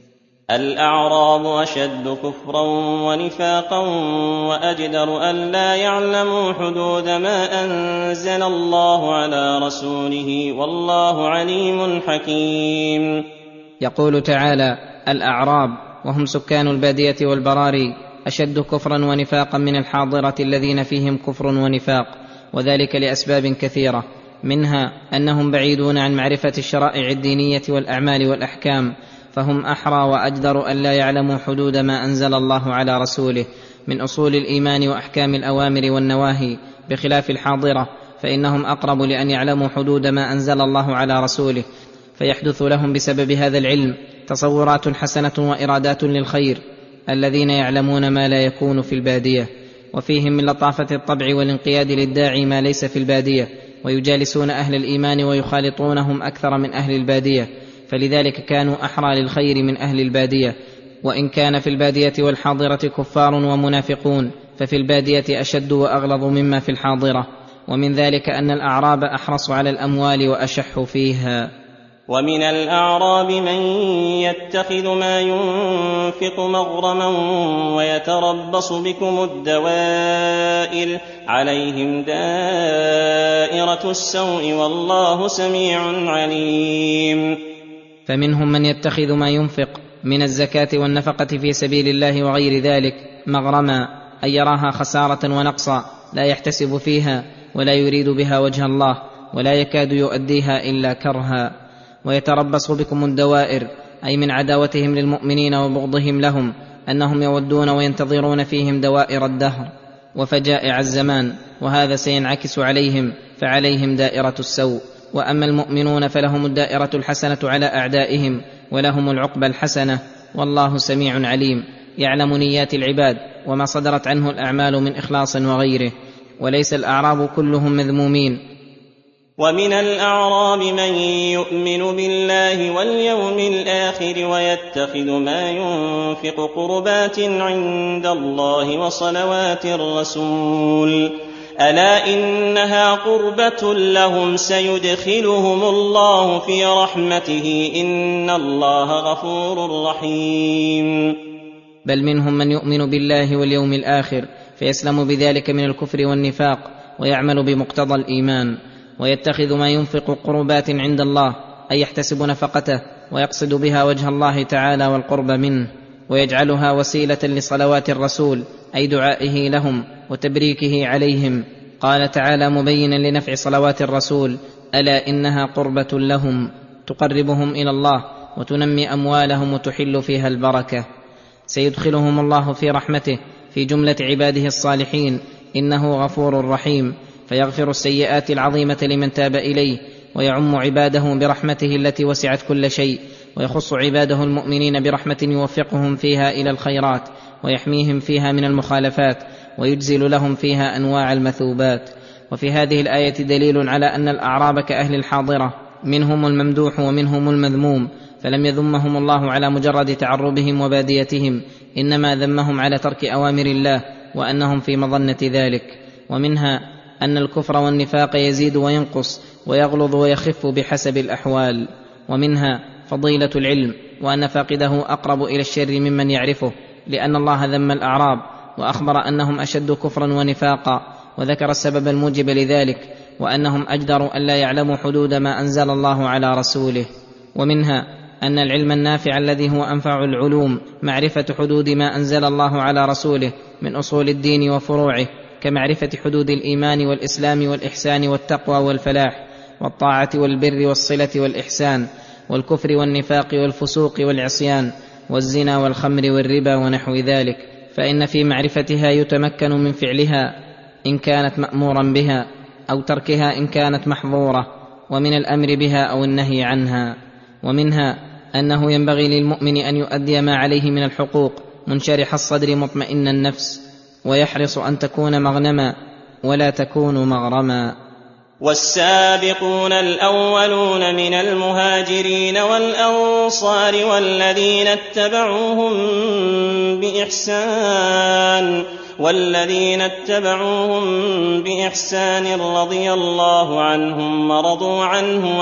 الأعراب أشد كفرا ونفاقا وأجدر ألا يعلموا حدود ما أنزل الله على رسوله والله عليم حكيم. يقول تعالى: الأعراب وهم سكان البادية والبراري أشد كفرا ونفاقا من الحاضرة الذين فيهم كفر ونفاق، وذلك لأسباب كثيرة، منها أنهم بعيدون عن معرفة الشرائع الدينية والأعمال والأحكام، فهم أحرى وأجدر أن لا يعلموا حدود ما أنزل الله على رسوله من أصول الإيمان وأحكام الأوامر والنواهي، بخلاف الحاضرة فإنهم أقرب لأن يعلموا حدود ما أنزل الله على رسوله، فيحدث لهم بسبب هذا العلم تصورات حسنة وإرادات للخير، الذين يعلمون ما لا يكون في البادية، وفيهم من لطافة الطبع والانقياد للداعي ما ليس في البادية، ويجالسون أهل الإيمان ويخالطونهم أكثر من أهل البادية، فلذلك كانوا أحرى للخير من أهل البادية. وإن كان في البادية والحاضرة كفار ومنافقون، ففي البادية أشد وأغلظ مما في الحاضرة، ومن ذلك أن الأعراب أحرص على الأموال وأشح فيها. ومن الأعراب من يتخذ ما ينفق مغرما ويتربص بكم الدوائر عليهم دائرة السوء والله سميع عليم. فمنهم من يتخذ ما ينفق من الزكاة والنفقة في سبيل الله وغير ذلك مغرما، أن يراها خسارة ونقصا لا يحتسب فيها ولا يريد بها وجه الله ولا يكاد يؤديها إلا كرها. ويتربص بكم الدوائر، أي من عداوتهم للمؤمنين وبغضهم لهم أنهم يودون وينتظرون فيهم دوائر الدهر وفجائع الزمان، وهذا سينعكس عليهم، فعليهم دائرة السوء. وأما المؤمنون فلهم الدائرة الحسنة على أعدائهم ولهم العقبى الحسنة، والله سميع عليم، يعلم نيات العباد وما صدرت عنه الأعمال من إخلاص وغيره. وليس الأعراب كلهم مذمومين. ومن الأعراب من يؤمن بالله واليوم الآخر ويتخذ ما ينفق قربات عند الله وصلوات الرسول، ألا إنها قربة لهم سيدخلهم الله في رحمته إن الله غفور رحيم. بل منهم من يؤمن بالله واليوم الآخر فيسلم بذلك من الكفر والنفاق ويعمل بمقتضى الإيمان، ويتخذ ما ينفق قربات عند الله، أي يحتسب نفقته ويقصد بها وجه الله تعالى والقرب منه، ويجعلها وسيلة لصلوات الرسول، أي دعائه لهم وتبريكه عليهم. قال تعالى مبينا لنفع صلوات الرسول: ألا إنها قربة لهم تقربهم إلى الله وتنمي أموالهم وتحل فيها البركة. سيدخلهم الله في رحمته في جملة عباده الصالحين، إنه غفور رحيم، فيغفر السيئات العظيمة لمن تاب إليه، ويعم عباده برحمته التي وسعت كل شيء، ويخص عباده المؤمنين برحمة يوفقهم فيها إلى الخيرات ويحميهم فيها من المخالفات، ويجزل لهم فيها أنواع المثوبات. وفي هذه الآية دليل على أن الأعراب كأهل الحاضرة، منهم الممدوح ومنهم المذموم، فلم يذمهم الله على مجرد تعربهم وباديتهم، إنما ذمهم على ترك أوامر الله وأنهم في مظنة ذلك. ومنها أن الكفر والنفاق يزيد وينقص ويغلظ ويخف بحسب الأحوال. ومنها فضيلة العلم، وأن فاقده أقرب إلى الشر ممن يعرفه، لأن الله ذم الأعراب وأخبر أنهم أشد كفرا ونفاقا، وذكر السبب الموجب لذلك، وأنهم أجدروا أن لا يعلموا حدود ما أنزل الله على رسوله. ومنها أن العلم النافع الذي هو أنفع العلوم معرفة حدود ما أنزل الله على رسوله من أصول الدين وفروعه، كمعرفة حدود الإيمان والإسلام والإحسان والتقوى والفلاح والطاعة والبر والصلة والإحسان، والكفر والنفاق والفسوق والعصيان والزنا والخمر والربا ونحو ذلك، فإن في معرفتها يتمكن من فعلها إن كانت مأمورا بها، أو تركها إن كانت محظورة، ومن الأمر بها أو النهي عنها. ومنها أنه ينبغي للمؤمن أن يؤدي ما عليه من الحقوق منشرح الصدر مطمئن النفس، ويحرص أن تكون مغنما ولا تكون مغرما. والسابقون الأولون من المهاجرين والأنصار والذين اتبعوهم بإحسان والذين اتبعوهم بإحسان رضي الله عنهم ورضوا عنه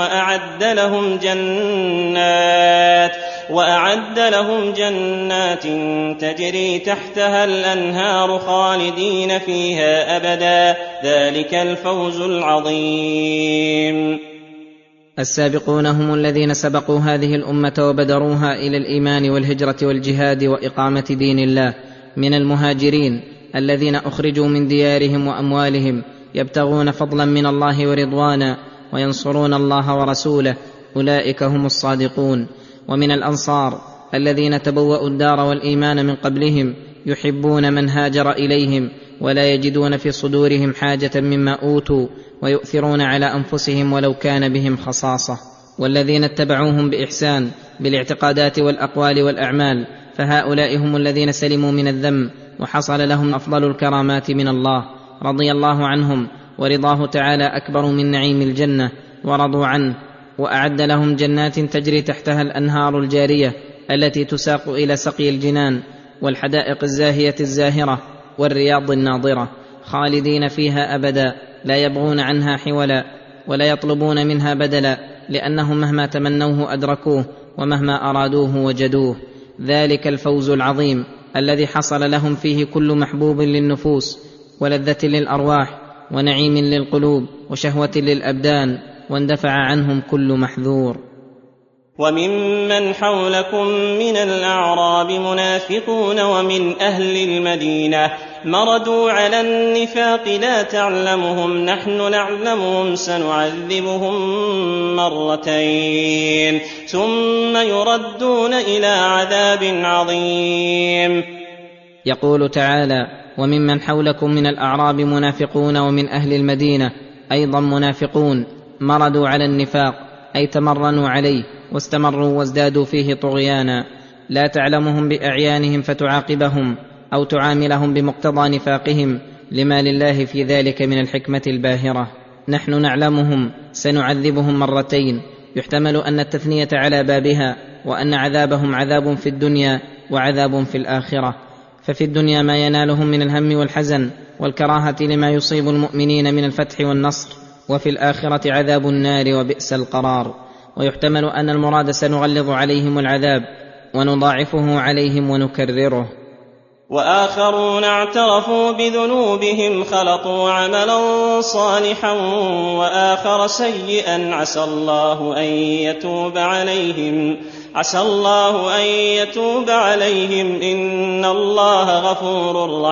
وأعد لهم جنات تجري تحتها الأنهار خالدين فيها أبدا، ذلك الفوز العظيم. السابقون هم الذين سبقوا هذه الأمة وبدروها إلى الإيمان والهجرة والجهاد وإقامة دين الله، من المهاجرين الذين أخرجوا من ديارهم وأموالهم يبتغون فضلا من الله ورضوانا وينصرون الله ورسوله، أولئك هم الصادقون. ومن الأنصار الذين تبوأوا الدار والإيمان من قبلهم يحبون من هاجر إليهم ولا يجدون في صدورهم حاجة مما أوتوا ويؤثرون على أنفسهم ولو كان بهم خصاصة. والذين اتبعوهم بإحسان بالاعتقادات والأقوال والأعمال، فهؤلاء هم الذين سلموا من الذم وحصل لهم أفضل الكرامات من الله، رضي الله عنهم ورضاه تعالى أكبر من نعيم الجنة، ورضوا عنه وأعد لهم جنات تجري تحتها الأنهار الجارية التي تساق إلى سقي الجنان والحدائق الزاهية الزاهرة والرياض الناضرة، خالدين فيها أبدا لا يبغون عنها حولا ولا يطلبون منها بدلا، لأنهم مهما تمنوه أدركوه ومهما أرادوه وجدوه. ذلك الفوز العظيم الذي حصل لهم فيه كل محبوب للنفوس ولذة للأرواح ونعيم للقلوب وشهوة للأبدان، واندفع عنهم كل محذور. وممن حولكم من الأعراب منافقون ومن أهل المدينة مردوا على النفاق لا تعلمهم نحن نعلمهم سنعذبهم مرتين ثم يردون إلى عذاب عظيم. يقول تعالى: وممن حولكم من الأعراب منافقون ومن أهل المدينة أيضا منافقون مردوا على النفاق، أي تمرنوا عليه واستمروا وازدادوا فيه طغيانا، لا تعلمهم بأعيانهم فتعاقبهم أو تعاملهم بمقتضى نفاقهم، لما لله في ذلك من الحكمة الباهرة. نحن نعلمهم سنعذبهم مرتين، يحتمل أن التثنية على بابها، وأن عذابهم عذاب في الدنيا وعذاب في الآخرة. ففي الدنيا ما ينالهم من الهم والحزن والكراهة لما يصيب المؤمنين من الفتح والنصر، وفي الآخرة عذاب النار وبئس القرار. ويحتمل أن المراد سنغلظ عليهم العذاب ونضاعفه عليهم ونكرره. وآخرون اعترفوا بذنوبهم خلطوا عملا صالحا وآخر سيئا عسى الله أن يتوب عليهم إن الله غفور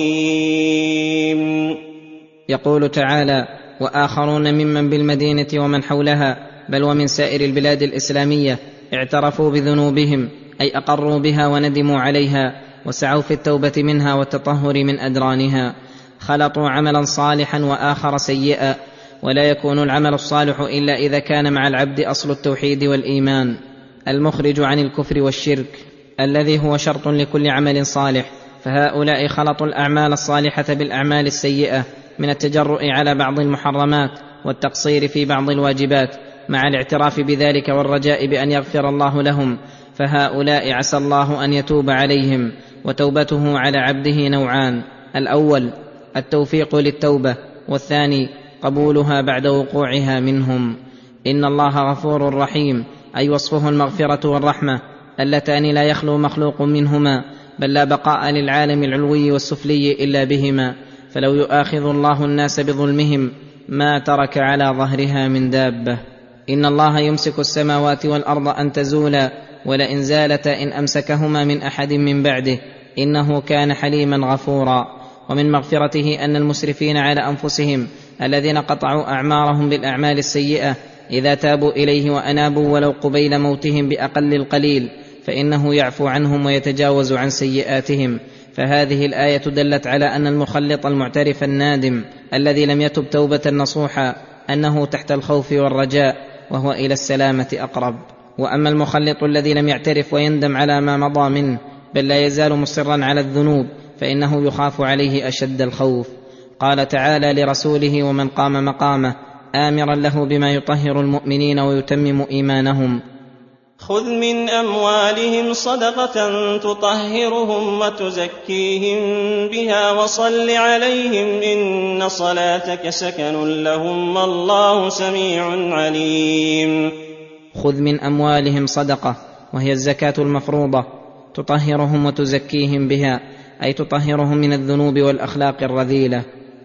رحيم. يقول تعالى: وآخرون ممن بالمدينة ومن حولها، بل ومن سائر البلاد الإسلامية، اعترفوا بذنوبهم، أي أقروا بها وندموا عليها وسعوا في التوبة منها والتطهر من أدرانها، خلطوا عملا صالحا وآخر سيئا. ولا يكون العمل الصالح إلا إذا كان مع العبد أصل التوحيد والإيمان المخرج عن الكفر والشرك، الذي هو شرط لكل عمل صالح. فهؤلاء خلطوا الأعمال الصالحة بالأعمال السيئة من التجرؤ على بعض المحرمات والتقصير في بعض الواجبات، مع الاعتراف بذلك والرجاء بأن يغفر الله لهم. فهؤلاء عسى الله أن يتوب عليهم، وتوبته على عبده نوعان: الأول التوفيق للتوبة، والثاني قبولها بعد وقوعها منهم. إن الله غفور رحيم، أي وصفه المغفرة والرحمة اللتان لا يخلو مخلوق منهما، بل لا بقاء للعالم العلوي والسفلي إلا بهما. فلو يؤاخذ الله الناس بظلمهم ما ترك على ظهرها من دابة. إن الله يمسك السماوات والأرض أن تزولا، ولئن زالتا إن أمسكهما من أحد من بعده، إنه كان حليما غفورا. ومن مغفرته أن المسرفين على أنفسهم الذين قطعوا أعمارهم بالأعمال السيئة إذا تابوا إليه وأنابوا ولو قبيل موتهم بأقل القليل، فإنه يعفو عنهم ويتجاوز عن سيئاتهم. فهذه الآية دلت على أن المخلط المعترف النادم الذي لم يتب توبة نصوحا أنه تحت الخوف والرجاء، وهو إلى السلامة أقرب. وأما المخلط الذي لم يعترف ويندم على ما مضى منه، بل لا يزال مصرا على الذنوب، فإنه يخاف عليه أشد الخوف. قال تعالى لرسوله ومن قام مقامه آمرا له بما يطهر المؤمنين ويتمم إيمانهم: خذ من أموالهم صدقة تطهرهم وتزكيهم بها وصل عليهم إن صلاتك سكن لهم والله سميع عليم. خذ من أموالهم صدقة، وهي الزكاة المفروضة، تطهرهم وتزكيهم بها، أي تطهرهم من الذنوب والأخلاق الرذيلة،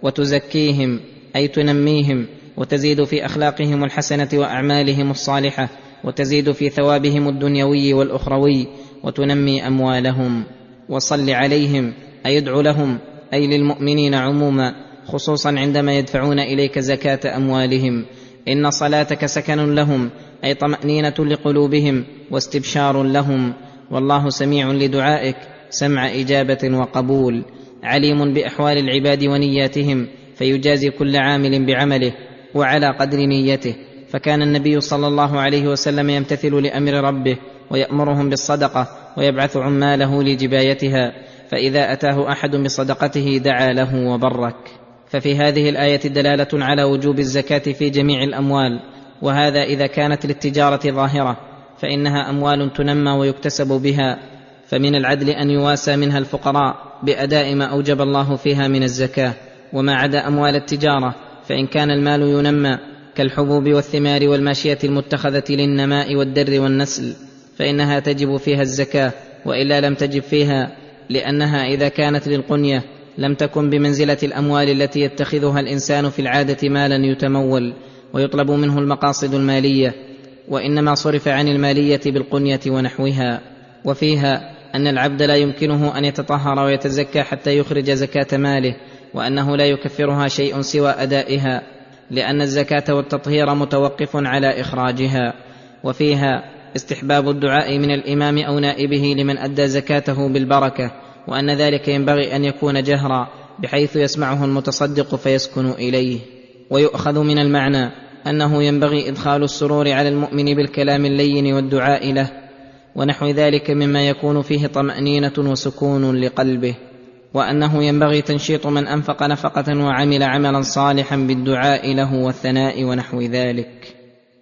وتزكيهم أي تنميهم وتزيد في أخلاقهم الحسنة وأعمالهم الصالحة، وتزيد في ثوابهم الدنيوي والأخروي، وتنمي أموالهم. وصل عليهم أي ادع لهم، أي للمؤمنين عموما، خصوصا عندما يدفعون إليك زكاة أموالهم. إن صلاتك سكن لهم، أي طمأنينة لقلوبهم واستبشار لهم، والله سميع لدعائك سمع إجابة وقبول، عليم بأحوال العباد ونياتهم، فيجازي كل عامل بعمله وعلى قدر نيته. فكان النبي صلى الله عليه وسلم يمتثل لأمر ربه ويأمرهم بالصدقة ويبعث عماله لجبايتها، فإذا أتاه أحد بصدقته دعا له وبرك. ففي هذه الآية دلالة على وجوب الزكاة في جميع الأموال، وهذا إذا كانت للتجارة ظاهرة، فإنها أموال تنمى ويكتسب بها، فمن العدل أن يواسى منها الفقراء بأداء ما أوجب الله فيها من الزكاة. وما عدا أموال التجارة، فإن كان المال ينمى كالحبوب والثمار والماشية المتخذة للنماء والدر والنسل، فإنها تجب فيها الزكاة، وإلا لم تجب فيها، لأنها إذا كانت للقنية لم تكن بمنزلة الأموال التي يتخذها الإنسان في العادة مالا يتمول ويطلب منه المقاصد المالية، وإنما صرف عن المالية بالقنية ونحوها. وفيها أن العبد لا يمكنه أن يتطهر ويتزكى حتى يخرج زكاة ماله، وأنه لا يكفرها شيء سوى أدائها، لأن الزكاة والتطهير متوقف على إخراجها. وفيها استحباب الدعاء من الإمام أو نائبه لمن أدى زكاته بالبركة، وأن ذلك ينبغي أن يكون جهرا بحيث يسمعه المتصدق فيسكن إليه. ويؤخذ من المعنى أنه ينبغي إدخال السرور على المؤمن بالكلام اللين والدعاء له، ونحو ذلك مما يكون فيه طمأنينة وسكون لقلبه، وأنه ينبغي تنشيط من أنفق نفقة وعمل عملا صالحا بالدعاء له والثناء ونحو ذلك.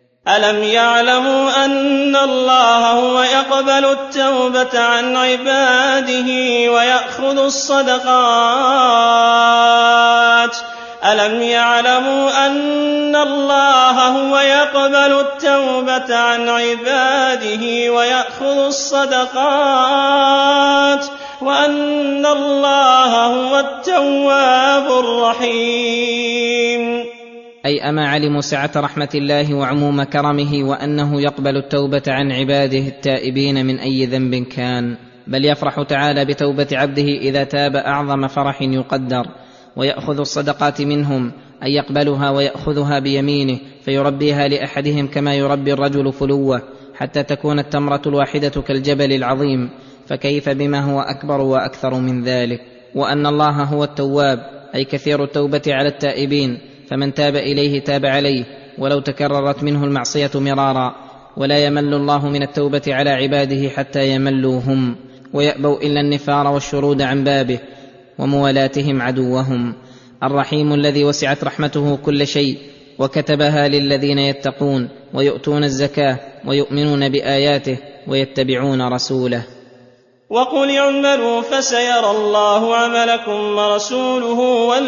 ألم يعلموا أن الله هو يقبل التوبة عن عباده ويأخذ الصدقات؟ ألم يعلموا أن الله هو يقبل التوبة عن عباده ويأخذ الصدقات وأن الله هو التواب الرحيم؟ أي أما علموا سعة رحمة الله وعموم كرمه، وأنه يقبل التوبة عن عباده التائبين من أي ذنب كان، بل يفرح تعالى بتوبة عبده إذا تاب أعظم فرح يقدر، ويأخذ الصدقات منهم، أي يقبلها ويأخذها بيمينه فيربيها لأحدهم كما يربي الرجل فلوه حتى تكون التمرة الواحدة كالجبل العظيم، فكيف بما هو أكبر وأكثر من ذلك. وأن الله هو التواب، أي كثير التوبة على التائبين، فمن تاب إليه تاب عليه ولو تكررت منه المعصية مرارا، ولا يمل الله من التوبة على عباده حتى يملوا هم ويأبوا إلا النفار والشرود عن بابه وموالاتهم عدوهم. الرحيم الذي وسعت رحمته كل شيء وكتبها للذين يتقون ويؤتون الزكاة ويؤمنون بآياته ويتبعون رسوله. وقل اعملوا فسيرى الله عملكم ورسوله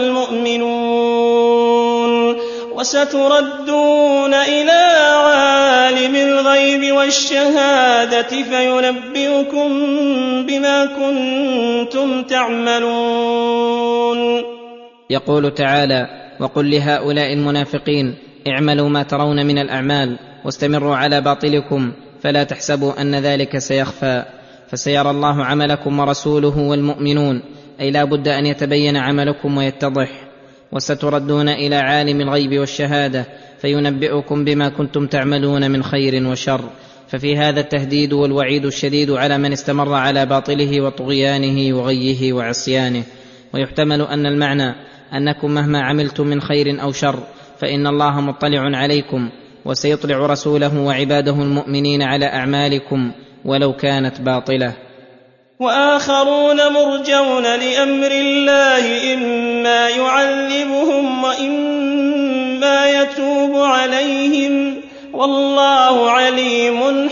والمؤمنون وستردون إلى عالم الغيب والشهادة فينبئكم بما كنتم تعملون. يقول تعالى: وقل لهؤلاء المنافقين اعملوا ما ترون من الأعمال واستمروا على باطلكم فلا تحسبوا أن ذلك سيخفى، فسيرى الله عملكم ورسوله والمؤمنون، أي لا بد أن يتبين عملكم ويتضح. وستردون إلى عالم الغيب والشهادة فينبئكم بما كنتم تعملون من خير وشر. ففي هذا التهديد والوعيد الشديد على من استمر على باطله وطغيانه وغيه وعصيانه. ويحتمل أن المعنى أنكم مهما عملتم من خير أو شر فإن الله مطلع عليكم، وسيطلع رسوله وعباده المؤمنين على أعمالكم ولو كانت باطلة. وآخرون مرجون لأمر الله إما يعذبهم وإما يتوب عليهم والله عليم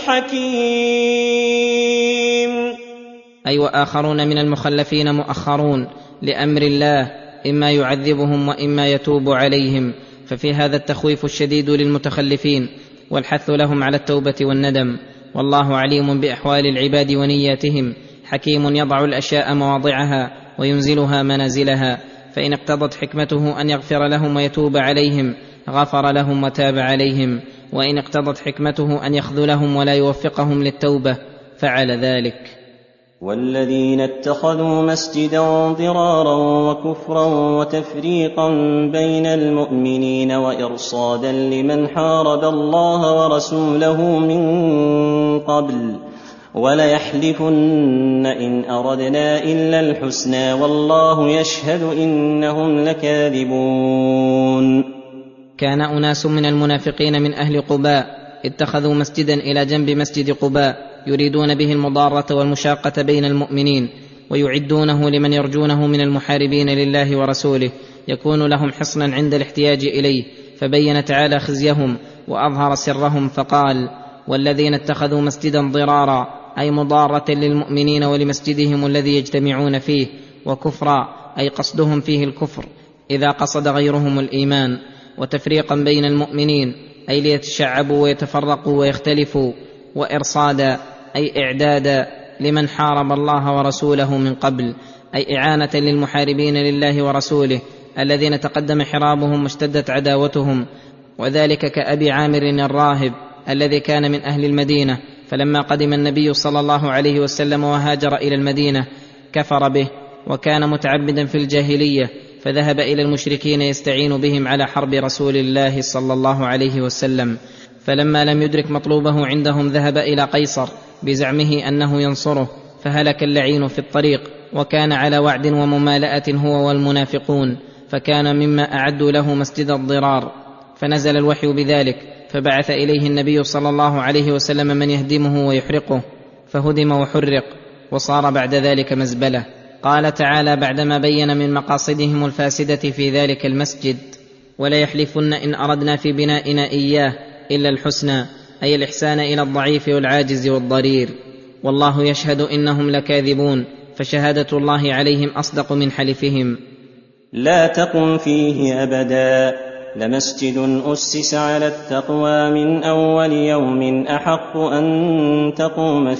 حكيم. أي وآخرون من المخلفين مؤخرون لأمر الله، إما يعذبهم وإما يتوب عليهم، ففي هذا التخويف الشديد للمتخلفين والحث لهم على التوبة والندم. والله عليم بأحوال العباد ونياتهم، حكيم يضع الأشياء مواضعها وينزلها منازلها، فإن اقتضت حكمته أن يغفر لهم ويتوب عليهم غفر لهم وتاب عليهم، وإن اقتضت حكمته أن يخذلهم ولا يوفقهم للتوبة فعل ذلك. والذين اتخذوا مسجدا ضرارا وكفرا وتفريقا بين المؤمنين وإرصادا لمن حارب الله ورسوله من قبل وليحلفن إن أردنا إلا الحسنى والله يشهد إنهم لكاذبون. كان أناس من المنافقين من أهل قباء اتخذوا مسجدا إلى جنب مسجد قباء يريدون به المضارة والمشاقة بين المؤمنين، ويعدونه لمن يرجونه من المحاربين لله ورسوله، يكون لهم حصنا عند الاحتياج إليه. فبين تعالى خزيهم وأظهر سرهم فقال: والذين اتخذوا مسجدا ضرارا، أي مضارة للمؤمنين ولمسجدهم الذي يجتمعون فيه، وكفرا، أي قصدهم فيه الكفر إذا قصد غيرهم الإيمان، وتفريقا بين المؤمنين، أي ليتشعبوا ويتفرقوا ويختلفوا، وإرصادا، أي إعدادا لمن حارب الله ورسوله من قبل، أي إعانة للمحاربين لله ورسوله الذين تقدم حرابهم واشتدت عداوتهم. وذلك كأبي عامر الراهب الذي كان من أهل المدينة، فلما قدم النبي صلى الله عليه وسلم وهاجر إلى المدينة كفر به، وكان متعبدا في الجاهلية، فذهب إلى المشركين يستعين بهم على حرب رسول الله صلى الله عليه وسلم، فلما لم يدرك مطلوبه عندهم ذهب إلى قيصر بزعمه أنه ينصره، فهلك اللعين في الطريق، وكان على وعد وممالأة هو والمنافقون، فكان مما أعدوا له مسجد الضرار. فنزل الوحي بذلك، فبعث إليه النبي صلى الله عليه وسلم من يهدمه ويحرقه، فهدم وحرق، وصار بعد ذلك مزبلة. قال تعالى بعدما بين من مقاصدهم الفاسدة في ذلك المسجد: وليحلفن إن أردنا في بنائنا إياه إلا الحسنى، أي الإحسان إلى الضعيف والعاجز والضرير، والله يشهد إنهم لكاذبون، فشهادة الله عليهم أصدق من حلفهم. لا تقم فيه أبدا، لمسجد أسس على التقوى من أول يوم أحق أن تقوم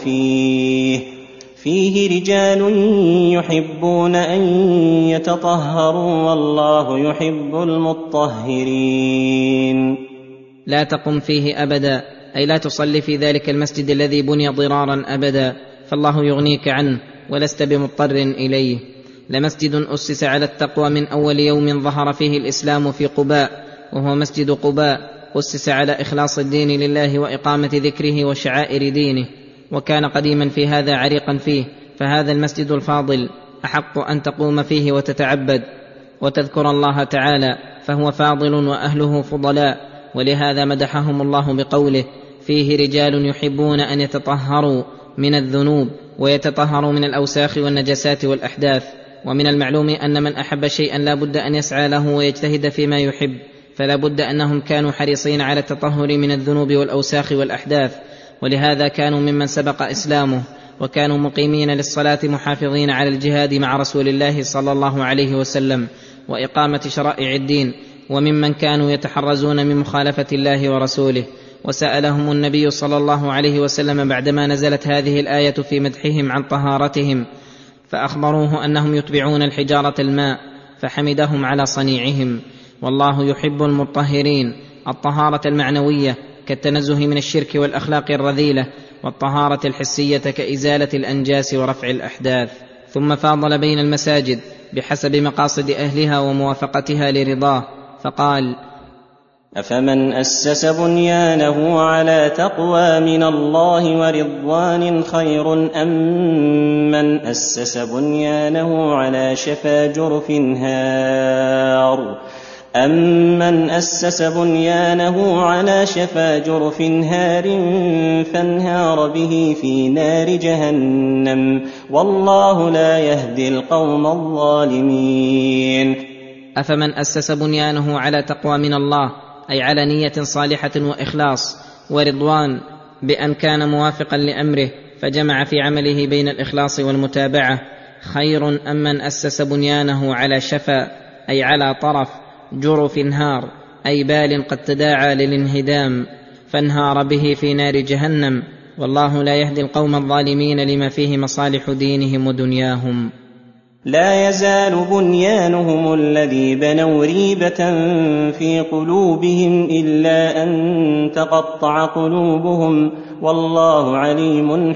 فيه رجال يحبون أن يتطهروا والله يحب المطهرين. لا تقم فيه أبدا، أي لا تصلي في ذلك المسجد الذي بني ضرارا أبدا، فالله يغنيك عنه ولست بمضطر إليه. لمسجد أسس على التقوى من أول يوم ظهر فيه الإسلام في قباء، وهو مسجد قباء، أسس على إخلاص الدين لله وإقامة ذكره وشعائر دينه، وكان قديما في هذا عريقا فيه، فهذا المسجد الفاضل أحق أن تقوم فيه وتتعبد وتذكر الله تعالى، فهو فاضل وأهله فضلاء، ولهذا مدحهم الله بقوله: فيه رجال يحبون أن يتطهروا من الذنوب ويتطهروا من الأوساخ والنجسات والأحداث. ومن المعلوم أن من أحب شيئا لا بد أن يسعى له ويجتهد فيما يحب، فلا بد أنهم كانوا حريصين على التطهر من الذنوب والأوساخ والأحداث، ولهذا كانوا ممن سبق إسلامه، وكانوا مقيمين للصلاة محافظين على الجهاد مع رسول الله صلى الله عليه وسلم وإقامة شرائع الدين، وممن كانوا يتحرزون من مخالفة الله ورسوله. وسألهم النبي صلى الله عليه وسلم بعدما نزلت هذه الآية في مدحهم عن طهارتهم، فأخبروه أنهم يتبعون الحجارة الماء، فحمدهم على صنيعهم. والله يحب المطهرين، الطهارة المعنوية كالتنزه من الشرك والأخلاق الرذيلة، والطهارة الحسية كإزالة الأنجاس ورفع الأحداث. ثم فاضل بين المساجد بحسب مقاصد أهلها وموافقتها لرضاه، فقال: أفمن أسس بنيانه على تقوى من الله ورضوان خير أم من أسس بنيانه على شفا جرف هار فانهار به في نار جهنم والله لا يهدي القوم الظالمين. أفمن أسس بنيانه على تقوى من الله، أي على نية صالحة وإخلاص، ورضوان بأن كان موافقا لأمره فجمع في عمله بين الإخلاص والمتابعة، خير أم من أسس بنيانه على شفا، أي على طرف جرف هار، أي بال قد تداعى للانهدام فانهار به في نار جهنم، والله لا يهدي القوم الظالمين لما فيه مصالح دينهم ودنياهم. لا يزال بنيانهم الذي بنوا ريبة في قلوبهم إلا أن تقطع قلوبهم، والله عليم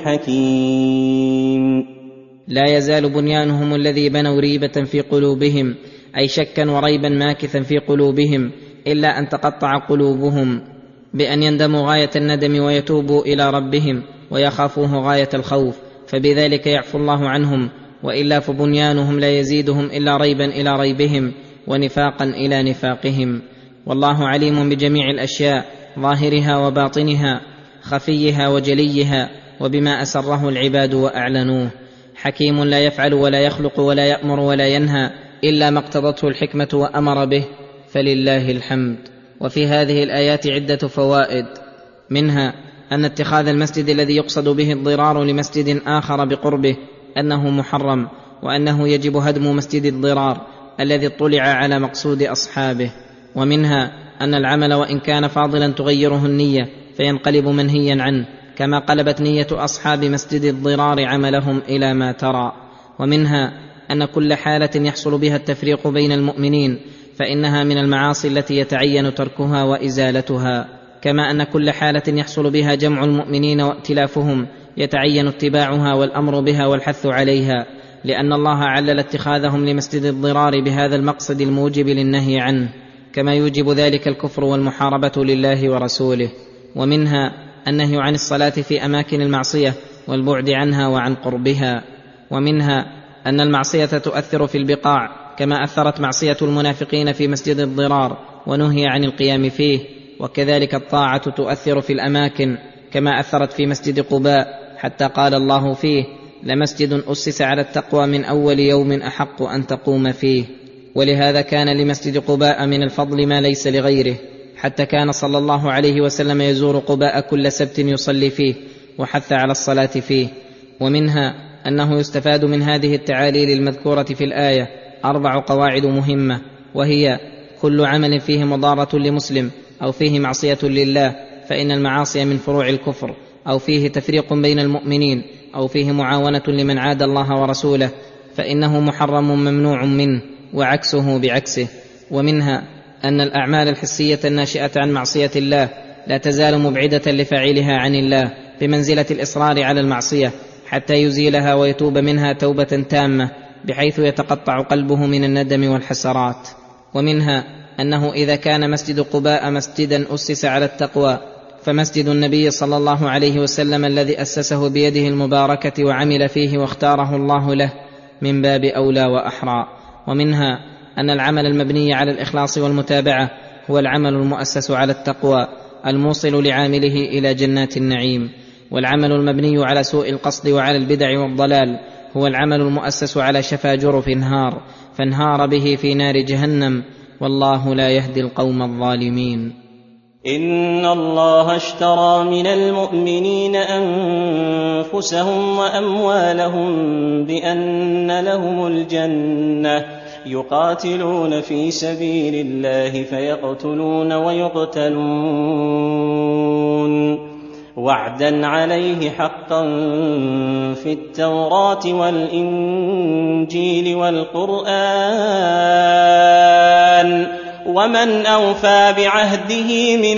حكيم. لا يزال بنيانهم الذي بنوا ريبة في قلوبهم، أي شكا وريبا ماكثا في قلوبهم، إلا أن تقطع قلوبهم بأن يندموا غاية الندم ويتوبوا إلى ربهم ويخافوه غاية الخوف، فبذلك يعفو الله عنهم، وإلا فبنيانهم لا يزيدهم إلا ريبا إلى ريبهم ونفاقا إلى نفاقهم. والله عليم بجميع الأشياء، ظاهرها وباطنها، خفيها وجليها، وبما أسره العباد وأعلنوه. حكيم لا يفعل ولا يخلق ولا يأمر ولا ينهى إلا ما اقتضته الحكمة وأمر به، فلله الحمد. وفي هذه الآيات عدة فوائد، منها أن اتخاذ المسجد الذي يقصد به الضرار لمسجد آخر بقربه أنه محرم، وأنه يجب هدم مسجد الضرار الذي اطلع على مقصود أصحابه. ومنها أن العمل وإن كان فاضلا تغيره النية فينقلب منهيا عنه، كما قلبت نية أصحاب مسجد الضرار عملهم إلى ما ترى. ومنها أن كل حالة يحصل بها التفريق بين المؤمنين فإنها من المعاصي التي يتعين تركها وإزالتها، كما أن كل حالة يحصل بها جمع المؤمنين وائتلافهم يتعين اتباعها والأمر بها والحث عليها، لأن الله علل اتخاذهم لمسجد الضرار بهذا المقصد الموجب للنهي عنه، كما يوجب ذلك الكفر والمحاربة لله ورسوله. ومنها النهي عن الصلاة في أماكن المعصية والبعد عنها وعن قربها. ومنها أن المعصية تؤثر في البقاع، كما أثرت معصية المنافقين في مسجد الضرار ونهي عن القيام فيه، وكذلك الطاعة تؤثر في الأماكن، كما أثرت في مسجد قباء، حتى قال الله فيه: لمسجد أسس على التقوى من أول يوم أحق أن تقوم فيه. ولهذا كان لمسجد قباء من الفضل ما ليس لغيره، حتى كان صلى الله عليه وسلم يزور قباء كل سبت يصلي فيه وحث على الصلاة فيه. ومنها أنه يستفاد من هذه التعاليل المذكورة في الآية 4 قواعد مهمة، وهي: كل عمل فيه مضارة لمسلم أو فيه معصية لله فإن المعاصي من فروع الكفر، أو فيه تفريق بين المؤمنين، أو فيه معاونة لمن عاد الله ورسوله فإنه محرم ممنوع منه، وعكسه بعكسه. ومنها أن الأعمال الحسية الناشئة عن معصية الله لا تزال مبعدة لفاعلها عن الله بمنزلة الإصرار على المعصية حتى يزيلها ويتوب منها توبة تامة، بحيث يتقطع قلبه من الندم والحسرات. ومنها أنه إذا كان مسجد قباء مسجدا أسس على التقوى، فمسجد النبي صلى الله عليه وسلم الذي أسسه بيده المباركة وعمل فيه واختاره الله له من باب أولى وأحرى. ومنها أن العمل المبني على الإخلاص والمتابعة هو العمل المؤسس على التقوى الموصل لعامله إلى جنات النعيم، والعمل المبني على سوء القصد وعلى البدع والضلال هو العمل المؤسس على شفا جرف هار فانهار به في نار جهنم، والله لا يهدي القوم الظالمين. إن الله اشترى من المؤمنين أنفسهم وأموالهم بأن لهم الجنة يقاتلون في سبيل الله فيقتلون ويقتلون، وعدا عليه حقا في التوراة والإنجيل والقرآن، ومن أوفى بعهده من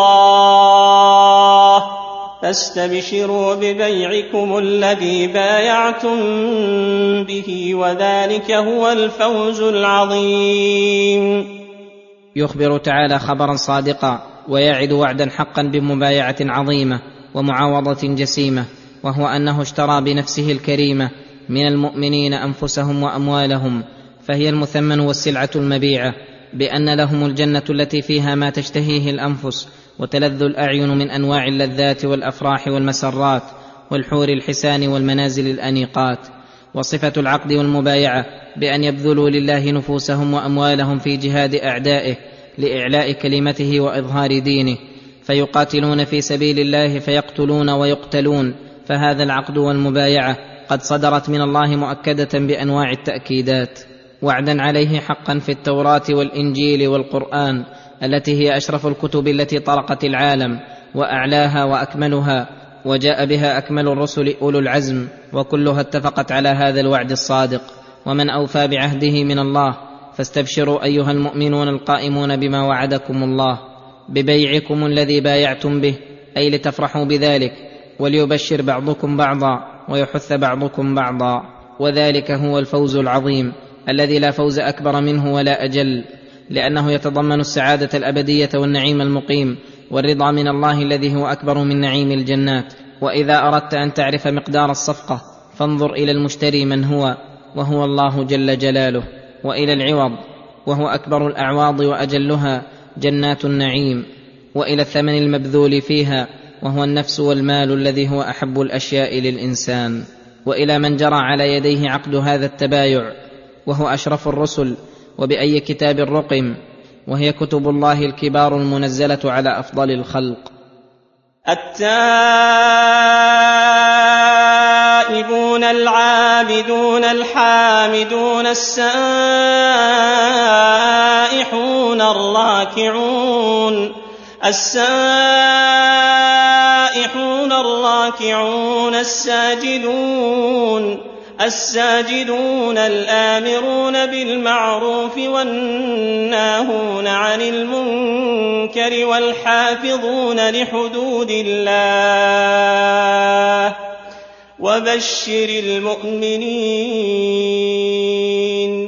الله، فاستبشروا ببيعكم الذي بايعتم به، وذلك هو الفوز العظيم. يخبر تعالى خبرا صادقا ويعد وعدا حقا بمبايعة عظيمة ومعاوضة جسيمة، وهو أنه اشترى بنفسه الكريمة من المؤمنين أنفسهم وأموالهم، فهي المثمن والسلعة المبيعة، بأن لهم الجنة التي فيها ما تشتهيه الأنفس وتلذ الأعين من أنواع اللذات والأفراح والمسرات والحور الحسان والمنازل الأنيقات. وصفة العقد والمبايعة بأن يبذلوا لله نفوسهم وأموالهم في جهاد أعدائه لإعلاء كلمته وإظهار دينه، فيقاتلون في سبيل الله فيقتلون ويقتلون، فهذا العقد والمبايعة قد صدرت من الله مؤكدة بأنواع التأكيدات، وعدا عليه حقا في التوراة والإنجيل والقرآن التي هي أشرف الكتب التي طرقت العالم وأعلاها وأكملها، وجاء بها أكمل الرسل أولو العزم، وكلها اتفقت على هذا الوعد الصادق. ومن أوفى بعهده من الله، فاستبشروا أيها المؤمنون القائمون بما وعدكم الله ببيعكم الذي بايعتم به، أي لتفرحوا بذلك، وليبشر بعضكم بعضا ويحث بعضكم بعضا، وذلك هو الفوز العظيم الذي لا فوز أكبر منه ولا أجل، لأنه يتضمن السعادة الأبدية والنعيم المقيم والرضا من الله الذي هو أكبر من نعيم الجنات. وإذا أردت أن تعرف مقدار الصفقة فانظر إلى المشتري من هو، وهو الله جل جلاله، وإلى العوض وهو أكبر الأعواض وأجلها جنات النعيم، وإلى الثمن المبذول فيها وهو النفس والمال الذي هو أحب الأشياء للإنسان، وإلى من جرى على يديه عقد هذا التبايع وهو أشرف الرسل، وبأي كتاب رقم، وهي كتب الله الكبار المنزلة على أفضل الخلق. التائبون العابدون الحامدون السائحون الراكعون الساجدون الآمرون بالمعروف والناهون عن المنكر والحافظون لحدود الله، وبشر المؤمنين.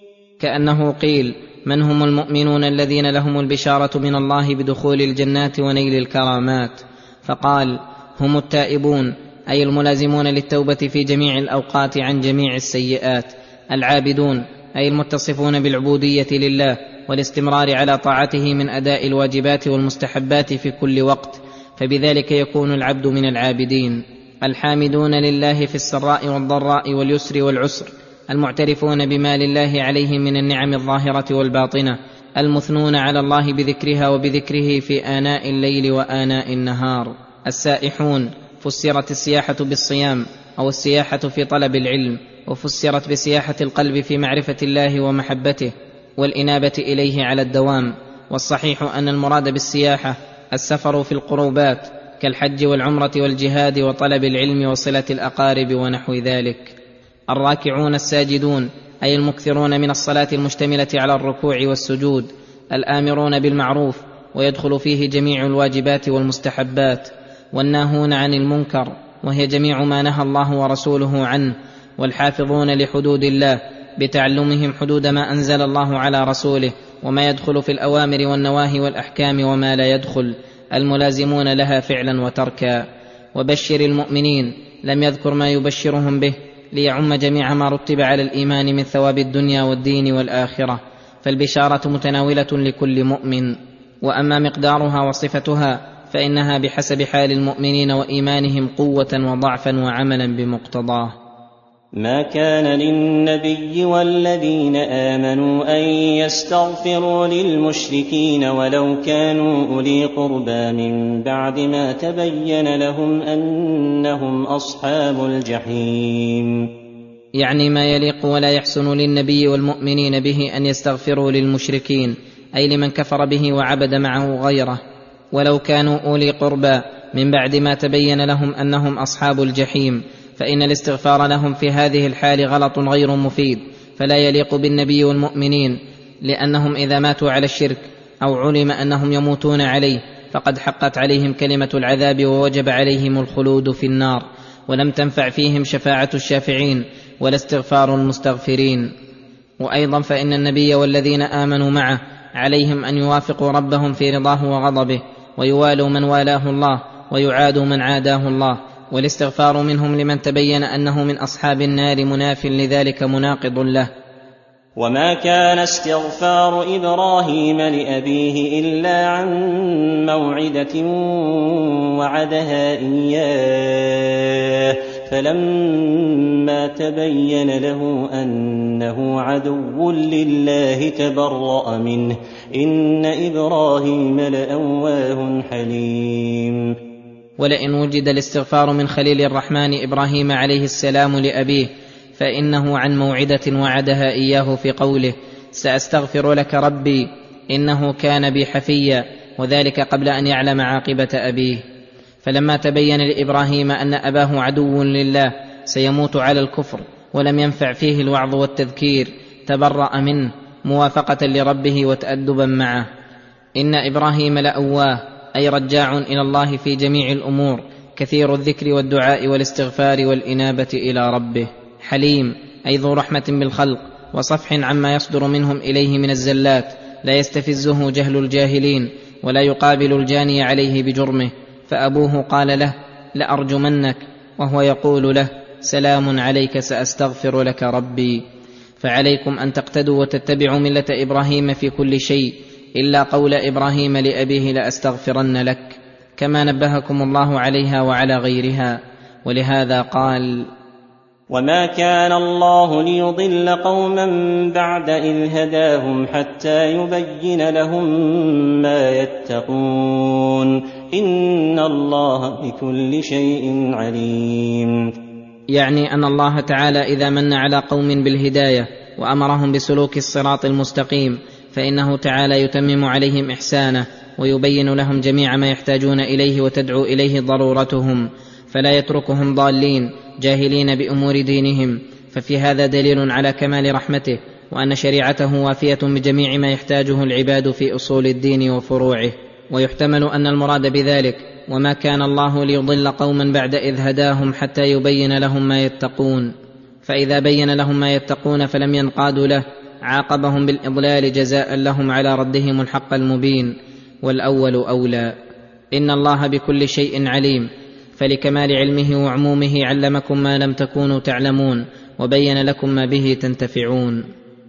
كأنه قيل: من هم المؤمنون الذين لهم البشارة من الله بدخول الجنات ونيل الكرامات؟ فقال: هم التائبون، أي الملازمون للتوبة في جميع الأوقات عن جميع السيئات، العابدون، أي المتصفون بالعبودية لله والاستمرار على طاعته من أداء الواجبات والمستحبات في كل وقت، فبذلك يكون العبد من العابدين، الحامدون لله في السراء والضراء واليسر والعسر، المعترفون بما لله عليهم من النعم الظاهرة والباطنة، المثنون على الله بذكرها وبذكره في آناء الليل وآناء النهار، السائحون، فسرت السياحة بالصيام أو السياحة في طلب العلم، وفسرت بسياحة القلب في معرفة الله ومحبته والإنابة إليه على الدوام. والصحيح أن المراد بالسياحة السفر في القربات كالحج والعمرة والجهاد وطلب العلم وصلة الأقارب ونحو ذلك. الراكعون الساجدون، أي المكثرون من الصلاة المشتملة على الركوع والسجود، الآمرون بالمعروف ويدخل فيه جميع الواجبات والمستحبات، والناهون عن المنكر وهي جميع ما نهى الله ورسوله عنه، والحافظون لحدود الله بتعلمهم حدود ما أنزل الله على رسوله وما يدخل في الأوامر والنواهي والأحكام وما لا يدخل، الملازمون لها فعلا وتركا. وبشر المؤمنين، لم يذكر ما يبشرهم به ليعم جميع ما رتب على الإيمان من ثواب الدنيا والدين والآخرة، فالبشارة متناولة لكل مؤمن. وأما مقدارها وصفتها فإنها بحسب حال المؤمنين وإيمانهم قوة وضعفا وعملا بمقتضاه. ما كان للنبي والذين آمنوا أن يستغفروا للمشركين ولو كانوا أولي قربى من بعد ما تبين لهم أنهم أصحاب الجحيم، يعني ما يليق ولا يحسن للنبي والمؤمنين به أن يستغفروا للمشركين، أي لمن كفر به وعبد معه غيره، ولو كانوا أولي قربى من بعد ما تبين لهم أنهم أصحاب الجحيم، فإن الاستغفار لهم في هذه الحال غلط غير مفيد، فلا يليق بالنبي والمؤمنين، لأنهم إذا ماتوا على الشرك أو علم أنهم يموتون عليه فقد حقت عليهم كلمة العذاب ووجب عليهم الخلود في النار، ولم تنفع فيهم شفاعة الشافعين ولا استغفار المستغفرين. وأيضا فإن النبي والذين آمنوا معه عليهم أن يوافقوا ربهم في رضاه وغضبه، ويوالوا من والاه الله ويعادوا من عاداه الله، والاستغفار منهم لمن تبين أنه من أصحاب النار مناف لذلك مناقض له. وما كان استغفار إبراهيم لأبيه إلا عن موعدة وعدها إياه، فلما تبين له أنه عدو لله تبرأ منه إن إبراهيم لأواه حليم. ولئن وجد الاستغفار من خليل الرحمن إبراهيم عليه السلام لأبيه فإنه عن موعدة وعدها إياه في قوله سأستغفر لك ربي إنه كان بي حفيا، وذلك قبل أن يعلم عاقبة أبيه. فلما تبين لإبراهيم أن أباه عدو لله سيموت على الكفر ولم ينفع فيه الوعظ والتذكير تبرأ منه موافقة لربه وتأدبا معه. إن إبراهيم لأواه أي رجاع إلى الله في جميع الأمور، كثير الذكر والدعاء والاستغفار والإنابة إلى ربه. حليم أي ذو رحمة بالخلق وصفح عما يصدر منهم إليه من الزلات، لا يستفزه جهل الجاهلين ولا يقابل الجاني عليه بجرمه. فأبوه قال له لأرجمنك وهو يقول له سلام عليك سأستغفر لك ربي. فعليكم أن تقتدوا وتتبعوا ملة إبراهيم في كل شيء إلا قول إبراهيم لأبيه لأستغفرن لك، كما نبهكم الله عليها وعلى غيرها. ولهذا قال وما كان الله ليضل قوما بعد إذ هداهم حتى يبين لهم ما يتقون إن الله بكل شيء عليم. يعني أن الله تعالى إذا من على قوم بالهداية وأمرهم بسلوك الصراط المستقيم فإنه تعالى يتمم عليهم إحسانه ويبين لهم جميع ما يحتاجون إليه وتدعو إليه ضرورتهم، فلا يتركهم ضالين جاهلين بأمور دينهم. ففي هذا دليل على كمال رحمته وأن شريعته وافية بجميع ما يحتاجه العباد في أصول الدين وفروعه. ويحتمل أن المراد بذلك وما كان الله ليضل قوما بعد إذ هداهم حتى يبين لهم ما يتقون، فإذا بين لهم ما يتقون فلم ينقادوا له عاقبهم بالإضلال جزاء لهم على ردهم الحق المبين، والأول أولى. إن الله بكل شيء عليم، فلكمال علمه وعمومه علمكم ما لم تكونوا تعلمون وبين لكم ما به تنتفعون.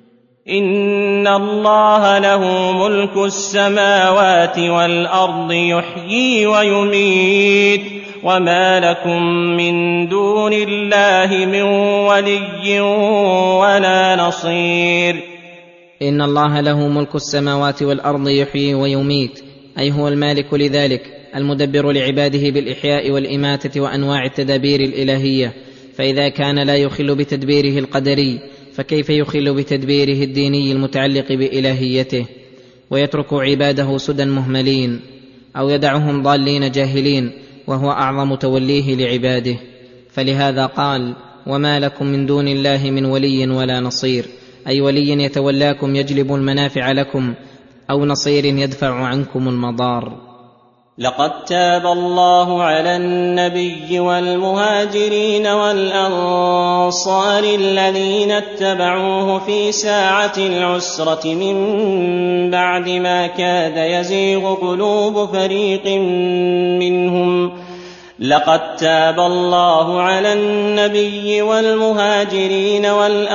إن الله له ملك السماوات والأرض يحيي ويميت وما لكم من دون الله من ولي ولا نصير. إن الله له ملك السماوات والأرض يحيي ويميت، أي هو المالك لذلك المدبر لعباده بالإحياء والإماتة وأنواع التدابير الإلهية. فإذا كان لا يخل بتدبيره القدري فكيف يخل بتدبيره الديني المتعلق بإلهيته؟ ويترك عباده سدى مهملين أو يدعهم ضالين جاهلين وهو أعظم توليه لعباده. فلهذا قال وما لكم من دون الله من ولي ولا نصير، أي ولي يتولاكم يجلب المنافع لكم أو نصير يدفع عنكم المضار. لقد تاب الله على النبي والمهاجرين والأنصار الذين اتبعوه في ساعة العسرة من بعد ما كاد يزيغ قلوب فريق منهم. لقد تاب الله على النبي والمهاجرين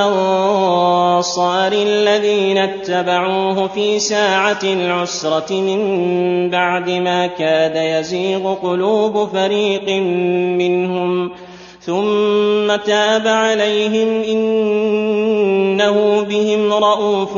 والأنصار الذين اتبعوه في ساعة العسرة من بعد ما كاد يزيغ قلوب فريق منهم ثم تاب عليهم إنه بهم رءوف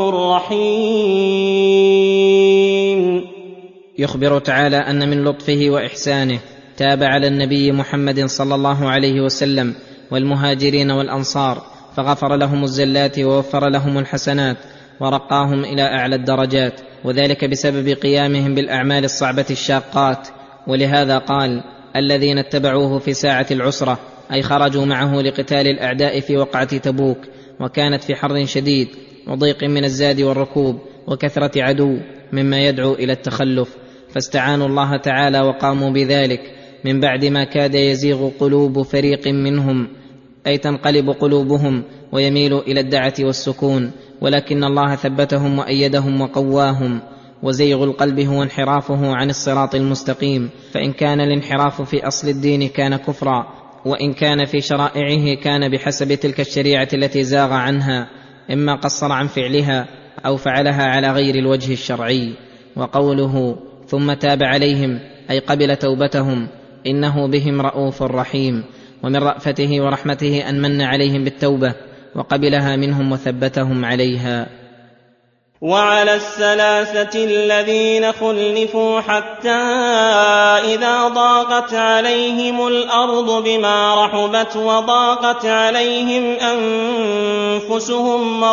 رحيم. يخبر تعالى أن من لطفه وإحسانه تاب على النبي محمد صلى الله عليه وسلم والمهاجرين والأنصار، فغفر لهم الزلات ووفر لهم الحسنات ورقاهم إلى أعلى الدرجات، وذلك بسبب قيامهم بالأعمال الصعبة الشاقات. ولهذا قال الذين اتبعوه في ساعة العسرة، أي خرجوا معه لقتال الأعداء في وقعة تبوك، وكانت في حر شديد وضيق من الزاد والركوب وكثرة عدو مما يدعو إلى التخلف، فاستعانوا الله تعالى وقاموا بذلك من بعد ما كاد يزيغ قلوب فريق منهم، أي تنقلب قلوبهم ويميل إلى الدعة والسكون، ولكن الله ثبتهم وأيدهم وقواهم. وزيغ القلب هو انحرافه عن الصراط المستقيم، فإن كان الانحراف في أصل الدين كان كفرا، وإن كان في شرائعه كان بحسب تلك الشريعة التي زاغ عنها، إما قصر عن فعلها أو فعلها على غير الوجه الشرعي. وقوله ثم تاب عليهم أي قبل توبتهم إنه بهم رءوف رحيم، ومن رأفته ورحمته أن من عليهم بالتوبة وقبلها منهم وثبتهم عليها. وعلى الثلاثة الذين خلفوا حتى إذا ضاقت عليهم الأرض بما رحبت وضاقت عليهم أنفسهم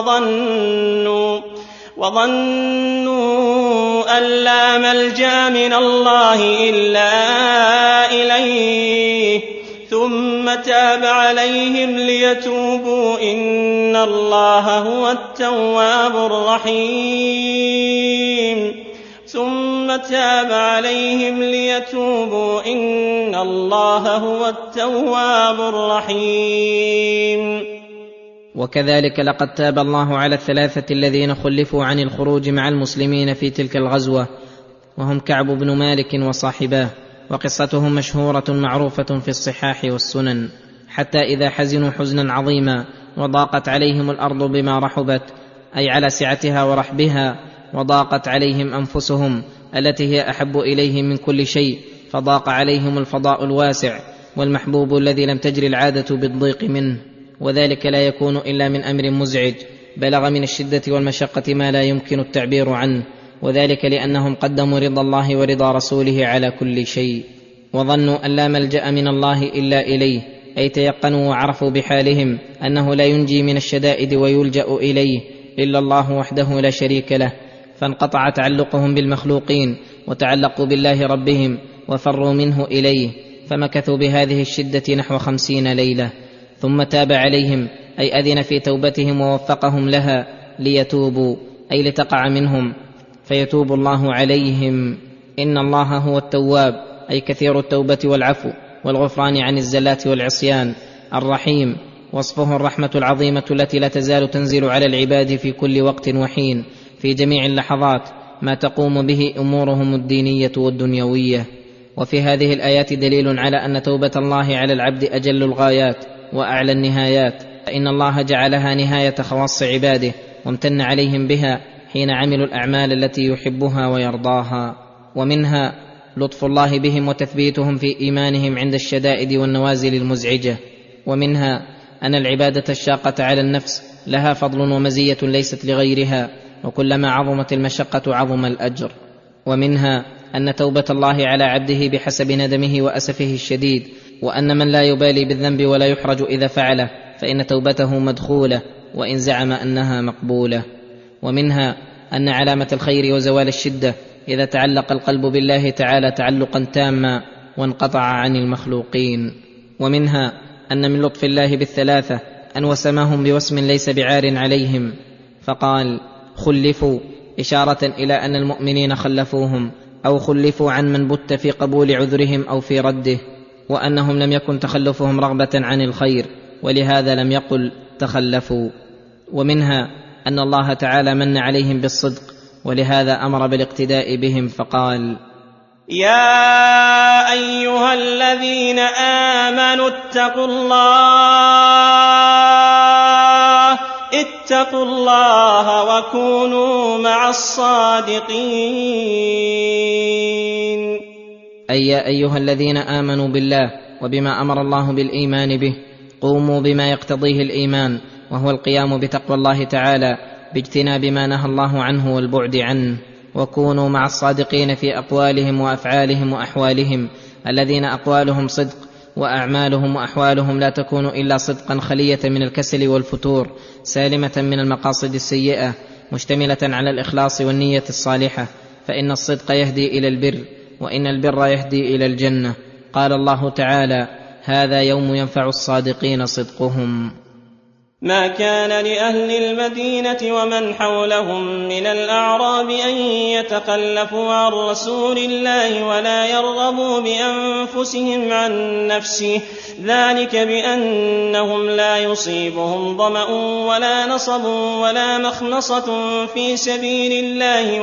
وظنوا أن لا ملجأ من الله إلا إليه ثم تاب عليهم ليتوبوا إن الله هو التواب الرحيم. وكذلك لقد تاب الله على الثلاثة الذين خلفوا عن الخروج مع المسلمين في تلك الغزوة، وهم كعب بن مالك وصاحباه، وقصتهم مشهورة معروفة في الصحاح والسنن. حتى إذا حزنوا حزنا عظيما وضاقت عليهم الأرض بما رحبت، أي على سعتها ورحبها، وضاقت عليهم أنفسهم التي هي أحب إليهم من كل شيء، فضاق عليهم الفضاء الواسع والمحبوب الذي لم تجري العادة بالضيق منه، وذلك لا يكون إلا من أمر مزعج بلغ من الشدة والمشقة ما لا يمكن التعبير عنه، وذلك لأنهم قدموا رضا الله ورضا رسوله على كل شيء، وظنوا أن لا ملجأ من الله إلا إليه، أي تيقنوا وعرفوا بحالهم أنه لا ينجي من الشدائد ويلجأ إليه إلا الله وحده لا شريك له، فانقطع تعلقهم بالمخلوقين وتعلقوا بالله ربهم وفروا منه إليه، فمكثوا بهذه الشدة نحو 50 ليلة، ثم تاب عليهم، أي أذن في توبتهم ووفقهم لها ليتوبوا، أي لتقع منهم، فيتوب الله عليهم. إن الله هو التواب، أي كثير التوبة والعفو والغفران عن الزلات والعصيان. الرحيم وصفه الرحمة العظيمة التي لا تزال تنزل على العباد في كل وقت وحين في جميع اللحظات ما تقوم به أمورهم الدينية والدنيوية. وفي هذه الآيات دليل على أن توبة الله على العبد أجل الغايات وأعلى النهايات، فإن الله جعلها نهاية خواص عباده وامتن عليهم بها حين عملوا الأعمال التي يحبها ويرضاها. ومنها لطف الله بهم وتثبيتهم في إيمانهم عند الشدائد والنوازل المزعجة. ومنها أن العبادة الشاقة على النفس لها فضل ومزية ليست لغيرها، وكلما عظمت المشقة عظم الأجر. ومنها أن توبة الله على عبده بحسب ندمه وأسفه الشديد، وأن من لا يبالي بالذنب ولا يحرج إذا فعله فإن توبته مدخولة وإن زعم أنها مقبولة. ومنها أن علامة الخير وزوال الشدة إذا تعلق القلب بالله تعالى تعلقا تاما وانقطع عن المخلوقين. ومنها أن من لطف الله بالثلاثة أن وسماهم بوسم ليس بعار عليهم، فقال خلفوا، إشارة إلى أن المؤمنين خلفوهم أو خلفوا عن من بت في قبول عذرهم أو في رده، وأنهم لم يكن تخلفهم رغبة عن الخير، ولهذا لم يقل تخلفوا. ومنها أن الله تعالى من عليهم بالصدق، ولهذا أمر بالاقتداء بهم فقال يا أيها الذين آمنوا اتقوا الله وكونوا مع الصادقين. أي يا أيها الذين آمنوا بالله وبما أمر الله بالإيمان به، قوموا بما يقتضيه الإيمان، وهو القيام بتقوى الله تعالى باجتناب ما نهى الله عنه والبعد عنه، وكونوا مع الصادقين في أقوالهم وأفعالهم وأحوالهم، الذين أقوالهم صدق وأعمالهم وأحوالهم لا تكون إلا صدقا خلية من الكسل والفتور، سالمة من المقاصد السيئة، مشتملة على الإخلاص والنية الصالحة، فإن الصدق يهدي إلى البر، وإن البر يهدي إلى الجنة. قال الله تعالى هذا يوم ينفع الصادقين صدقهم. ما كان لأهل المدينة ومن حولهم من الأعراب أن يتخلفوا عن رسول الله ولا يرغبوا بأنفسهم عن نفسه، ذلك بأنهم لا يصيبهم ظمأ ولا نصب ولا مخمصة في سبيل الله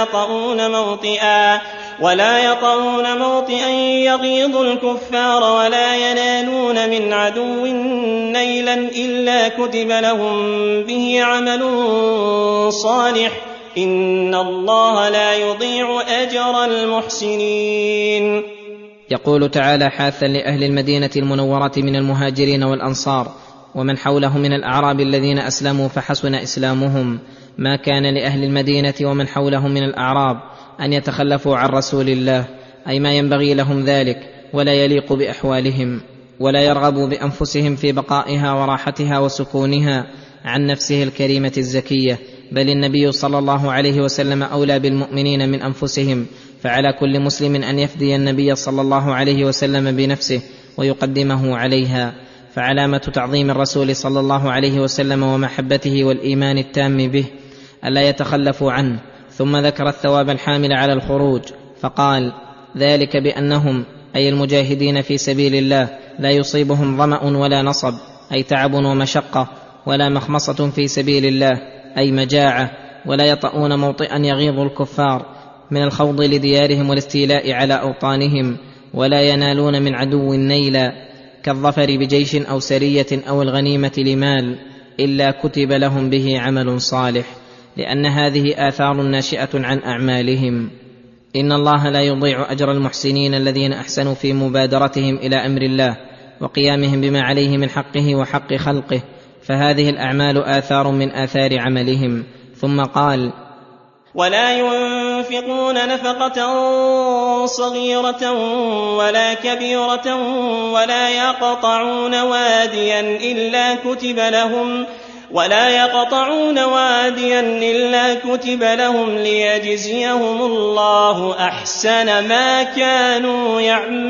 ولا يطؤون موطئا يغيظ الكفار ولا ينالون من عدو نيلا إلا كتب لهم به عمل صالح، إن الله لا يضيع أجر المحسنين. يقول تعالى حاثا لأهل المدينة المنورة من المهاجرين والأنصار ومن حوله من الأعراب الذين أسلموا فحسن إسلامهم: ما كان لأهل المدينة ومن حولهم من الأعراب أن يتخلفوا عن رسول الله، أي ما ينبغي لهم ذلك ولا يليق بأحوالهم، ولا يرغبوا بأنفسهم في بقائها وراحتها وسكونها عن نفسه الكريمة الزكية، بل النبي صلى الله عليه وسلم أولى بالمؤمنين من أنفسهم، فعلى كل مسلم أن يفدي النبي صلى الله عليه وسلم بنفسه ويقدمه عليها. فعلامة تعظيم الرسول صلى الله عليه وسلم ومحبته والإيمان التام به ألا يتخلفوا عنه. ثم ذكر الثواب الحامل على الخروج فقال: ذلك بأنهم أي المجاهدين في سبيل الله لا يصيبهم ظمأ ولا نصب، أي تعب ومشقة، ولا مخمصة في سبيل الله أي مجاعة، ولا يطؤون موطئا يغيظ الكفار من الخوض لديارهم والاستيلاء على أوطانهم، ولا ينالون من عدو نيلا كالظفر بجيش أو سرية أو الغنيمة لمال، إلا كتب لهم به عمل صالح، لأن هذه آثار ناشئة عن أعمالهم. إن الله لا يضيع أجر المحسنين الذين أحسنوا في مبادرتهم إلى أمر الله وقيامهم بما عليه من حقه وحق خلقه، فهذه الأعمال آثار من آثار عملهم. ثم قال: ولا ينفقون نفقة صغيرة ولا كبيرة ولا يقطعون واديا إلا كتب لهم ليجزيهم الله أحسن ما كانوا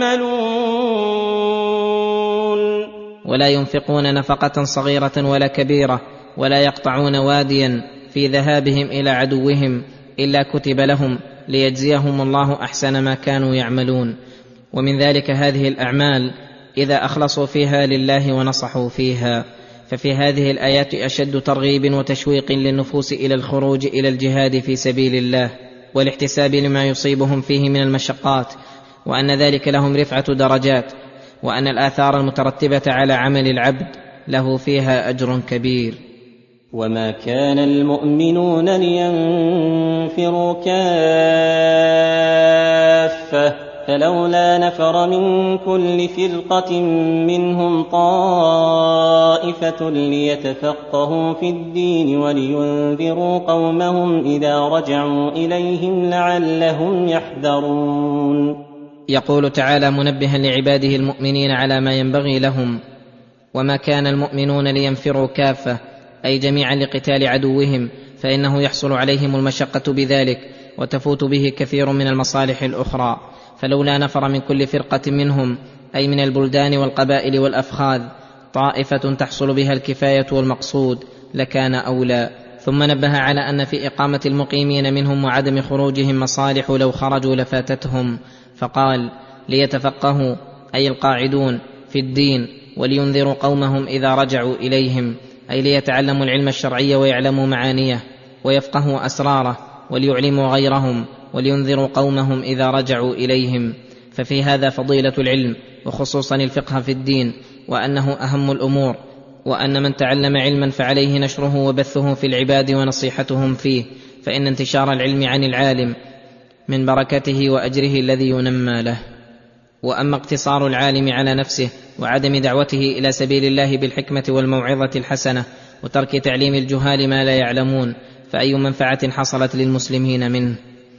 يعملون. ولا ينفقون نفقة صغيرة ولا كبيرة ولا يقطعون واديا في ذهابهم إلى عدوهم إلا كتب لهم ليجزيهم الله أحسن ما كانوا يعملون. ومن ذلك هذه الأعمال إذا أخلصوا فيها لله ونصحوا فيها. ففي هذه الآيات أشد ترغيب وتشويق للنفوس إلى الخروج إلى الجهاد في سبيل الله والاحتساب لما يصيبهم فيه من المشقات، وأن ذلك لهم رفعة درجات، وأن الآثار المترتبة على عمل العبد له فيها أجر كبير. وما كان المؤمنون لينفروا كافة فلولا نفر من كل فرقة منهم طائفة ليتفقهوا في الدين ولينذروا قومهم إذا رجعوا إليهم لعلهم يحذرون. يقول تعالى منبها لعباده المؤمنين على ما ينبغي لهم: وما كان المؤمنون لينفروا كافة، أي جميعا لقتال عدوهم، فإنه يحصل عليهم المشقة بذلك وتفوت به كثير من المصالح الأخرى. فلولا نفر من كل فرقة منهم، أي من البلدان والقبائل والأفخاذ، طائفة تحصل بها الكفاية والمقصود لكان أولى. ثم نبه على أن في إقامة المقيمين منهم وعدم خروجهم مصالح لو خرجوا لفاتتهم، فقال: ليتفقهوا أي القاعدون في الدين، ولينذروا قومهم إذا رجعوا إليهم، أي ليتعلموا العلم الشرعي ويعلموا معانيه ويفقهوا أسراره، وليعلموا غيرهم، ولينذروا قومهم إذا رجعوا إليهم. ففي هذا فضيلة العلم، وخصوصا الفقه في الدين، وأنه أهم الأمور، وأن من تعلم علما فعليه نشره وبثه في العباد ونصيحتهم فيه، فإن انتشار العلم عن العالم من بركته وأجره الذي ينمى له. وأما اقتصار العالم على نفسه وعدم دعوته إلى سبيل الله بالحكمة والموعظة الحسنة وترك تعليم الجهال ما لا يعلمون، فأي منفعة حصلت للمسلمين منه،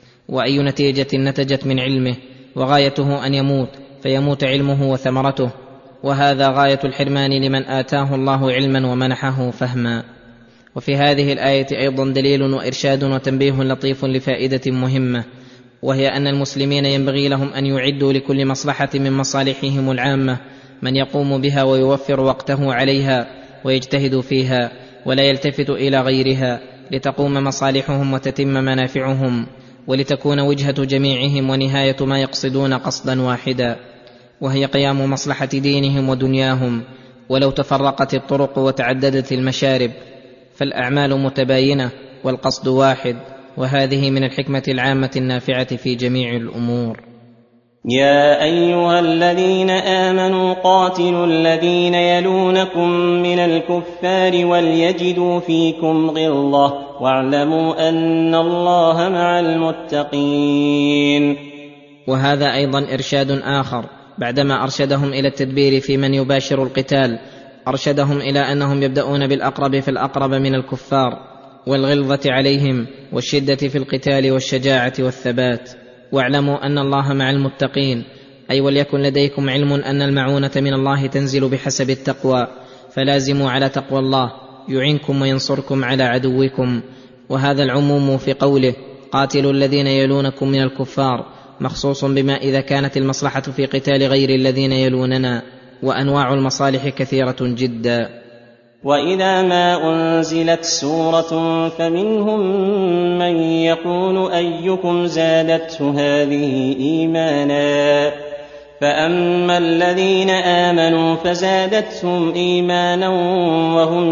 وأي نتيجة نتجت من علمه، وغايته أن يموت فيموت علمه وثمرته، وهذا غاية الحرمان لمن آتاه الله علما ومنحه فهما. وفي هذه الآية أيضا دليل وإرشاد وتنبيه لطيف لفائدة مهمة، وهي أن المسلمين ينبغي لهم أن يعدوا لكل مصلحة من مصالحهم العامة من يقوم بها ويوفر وقته عليها ويجتهد فيها، ولا يلتفت إلى غيرها، لتقوم مصالحهم وتتم منافعهم، ولتكون وجهة جميعهم ونهاية ما يقصدون قصدا واحدا، وهي قيام مصلحة دينهم ودنياهم. ولو تفرقت الطرق وتعددت المشارب فالأعمال متباينة والقصد واحد، وهذه من الحكمة العامة النافعة في جميع الأمور. يا أيها الذين آمنوا قاتلوا الذين يلونكم من الكفار وليجدوا فيكم غلظة واعلموا أن الله مع المتقين. وهذا أيضا إرشاد آخر، بعدما أرشدهم إلى التدبير في من يباشر القتال أرشدهم إلى أنهم يبدأون بالأقرب فالأقرب من الكفار، والغلظة عليهم والشدة في القتال والشجاعة والثبات. واعلموا أن الله مع المتقين، أي وليكن لديكم علم أن المعونة من الله تنزل بحسب التقوى، فلازموا على تقوى الله يعنكم وينصركم على عدوكم. وهذا العموم في قوله قاتلوا الذين يلونكم من الكفار مخصوص بما إذا كانت المصلحة في قتال غير الذين يلوننا، وأنواع المصالح كثيرة جدا. وإذا ما أنزلت سورة فمنهم من يقول أيكم زادته هذه إيمانا، فأما الذين آمنوا فزادتهم إيمانا وهم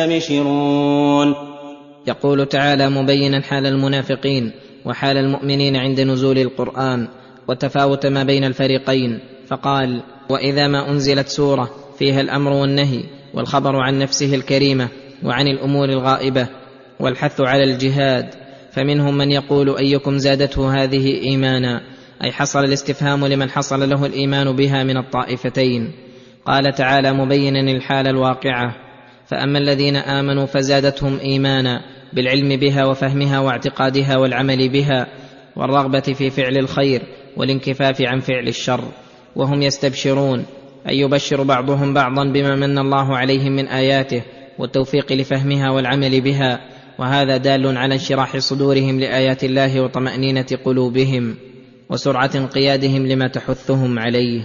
يستبشرون. يقول تعالى مبينا حال المنافقين وحال المؤمنين عند نزول القرآن وتفاوت ما بين الفريقين، فقال وإذا ما أنزلت سورة فيها الأمر والنهي والخبر عن نفسه الكريمة وعن الأمور الغائبة والحث على الجهاد، فمنهم من يقول أيكم زادته هذه إيمانا، أي حصل الاستفهام لمن حصل له الإيمان بها من الطائفتين. قال تعالى مبينا الحال الواقعة فأما الذين آمنوا فزادتهم إيمانا بالعلم بها وفهمها واعتقادها والعمل بها والرغبة في فعل الخير والانكفاف عن فعل الشر، وهم يستبشرون، أي يبشر بعضهم بعضا بما من الله عليهم من آياته والتوفيق لفهمها والعمل بها، وهذا دال على انشراح صدورهم لآيات الله وطمأنينة قلوبهم وسرعة انقيادهم لما تحثهم عليه.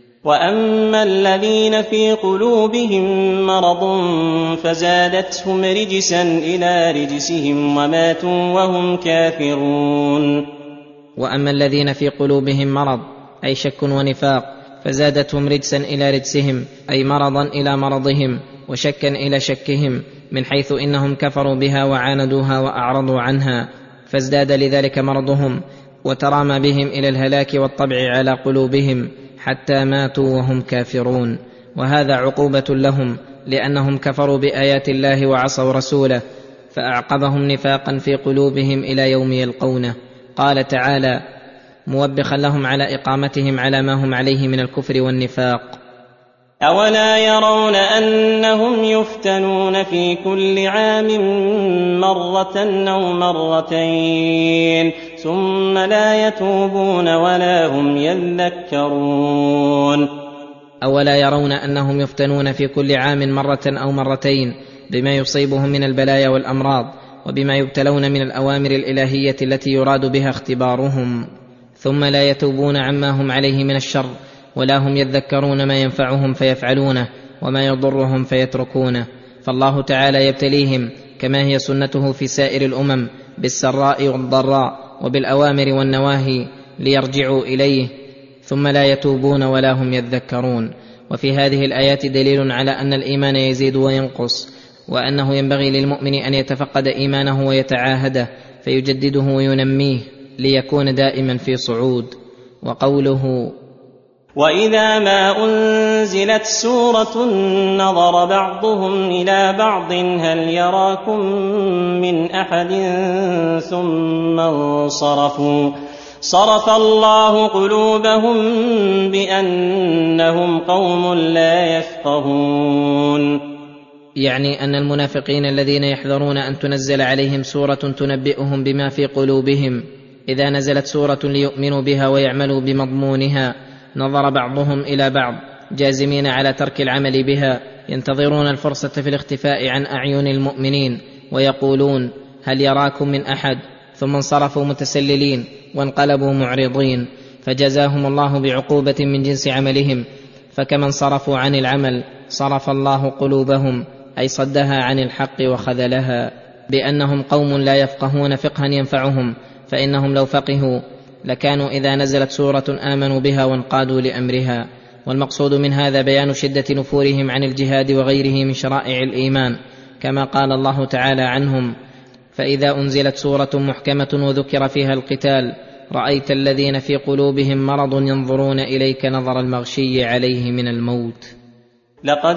وأما الذين في قلوبهم مرض فزادتهم رجسا إلى رجسهم وماتوا وهم كافرون. وأما الذين في قلوبهم مرض أي شك ونفاق فزادتهم رجسا إلى رجسهم، أي مرضا إلى مرضهم وشكا إلى شكهم، من حيث إنهم كفروا بها وعاندوها وأعرضوا عنها، فازداد لذلك مرضهم وترامى بهم إلى الهلاك والطبع على قلوبهم حتى ماتوا وهم كافرون. وهذا عقوبة لهم لأنهم كفروا بآيات الله وعصوا رسوله، فأعقبهم نفاقا في قلوبهم إلى يوم يلقونه. قال تعالى موبخا لهم على إقامتهم على ما هم عليه من الكفر والنفاق: أولا يرون أنهم يفتنون في كل عام مرة أو مرتين ثم لا يتوبون ولا هم يذكرون. أولا يرون أنهم يفتنون في كل عام مرة أو مرتين بما يصيبهم من البلايا والأمراض وبما يبتلون من الأوامر الإلهية التي يراد بها اختبارهم، ثم لا يتوبون عما هم عليه من الشر ولا هم يذكرون ما ينفعهم فيفعلونه وما يضرهم فيتركونه. فالله تعالى يبتليهم كما هي سنته في سائر الأمم بالسراء والضراء وبالأوامر والنواهي ليرجعوا إليه، ثم لا يتوبون ولا هم يذكرون. وفي هذه الآيات دليل على أن الإيمان يزيد وينقص، وأنه ينبغي للمؤمن أن يتفقد إيمانه ويتعاهده فيجدده وينميه ليكون دائما في صعود. وقوله وإذا ما أنزلت سورة نظر بعضهم إلى بعض هل يراكم من أحد ثم انصرفوا، صرف الله قلوبهم بأنهم قوم لا يفقهون. يعني أن المنافقين الذين يحذرون أن تنزل عليهم سورة تنبئهم بما في قلوبهم، إذا نزلت سورة ليؤمنوا بها ويعملوا بمضمونها نظر بعضهم إلى بعض جازمين على ترك العمل بها، ينتظرون الفرصة في الاختفاء عن أعين المؤمنين ويقولون هل يراكم من أحد، ثم انصرفوا متسللين وانقلبوا معرضين، فجزاهم الله بعقوبة من جنس عملهم. فكما انصرفوا عن العمل صرف الله قلوبهم، أي صدها عن الحق وخذلها، بأنهم قوم لا يفقهون فقها ينفعهم، فإنهم لو فقهوا لكانوا إذا نزلت سورة آمنوا بها وانقادوا لأمرها. والمقصود من هذا بيان شدة نفورهم عن الجهاد وغيره من شرائع الإيمان، كما قال الله تعالى عنهم: فإذا أنزلت سورة محكمة وذكر فيها القتال رأيت الذين في قلوبهم مرض ينظرون إليك نظر المغشي عليه من الموت. لقد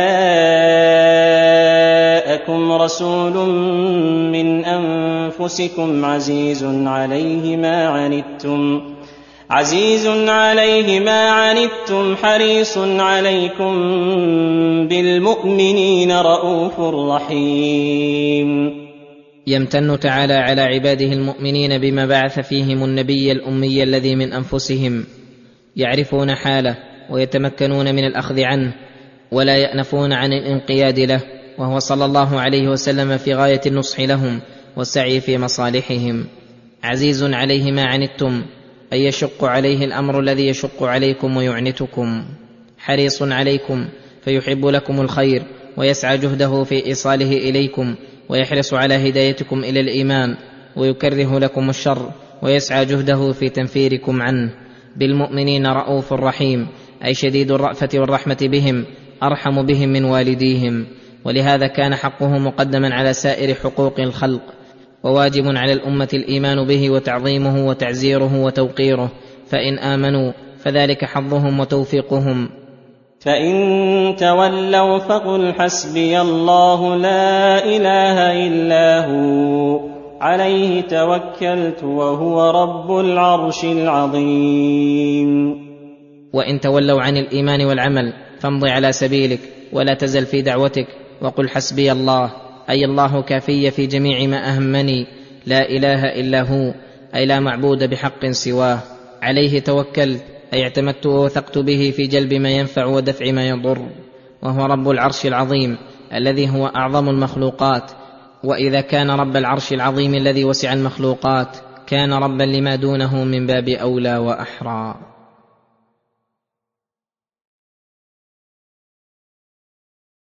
جاءكم رسول من أنفسكم عزيز عزيز عليه ما عنتم حريص عليكم بالمؤمنين رءوف رحيم. يمتن تعالى على عباده المؤمنين بما بعث فيهم النبي الأمي الذي من أنفسهم يعرفون حاله ويتمكنون من الأخذ عنه ولا يأنفون عن الانقياد له، وهو صلى الله عليه وسلم في غاية النصح لهم والسعي في مصالحهم. عزيز عليه ما عنتم أي يشق عليه الأمر الذي يشق عليكم ويعنتكم، حريص عليكم فيحب لكم الخير ويسعى جهده في إيصاله إليكم، ويحرص على هدايتكم إلى الإيمان، ويكره لكم الشر ويسعى جهده في تنفيركم عنه. بالمؤمنين رءوف رحيم أي شديد الرأفة والرحمة بهم، أرحم بهم من والديهم، ولهذا كان حقه مقدما على سائر حقوق الخلق، وواجب على الأمة الإيمان به وتعظيمه وتعزيره وتوقيره، فإن آمنوا فذلك حظهم وتوفيقهم. فإن تولوا فقل حسبي الله لا إله إلا هو عليه توكلت وهو رب العرش العظيم. وإن تولوا عن الإيمان والعمل فامض على سبيلك ولا تزل في دعوتك، وقل حسبي الله أي الله كافي في جميع ما أهمني، لا إله إلا هو أي لا معبود بحق سواه، عليه توكلت أي اعتمدت ووثقت به في جلب ما ينفع ودفع ما يضر، وهو رب العرش العظيم الذي هو أعظم المخلوقات، وإذا كان رب العرش العظيم الذي وسع المخلوقات كان ربا لما دونه من باب أولى وأحرى.